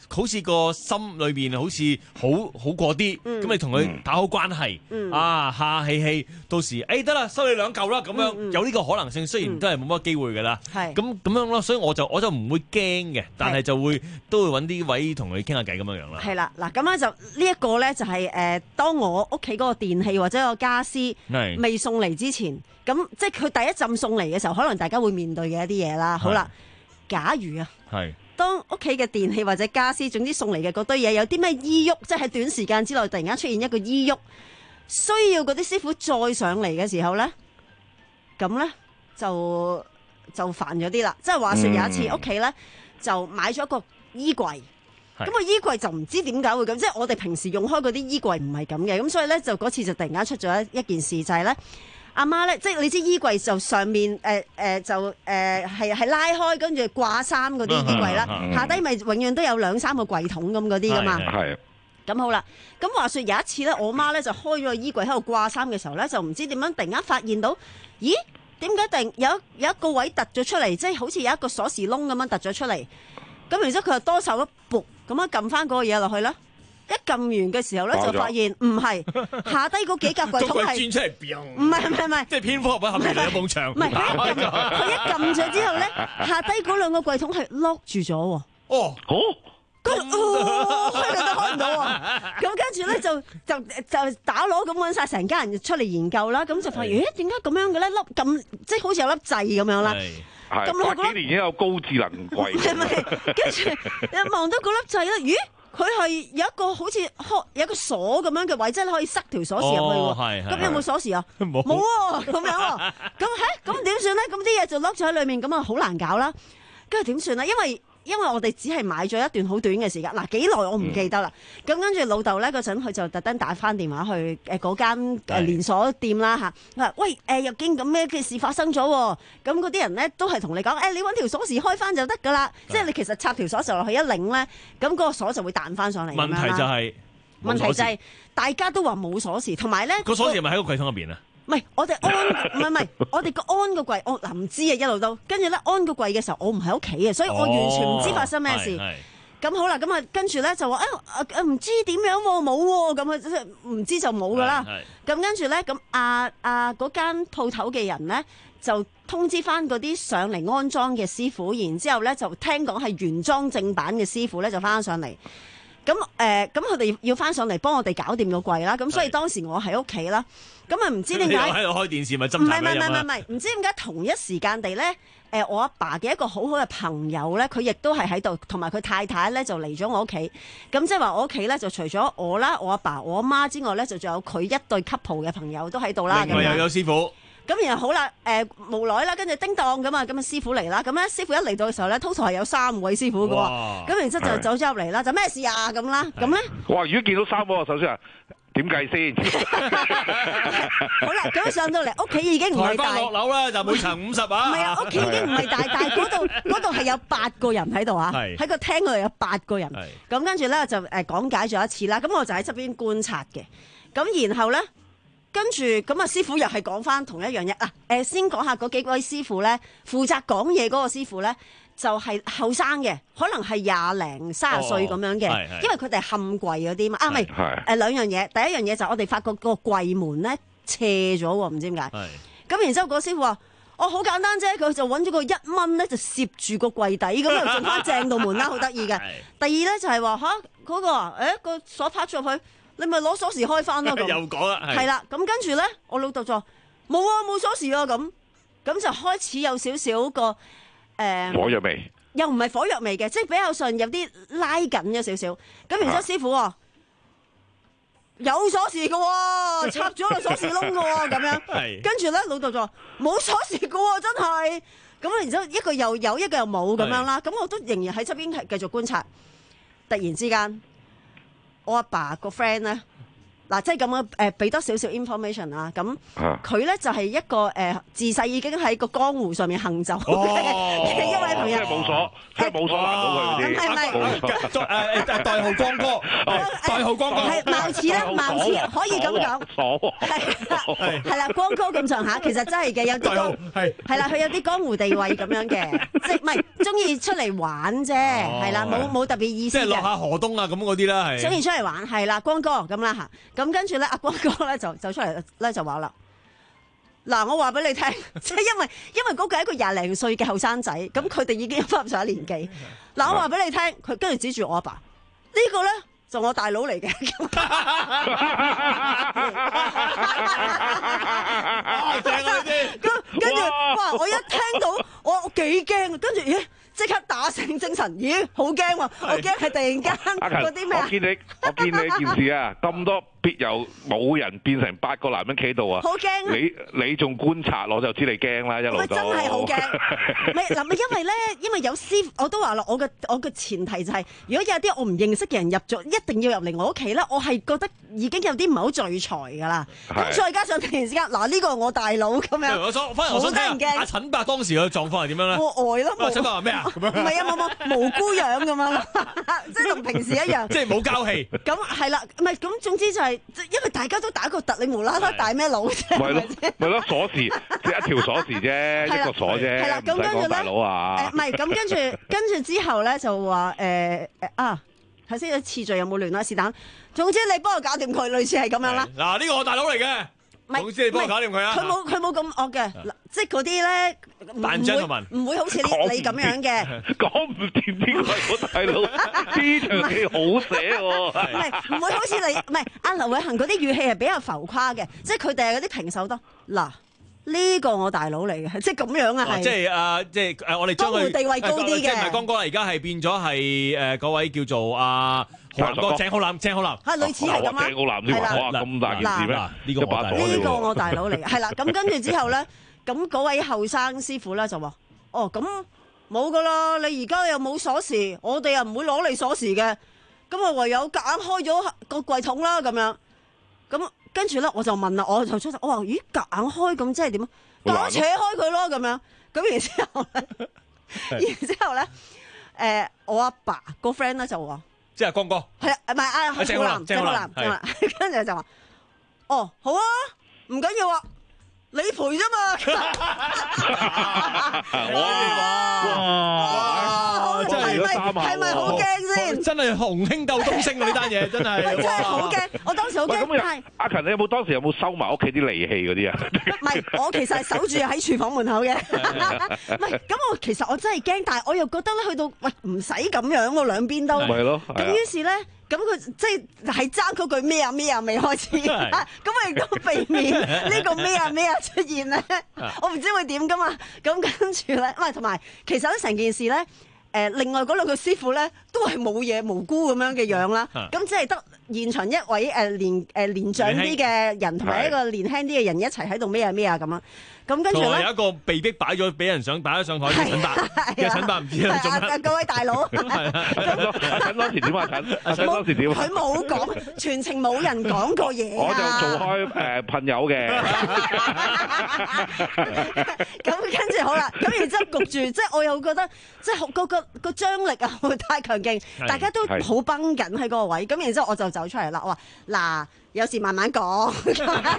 好似個心裏邊好似好好過啲，咁、 嗯、 你同佢打好關係， 嗯、 啊客客氣氣，到時誒得啦，收你兩嚿啦，咁樣、嗯嗯、有呢個可能性，雖然都係冇乜機會㗎啦。係咁咁樣咯，所以我就我就唔會驚嘅，但係就會都會揾啲位同佢傾下偈咁樣樣啦。 係啦，嗱咁咧就呢一個咧就係、是、誒、呃，當我屋企嗰個電器或者個家私未送嚟之前，咁即係佢第一陣送嚟嘅時候，可能大家會面對嘅一啲嘢啦。好啦，假如啊，係。當屋企嘅電器或者家私，總之送嚟嘅嗰堆嘢有啲咩依郁，即係喺短時間之內突然間出現一個依郁，需要嗰啲師傅再上嚟嘅時候咧，咁咧就就煩咗啲啦。即係話說有一次屋企咧就買咗一個衣櫃，咁個衣櫃就唔知點解會咁，即係我哋平時用開嗰啲衣櫃唔係咁嘅，咁所以咧就嗰次就突然間出咗一一件事，就係咧。阿媽咧，即係你知衣櫃就上面誒誒、呃呃、就誒係係拉開，跟住掛衫嗰啲衣櫃啦，下低咪永遠都有兩三個櫃桶咁嗰啲噶嘛。係。咁好啦，咁話說有一次咧，我媽咧就開咗個衣櫃喺度掛衫嘅時候咧，就唔知點樣突然間發現到，咦？點解突然有有一個位突咗出嚟，即係好似有一個鎖匙窿咁樣突咗出嚟。咁然之後佢就多手一撥咁樣撳翻嗰個嘢落去啦。一撳完嘅時候咧，就發現唔係下低嗰幾格櫃桶係轉出嚟， 唔係唔係唔係， 即係蝙蝠俠喺後面有埲牆， 唔係佢一撳咗之後咧，下低嗰兩個櫃桶係 lock 住咗喎。哦，好，跟住哦，開佢都開唔到喎。咁跟住咧就就就打鑼咁揾晒成家人出嚟研究啦。咁就發現咦，點解咁樣嘅咧？粒咁即係好似有粒掣咁樣啦。 係，咁幾年已經有高智能櫃。係咪？ 跟住你望到嗰粒掣咧，咦？佢係有一個好似開有一個鎖咁樣嘅位，即係你可以塞條鎖匙入去喎。咁、哦、有冇鎖匙啊？冇冇喎，咁樣喎。咁喺咁點算咧？咁啲嘢就 lock 咗喺裏面，咁啊好難搞啦。跟住點算咧？因為因為我哋只係買咗一段好短嘅時間，嗱幾耐我唔記得啦。咁、嗯、跟住老豆咧嗰陣，佢就特登打翻電話去誒嗰間誒連鎖店啦嚇。佢話：喂誒，有件咁咩嘅事發生咗喎。咁嗰啲人咧都係同你講：誒、哎、你揾條鎖匙開翻就得㗎啦。即係你其實插條鎖匙落去一擰咧，咁嗰個鎖就會彈翻上嚟。 問題就係、是、 問題就係大家都話冇鎖匙，同埋咧個鎖匙係咪喺個櫃桶入邊啊？ 唔係，我哋安唔係唔係，我哋個安個櫃，我嗱唔知啊，一路都跟住咧安個櫃嘅時候，我唔喺屋企嘅，所以我完全唔知發生咩事。咁、哦、好啦，咁啊跟住咧就話誒唔知點樣喎，冇喎，咁啊即係唔知就冇噶啦。咁跟住咧，咁啊啊嗰間鋪頭嘅人咧就通知翻嗰啲上嚟安裝嘅師傅，然之後咧就聽講係原裝正版嘅師傅咧就翻上嚟。咁誒，咁佢哋要翻上嚟幫我哋搞掂個櫃啦。咁所以當時我喺屋企啦。咁啊唔知點解喺度開電視咪斟茶咩飲啊？ 唔係唔係唔係唔係，唔知點解同一時間地咧，誒我阿爸嘅一個好好嘅朋友咧，佢亦都係喺度，同埋佢太太咧就嚟咗我屋企。咁即係話我屋企咧就除咗我啦、我阿爸、我阿媽之外咧，就仲有佢一對 couple 嘅朋友都喺度啦。 另外又有師傅。 咁然後好啦，誒、呃、無奈啦，跟住叮當咁啊，咁啊師傅嚟啦，咁咧師傅一嚟到嘅時候咧，total 係有三位師傅嘅喎，咁然之後就走咗入嚟啦，就咩事啊咁啦，咁咧， 哇！如果見到三個，首先啊，點計先？ 好啦，咁上到嚟屋企已經唔係大， 落樓啦，就每層五十啊。 唔係啊，屋企已經唔係大，但係嗰度嗰度係有八個人喺度啊，喺個廳嗰度有八個人，咁跟住咧就誒講解咗一次啦，咁我就喺側邊觀察嘅，咁然後咧。跟住咁啊，師傅又係講翻同一樣嘢啊！誒，先講下嗰幾位師傅咧，負責講嘢嗰個師傅咧，就係後生嘅，可能係廿零三十歲咁樣嘅，哦、因為佢哋冚櫃嗰啲嘛。啊，唔係誒兩樣嘢，第一樣嘢就我哋發覺個櫃門咧斜咗喎，唔知點解。咁然之後嗰個師傅話：哦，好簡單啫，佢就揾咗個一蚊咧，就攝住個櫃底，咁又做翻正道門啦，好得意嘅。第二咧就係話吓嗰個誒、欸、個鎖拍咗入去。你咪攞鎖匙開翻咯，咁又講啦， 係啦，咁跟住咧，我老豆就話冇啊，冇鎖匙啊，咁咁就開始有少少個誒、呃、 火藥味， 又唔係火藥味嘅，即係比較上有啲拉緊咗少少。咁然之後師傅話、啊、有鎖匙嘅，插咗個鎖匙窿嘅，咁樣。跟住咧，老豆就話冇鎖匙嘅，真係。咁然之後一個又有，一個又冇咁樣啦。咁我都仍然喺側邊繼續觀察。突然之間。我阿爸個 friend 咧嗱，即係咁樣誒，俾多少少 information 啦。咁佢咧就係一個誒自細已經喺個江湖上面行走嘅一位朋友。 即係冇鎖，即係冇鎖攔到佢嗰啲。 唔係唔係， 誒誒代號光哥，代號光哥。 係貌似啦，貌似可以咁講。係係啦，光哥咁上下，其實真係嘅，有啲江係係啦，佢有啲江湖地位咁樣嘅，即係唔係中意出嚟玩啫，係啦，冇冇特別意思嘅。 即係落下河東啊咁嗰啲啦，係。 中意出嚟玩係啦，光哥咁啦嚇。咁跟住咧，阿光哥咧就走出嚟咧就話啦，嗱，我話俾你聽，即係因為因為嗰個係一個廿零歲嘅後生仔，咁佢哋已經翻上一年紀。嗱，我話俾你聽，佢跟住指住我阿爸，呢個咧就我大佬嚟嘅。 正啊你啲， 咁跟住哇，我一聽到我我幾驚，跟住咦即刻打醒精神，咦好驚喎，我驚係突然間嗰啲咩啊？ 我見你我見你件事啊，咁多。必有冇人變成八個男人企喺度啊！ 好驚！ 你你仲觀察，我就知你驚啦，一路都。 真係好驚！咪嗱咪，因為咧，因為有師，我都話啦，我嘅我嘅前提就係、是，如果有啲我唔認識嘅人入咗，一定要入嚟我屋企咧，我係覺得已經有啲唔係好聚財噶啦。咁再加上突然之間，嗱、這、呢個係我大佬咁樣， 我想反而我想聽阿陳伯當時嘅狀況係點樣咧？ 我呆咯， 陳伯話咩啊？ 唔係啊，冇冇無辜樣咁樣，即係同平時一樣。 即係冇交氣。咁係啦，唔係咁，總之就係、是，因為大家都打個突，你無啦啦帶咩佬啫？ 咪咯，咪咯，鎖匙即係一條鎖匙啫，一個鎖啫， 係啦，咁跟住咧， 大佬啊， 唔係咁跟住，跟住之後咧就話誒誒啊，頭先個次序有冇亂啦？是但，總之你幫我搞掂佢，類似係咁樣啦。 嗱，呢個我大佬嚟嘅。總之你幫我搞掂佢啊！ 佢冇佢冇咁惡嘅，即係嗰啲咧唔會唔會好似你你咁樣嘅。 講唔掂邊個係我大佬？呢場戲好寫喎。唔係唔會好似你唔係阿劉偉恒嗰啲語氣係比較浮誇嘅，即係佢哋係嗰啲平手多嗱。呢個我大佬嚟嘅，即係咁樣啊，係。即係誒，即係誒，我哋將佢地位高啲嘅， 即係唔係光哥啦？而家係變咗係誒嗰位叫做阿浩南哥，鄭浩南，鄭浩南。 係類似係咁啊。 鄭浩南添啊！哇，咁大件事咩？ 呢個我大佬。 呢個我大佬嚟嘅，係啦。咁跟住之後咧，咁嗰位後生師傅咧就話：哦，咁冇噶啦，你而家又冇鎖匙，我哋又唔會攞你鎖匙嘅，咁啊唯有夾硬開咗個櫃桶啦，咁樣咁。跟住咧，我就問啦，我就出聲，我話：咦，夾硬開咁即係點啊？夾硬扯開佢咯，咁樣。咁然之後咧，然之後咧，誒，我阿爸個 friend 咧就話： 即係光哥。係啊， 唔係啊，鄭浩南，鄭浩南，鄭浩南。跟住就話：哦，好啊，唔緊要啊。你賠啫嘛！ 哇！真係係咪好驚先？ 真係雄兄鬥東升啊！呢單嘢真係真係好驚！我當時好驚。 咁阿勤，你有冇當時有冇收埋屋企啲利器嗰啲啊？ 唔係，我其實係守住喺廚房門口嘅。唔係，咁我其實我真係驚，但係我又覺得咧，去到喂唔使咁樣喎，兩邊都。 係咯。 咁於是咧。咁佢即係係爭嗰句咩啊咩啊未開始，咁我亦都避免呢個咩啊咩啊出現咧。我唔知會點噶嘛。咁跟住咧，喂，同埋其實咧成件事咧，誒另外嗰兩個師傅咧都係冇嘢無辜咁樣嘅樣啦。咁即係得現場一位誒年誒年長啲嘅人同埋一個年輕啲嘅人一齊喺度咩啊咩啊咁啊。咁跟住咧， 有一個被逼擺咗俾人想擺咗上台嘅陳伯，嘅陳伯唔知啦，做乜？ 各位大佬， 陳當時點啊？陳陳當時點？ 佢冇講，全程冇人講過嘢。 我就做開誒噴友嘅。 咁跟住好啦，咁然之後焗住，即係我又覺得，即係個個個張力啊，會太強勁，大家都好繃緊喺嗰個位。咁然之後我就走出嚟啦，我話嗱。有時慢慢講，咁啊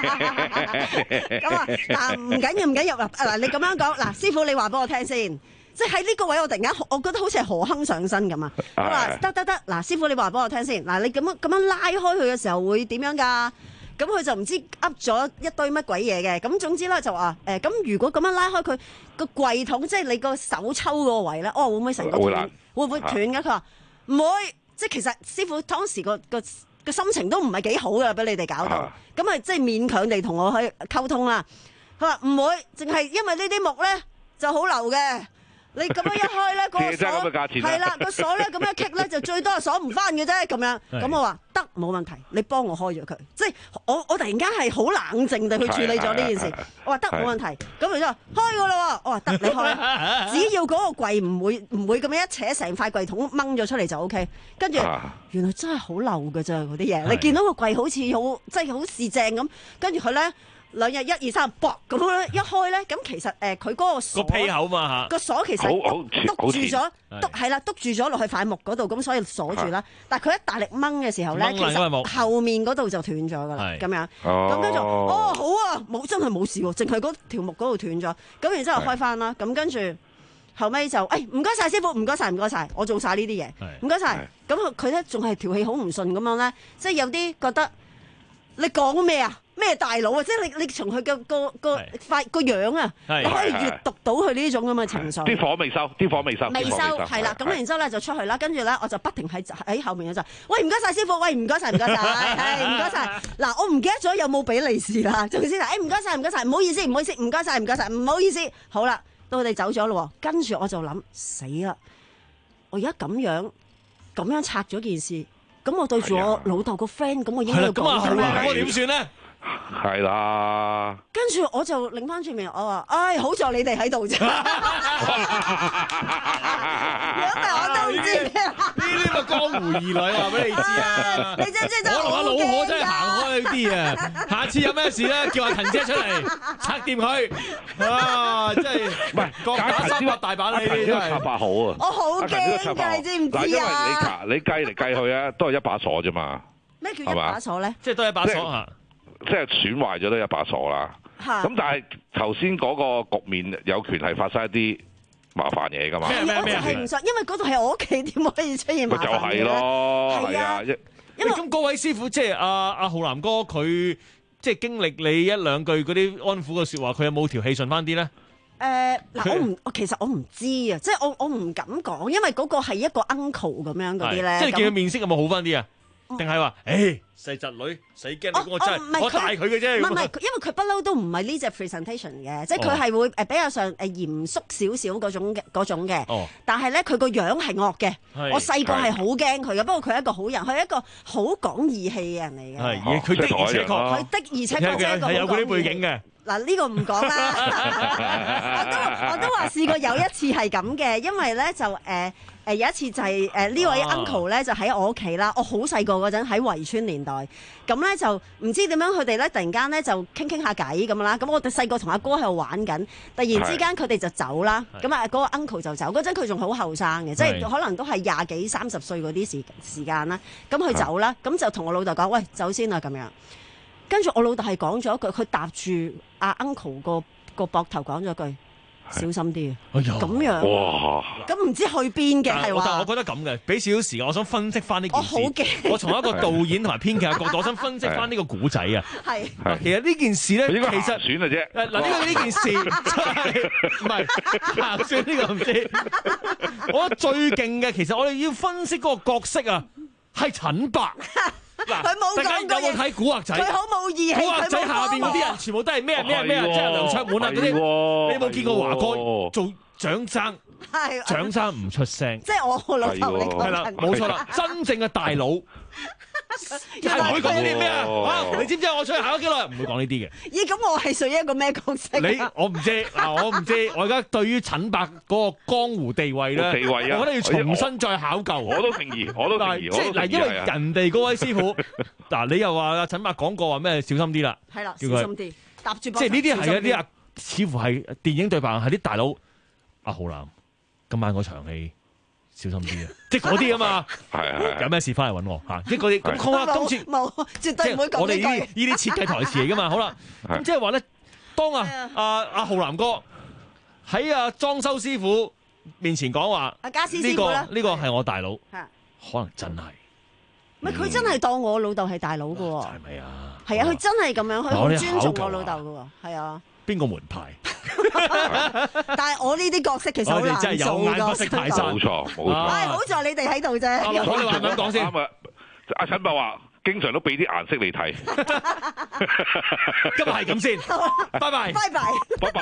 嗱唔緊要唔緊要嗱嗱你咁樣講嗱，師傅你話俾我聽先，即係喺呢個位我突然間我覺得好似係何亨上身咁啊！我話得得得嗱，師傅你話俾我聽先嗱，你咁樣咁樣拉開佢嘅時候會點樣㗎？咁佢就唔知噏咗一堆乜鬼嘢嘅，咁總之咧就話誒咁如果咁樣拉開佢個櫃桶，即係你個手抽嗰個位咧，哦會唔會成個斷？會唔會斷㗎？佢話唔會，即係其實師傅當時個個。個心情都唔係幾好嘅，俾你哋搞到，咁啊即係勉強地同我去溝通啦。佢話唔會，淨係因為呢啲木咧就好流嘅， 你咁樣一開咧，個借真咁嘅價錢啊係啦，個鎖咧咁樣棘咧，就最多係鎖唔翻嘅啫，咁樣。 係咁我話得冇問題，你幫我開咗佢。即係我我突然間係好冷靜地去處理咗呢件事。我話得冇問題，咁佢就話開㗎啦喎。我話得你開，只要嗰個櫃唔會唔會咁樣一扯成塊櫃桶掹咗出嚟就 O K。跟住原來真係好漏㗎咋嗰啲嘢，你見到個櫃好似好即係好似正咁，跟住佢咧。兩日一二三，搏咁樣咧，一開咧，咁其實誒佢嗰個鎖個屁口嘛嚇， 個鎖其實篤住咗，篤係啦，篤住咗落去塊木嗰度，咁所以鎖住啦。但係佢一大力掹嘅時候咧，其實後面嗰度就斷咗㗎啦，咁樣。咁跟住，哦好啊，冇真係冇事喎，淨係嗰條木嗰度斷咗。咁然之後開翻啦，咁跟住後尾就誒唔該晒師傅，唔該晒唔該晒，我做晒呢啲嘢，唔該晒。咁佢咧仲係條氣好唔順咁樣咧，即係有啲覺得你講咩啊？咩大佬啊！即係你你從佢嘅個個塊個樣啊，你可以閲讀到佢呢種咁嘅情緒。 啲火未收，啲火未收， 未收係啦。咁然之後咧就出去啦，跟住咧我就不停喺喺後面嗰陣，喂唔該晒師傅，喂唔該晒唔該晒，係唔該晒。嗱我唔記得咗有冇俾利是啦，總之係誒唔該晒唔該晒，唔好意思唔好意思，唔該晒唔該晒，唔好意思。好啦，到佢哋走咗咯，跟住我就諗死啦！我而家咁樣咁樣拆咗件事，咁我對住我老豆個 friend，咁我應該要講咩？ 我點算咧？ 係啦， 跟住我就擰翻轉面，我話：唉，好在你哋喺度啫，如果唔係我都唔知。 呢啲咪江湖兒女話俾你知啊！ 你知唔知真係我同阿老可真係行開啲啊！下次有咩事咧，叫阿陳姐出嚟拆掂佢啊！真係唔係各打三百大板，你哋真係插法好啊！ 我好驚㗎，你知唔知啊？ 嗱，因為你你計嚟計去啊，都係一把鎖啫嘛。 咩叫一把鎖咧？ 即係都係一把鎖啊！ 即係損壞咗都一把鎖啦，咁但係頭先嗰個局面有權係發生一啲麻煩嘢噶嘛？ 咩咩咩？我係唔信，因為嗰度係我屋企，點可以出現麻煩嘢？ 咪就係咯，係啊！ 因為咁嗰位師傅即係阿阿浩南哥，佢即係經歷你一兩句嗰啲安撫嘅説話，佢有冇條氣順翻啲咧？ 誒嗱，我唔，我其實我唔知啊，即係我我唔敢講，因為嗰個係一個 uncle 咁樣嗰啲咧。 即係見佢面色有冇好翻啲啊？定係話，誒細侄女死驚你，我真係我帶佢嘅啫。 唔係唔係，因為佢不嬲都唔係呢隻 presentation 嘅，即係佢係會誒比較上誒嚴肅少少嗰種嘅嗰種嘅。哦。但係咧，佢個樣係惡嘅。係。我細個係好驚佢嘅，不過佢係一個好人，佢係一個好講義氣嘅人嚟嘅。 係。佢的而且確， 佢的而且確係一個好講義氣。 係有嗰啲背景嘅。 嗱呢個唔講啦。我都我都話試過有一次係咁嘅，因為咧就誒。呃誒有一次就係誒呢位 uncle 咧就喺我屋企啦，我好細個嗰陣喺圍村年代，咁咧就唔知點樣佢哋咧突然間咧就傾傾下偈咁啦，咁我哋細個同阿哥喺度玩緊，突然之間佢哋就走啦，咁啊嗰個 uncle 就走，嗰陣佢仲好後生嘅，即係可能都係廿幾三十歲嗰啲時時間啦，咁佢走啦，咁就同我老豆講：喂，走先啦咁樣。跟住我老豆係講咗一句，佢搭住阿 uncle 個個膊頭講咗句。小心啲啊！咁樣哇，咁唔知去邊嘅係話？ 但係我覺得咁嘅，俾少少時間，我想分析翻呢件事。 我好驚！ 我從一個導演同埋編劇嘅角度，我想分析翻呢個古仔啊。 係。 其實呢件事咧，其實選嘅啫。 嗱，呢個呢件事唔係行選呢個唔知。我覺得最勁嘅，其實我哋要分析嗰個角色啊，係陳伯。嗱， 佢冇講過嘢。 有冇睇古惑仔？ 佢好冇義氣。 古惑仔下邊嗰啲人全部都係咩咩咩，即係梁卓滿啊嗰啲。你有冇見過華哥做長生？係長生唔出聲。 即係我老豆你講係啦，冇錯啦，真正嘅大佬係唔會講呢啲咩啊？啊，你知唔知我出去行咗幾耐？唔會講呢啲嘅。 咦？咁我係屬於一個咩角色？ 你我唔知嗱，我唔知。我而家對於陳伯嗰個江湖地位咧， 地位啊， 我覺得要重新再考究。 我都同意，我都同意。 即係嗱，因為人哋嗰位師傅嗱，你又話阿陳伯講過話咩？小心啲啦， 係啦，小心啲，搭住。即係呢啲係一啲啊，似乎係電影對白，係啲大佬。阿浩南，今晚嗰場戲小心啲啊！即係嗰啲啊嘛，係係有咩事翻嚟揾我嚇，即係嗰啲咁好啦。今次冇，絕對唔會講呢句。 我哋呢呢啲設計台詞嚟噶嘛，好啦，咁即係話咧，當啊阿阿浩南哥喺阿裝修師傅面前講話， 阿家私師傅啦， 呢個係我大佬，可能真係。 唔係佢真係當我老豆係大佬嘅喎， 係咪啊？ 係啊，佢真係咁樣，佢好尊重我老豆嘅喎，係啊。 邊個門派？ 但係我呢啲角色其實好難做㗎， 真係有眼不識泰山，冇錯冇錯。 唉，好在你哋喺度啫。 我哋話咁講先。 啱啊！阿陳伯話經常都俾啲顏色你睇。 今日係咁先，拜拜， 拜拜， 拜拜。